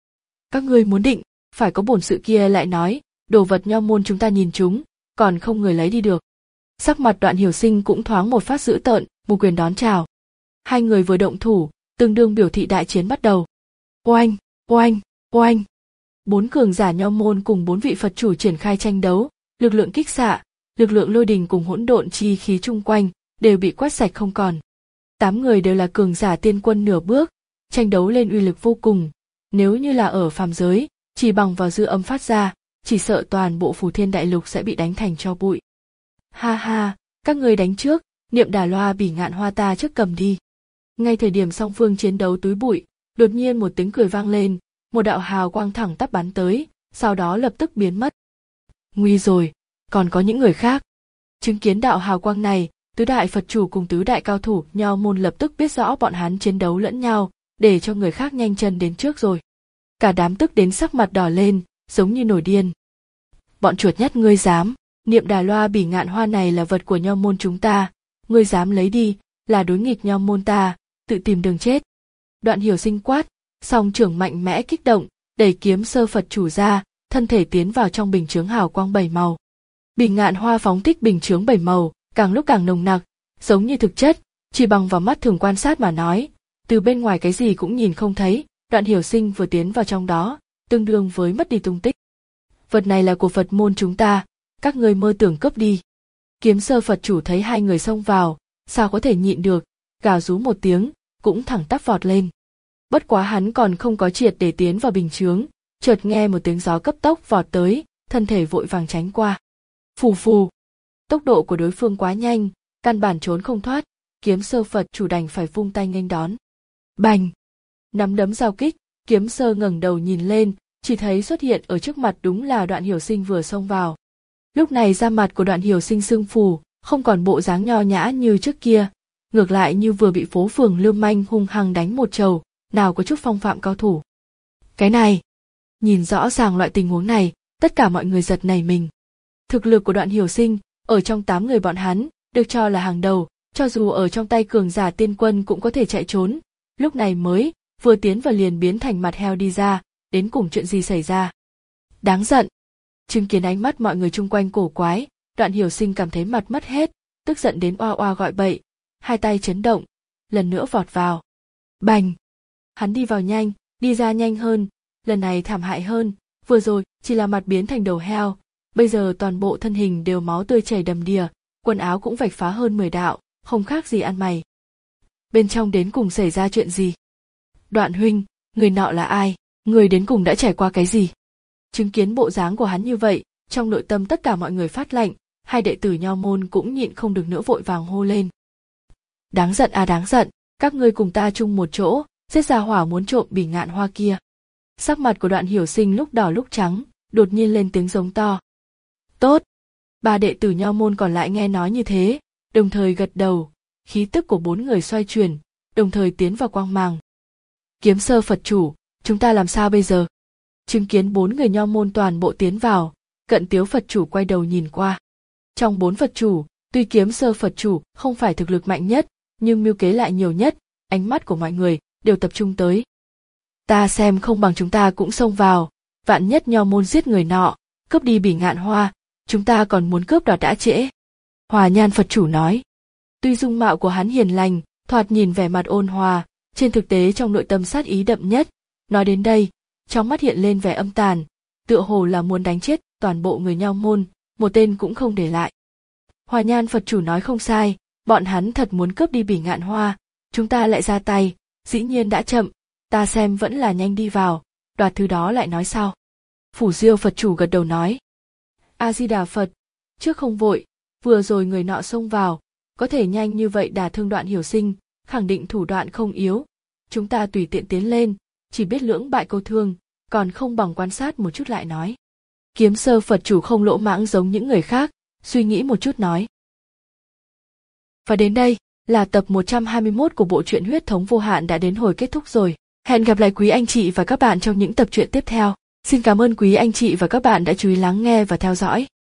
Speaker 1: Các ngươi muốn định, phải có bổn sự kia lại nói, đồ vật nho môn chúng ta nhìn chúng, còn không người lấy đi được. Sắc mặt Đoạn Hiểu Sinh cũng thoáng một phát dữ tợn, một quyền đón chào. Hai người vừa động thủ, tương đương biểu thị đại chiến bắt đầu. Oanh, oanh, oanh. Bốn cường giả nho môn cùng bốn vị Phật chủ triển khai tranh đấu, lực lượng kích xạ, lực lượng lôi đình cùng hỗn độn chi khí chung quanh đều bị quét sạch không còn. Tám người đều là cường giả tiên quân nửa bước, tranh đấu lên uy lực vô cùng. Nếu như là ở phàm giới, chỉ bằng vào dư âm phát ra, chỉ sợ toàn bộ Phù Thiên Đại Lục sẽ bị đánh thành tro bụi. Ha ha, các người đánh trước, Niệm Đà Loa Bỉ Ngạn Hoa ta trước cầm đi. Ngay thời điểm song phương chiến đấu túi bụi, đột nhiên một tiếng cười vang lên, một đạo hào quang thẳng tắp bắn tới, sau đó lập tức biến mất. Nguy rồi, còn có những người khác. Chứng kiến đạo hào quang này, tứ đại Phật chủ cùng tứ đại cao thủ nho môn lập tức biết rõ bọn hắn chiến đấu lẫn nhau, để cho người khác nhanh chân đến trước rồi. Cả đám tức đến sắc mặt đỏ lên, giống như nổi điên. Bọn chuột nhắt ngươi dám, Niệm Đà Loa Bỉ Ngạn Hoa này là vật của nho môn chúng ta, ngươi dám lấy đi, là đối nghịch nho môn ta, tự tìm đường chết. Đoạn Hiểu Sinh quát, song trưởng mạnh mẽ kích động, đẩy kiếm sơ Phật chủ ra, thân thể tiến vào trong bình chướng hào quang bảy màu. Bỉ Ngạn Hoa phóng thích bình chướng bảy màu, càng lúc càng nồng nặc, giống như thực chất, chỉ bằng vào mắt thường quan sát mà nói, từ bên ngoài cái gì cũng nhìn không thấy. Đoạn Hiểu Sinh vừa tiến vào trong đó, tương đương với mất đi tung tích. Vật này là của Phật môn chúng ta, các ngươi mơ tưởng cướp đi. Kiếm sơ Phật chủ thấy hai người xông vào, sao có thể nhịn được, gào rú một tiếng, cũng thẳng tắp vọt lên. Bất quá hắn còn không có triệt để tiến vào bình chướng, chợt nghe một tiếng gió cấp tốc vọt tới, thân thể vội vàng tránh qua. Phù phù, tốc độ của đối phương quá nhanh, căn bản trốn không thoát, kiếm sơ Phật chủ đành phải vung tay nghênh đón. Bành! Nắm đấm giao kích, kiếm sơ ngẩng đầu nhìn lên, chỉ thấy xuất hiện ở trước mặt đúng là Đoạn Hiểu Sinh vừa xông vào. Lúc này da mặt của Đoạn Hiểu Sinh sưng phù, không còn bộ dáng nho nhã như trước kia, ngược lại như vừa bị phố phường lưu manh hung hăng đánh một trầu, nào có chút phong phạm cao thủ. Cái này, nhìn rõ ràng loại tình huống này, tất cả mọi người giật nảy mình. Thực lực của Đoạn Hiểu Sinh, ở trong tám người bọn hắn, được cho là hàng đầu, cho dù ở trong tay cường giả tiên quân cũng có thể chạy trốn, lúc này mới vừa tiến vào liền biến thành mặt heo đi ra, đến cùng chuyện gì xảy ra. Đáng giận. Chứng kiến ánh mắt mọi người chung quanh cổ quái, Đoạn Hiểu Sinh cảm thấy mặt mất hết, tức giận đến oa oa gọi bậy, hai tay chấn động, lần nữa vọt vào. Bành! Hắn đi vào nhanh, đi ra nhanh hơn, lần này thảm hại hơn, vừa rồi chỉ là mặt biến thành đầu heo, bây giờ toàn bộ thân hình đều máu tươi chảy đầm đìa, quần áo cũng vạch phá hơn mười đạo, không khác gì ăn mày. Bên trong đến cùng xảy ra chuyện gì? Đoạn huynh, người nọ là ai? Người đến cùng đã trải qua cái gì? Chứng kiến bộ dáng của hắn như vậy, trong nội tâm tất cả mọi người phát lạnh, hai đệ tử nho môn cũng nhịn không được nữa vội vàng hô lên. Đáng giận à đáng giận, các ngươi cùng ta chung một chỗ, giết ra hỏa muốn trộm Bỉ Ngạn Hoa kia. Sắc mặt của Đoạn Hiểu Sinh lúc đỏ lúc trắng, đột nhiên lên tiếng giống to. Tốt! Ba đệ tử nho môn còn lại nghe nói như thế, đồng thời gật đầu, khí tức của bốn người xoay chuyển, đồng thời tiến vào quang màng. Kiếm sơ Phật chủ, chúng ta làm sao bây giờ? Chứng kiến bốn người nho môn toàn bộ tiến vào, Cận Tiếu Phật chủ quay đầu nhìn qua. Trong bốn Phật chủ, tuy kiếm sơ Phật chủ không phải thực lực mạnh nhất, nhưng mưu kế lại nhiều nhất, ánh mắt của mọi người đều tập trung tới. Ta xem không bằng chúng ta cũng xông vào, vạn nhất nho môn giết người nọ, cướp đi Bỉ Ngạn Hoa, chúng ta còn muốn cướp đoạt đã trễ. Hòa Nhan Phật chủ nói. Tuy dung mạo của hắn hiền lành, thoạt nhìn vẻ mặt ôn hòa, trên thực tế trong nội tâm sát ý đậm nhất. Nói đến đây, trong mắt hiện lên vẻ âm tàn, tựa hồ là muốn đánh chết toàn bộ người nho môn, một tên cũng không để lại. Hòa Nhan Phật chủ nói không sai, bọn hắn thật muốn cướp đi Bỉ Ngạn Hoa, chúng ta lại ra tay, dĩ nhiên đã chậm, ta xem vẫn là nhanh đi vào, đoạt thứ đó lại nói sau. Phủ Diêu Phật chủ gật đầu nói. A Di Đà Phật, trước không vội, vừa rồi người nọ xông vào, có thể nhanh như vậy đả thương Đoạn Hiểu Sinh, khẳng định thủ đoạn không yếu, chúng ta tùy tiện tiến lên, chỉ biết lưỡng bại câu thương, còn không bằng quan sát một chút lại nói. Kiếm Sơ Phật chủ không lỗ mãng giống những người khác, suy nghĩ một chút nói. Và đến đây là tập một trăm hai mươi mốt của bộ truyện Huyết thống vô hạn đã đến hồi kết thúc rồi. Hẹn gặp lại quý anh chị và các bạn trong những tập truyện tiếp theo. Xin cảm ơn quý anh chị và các bạn đã chú ý lắng nghe và theo dõi.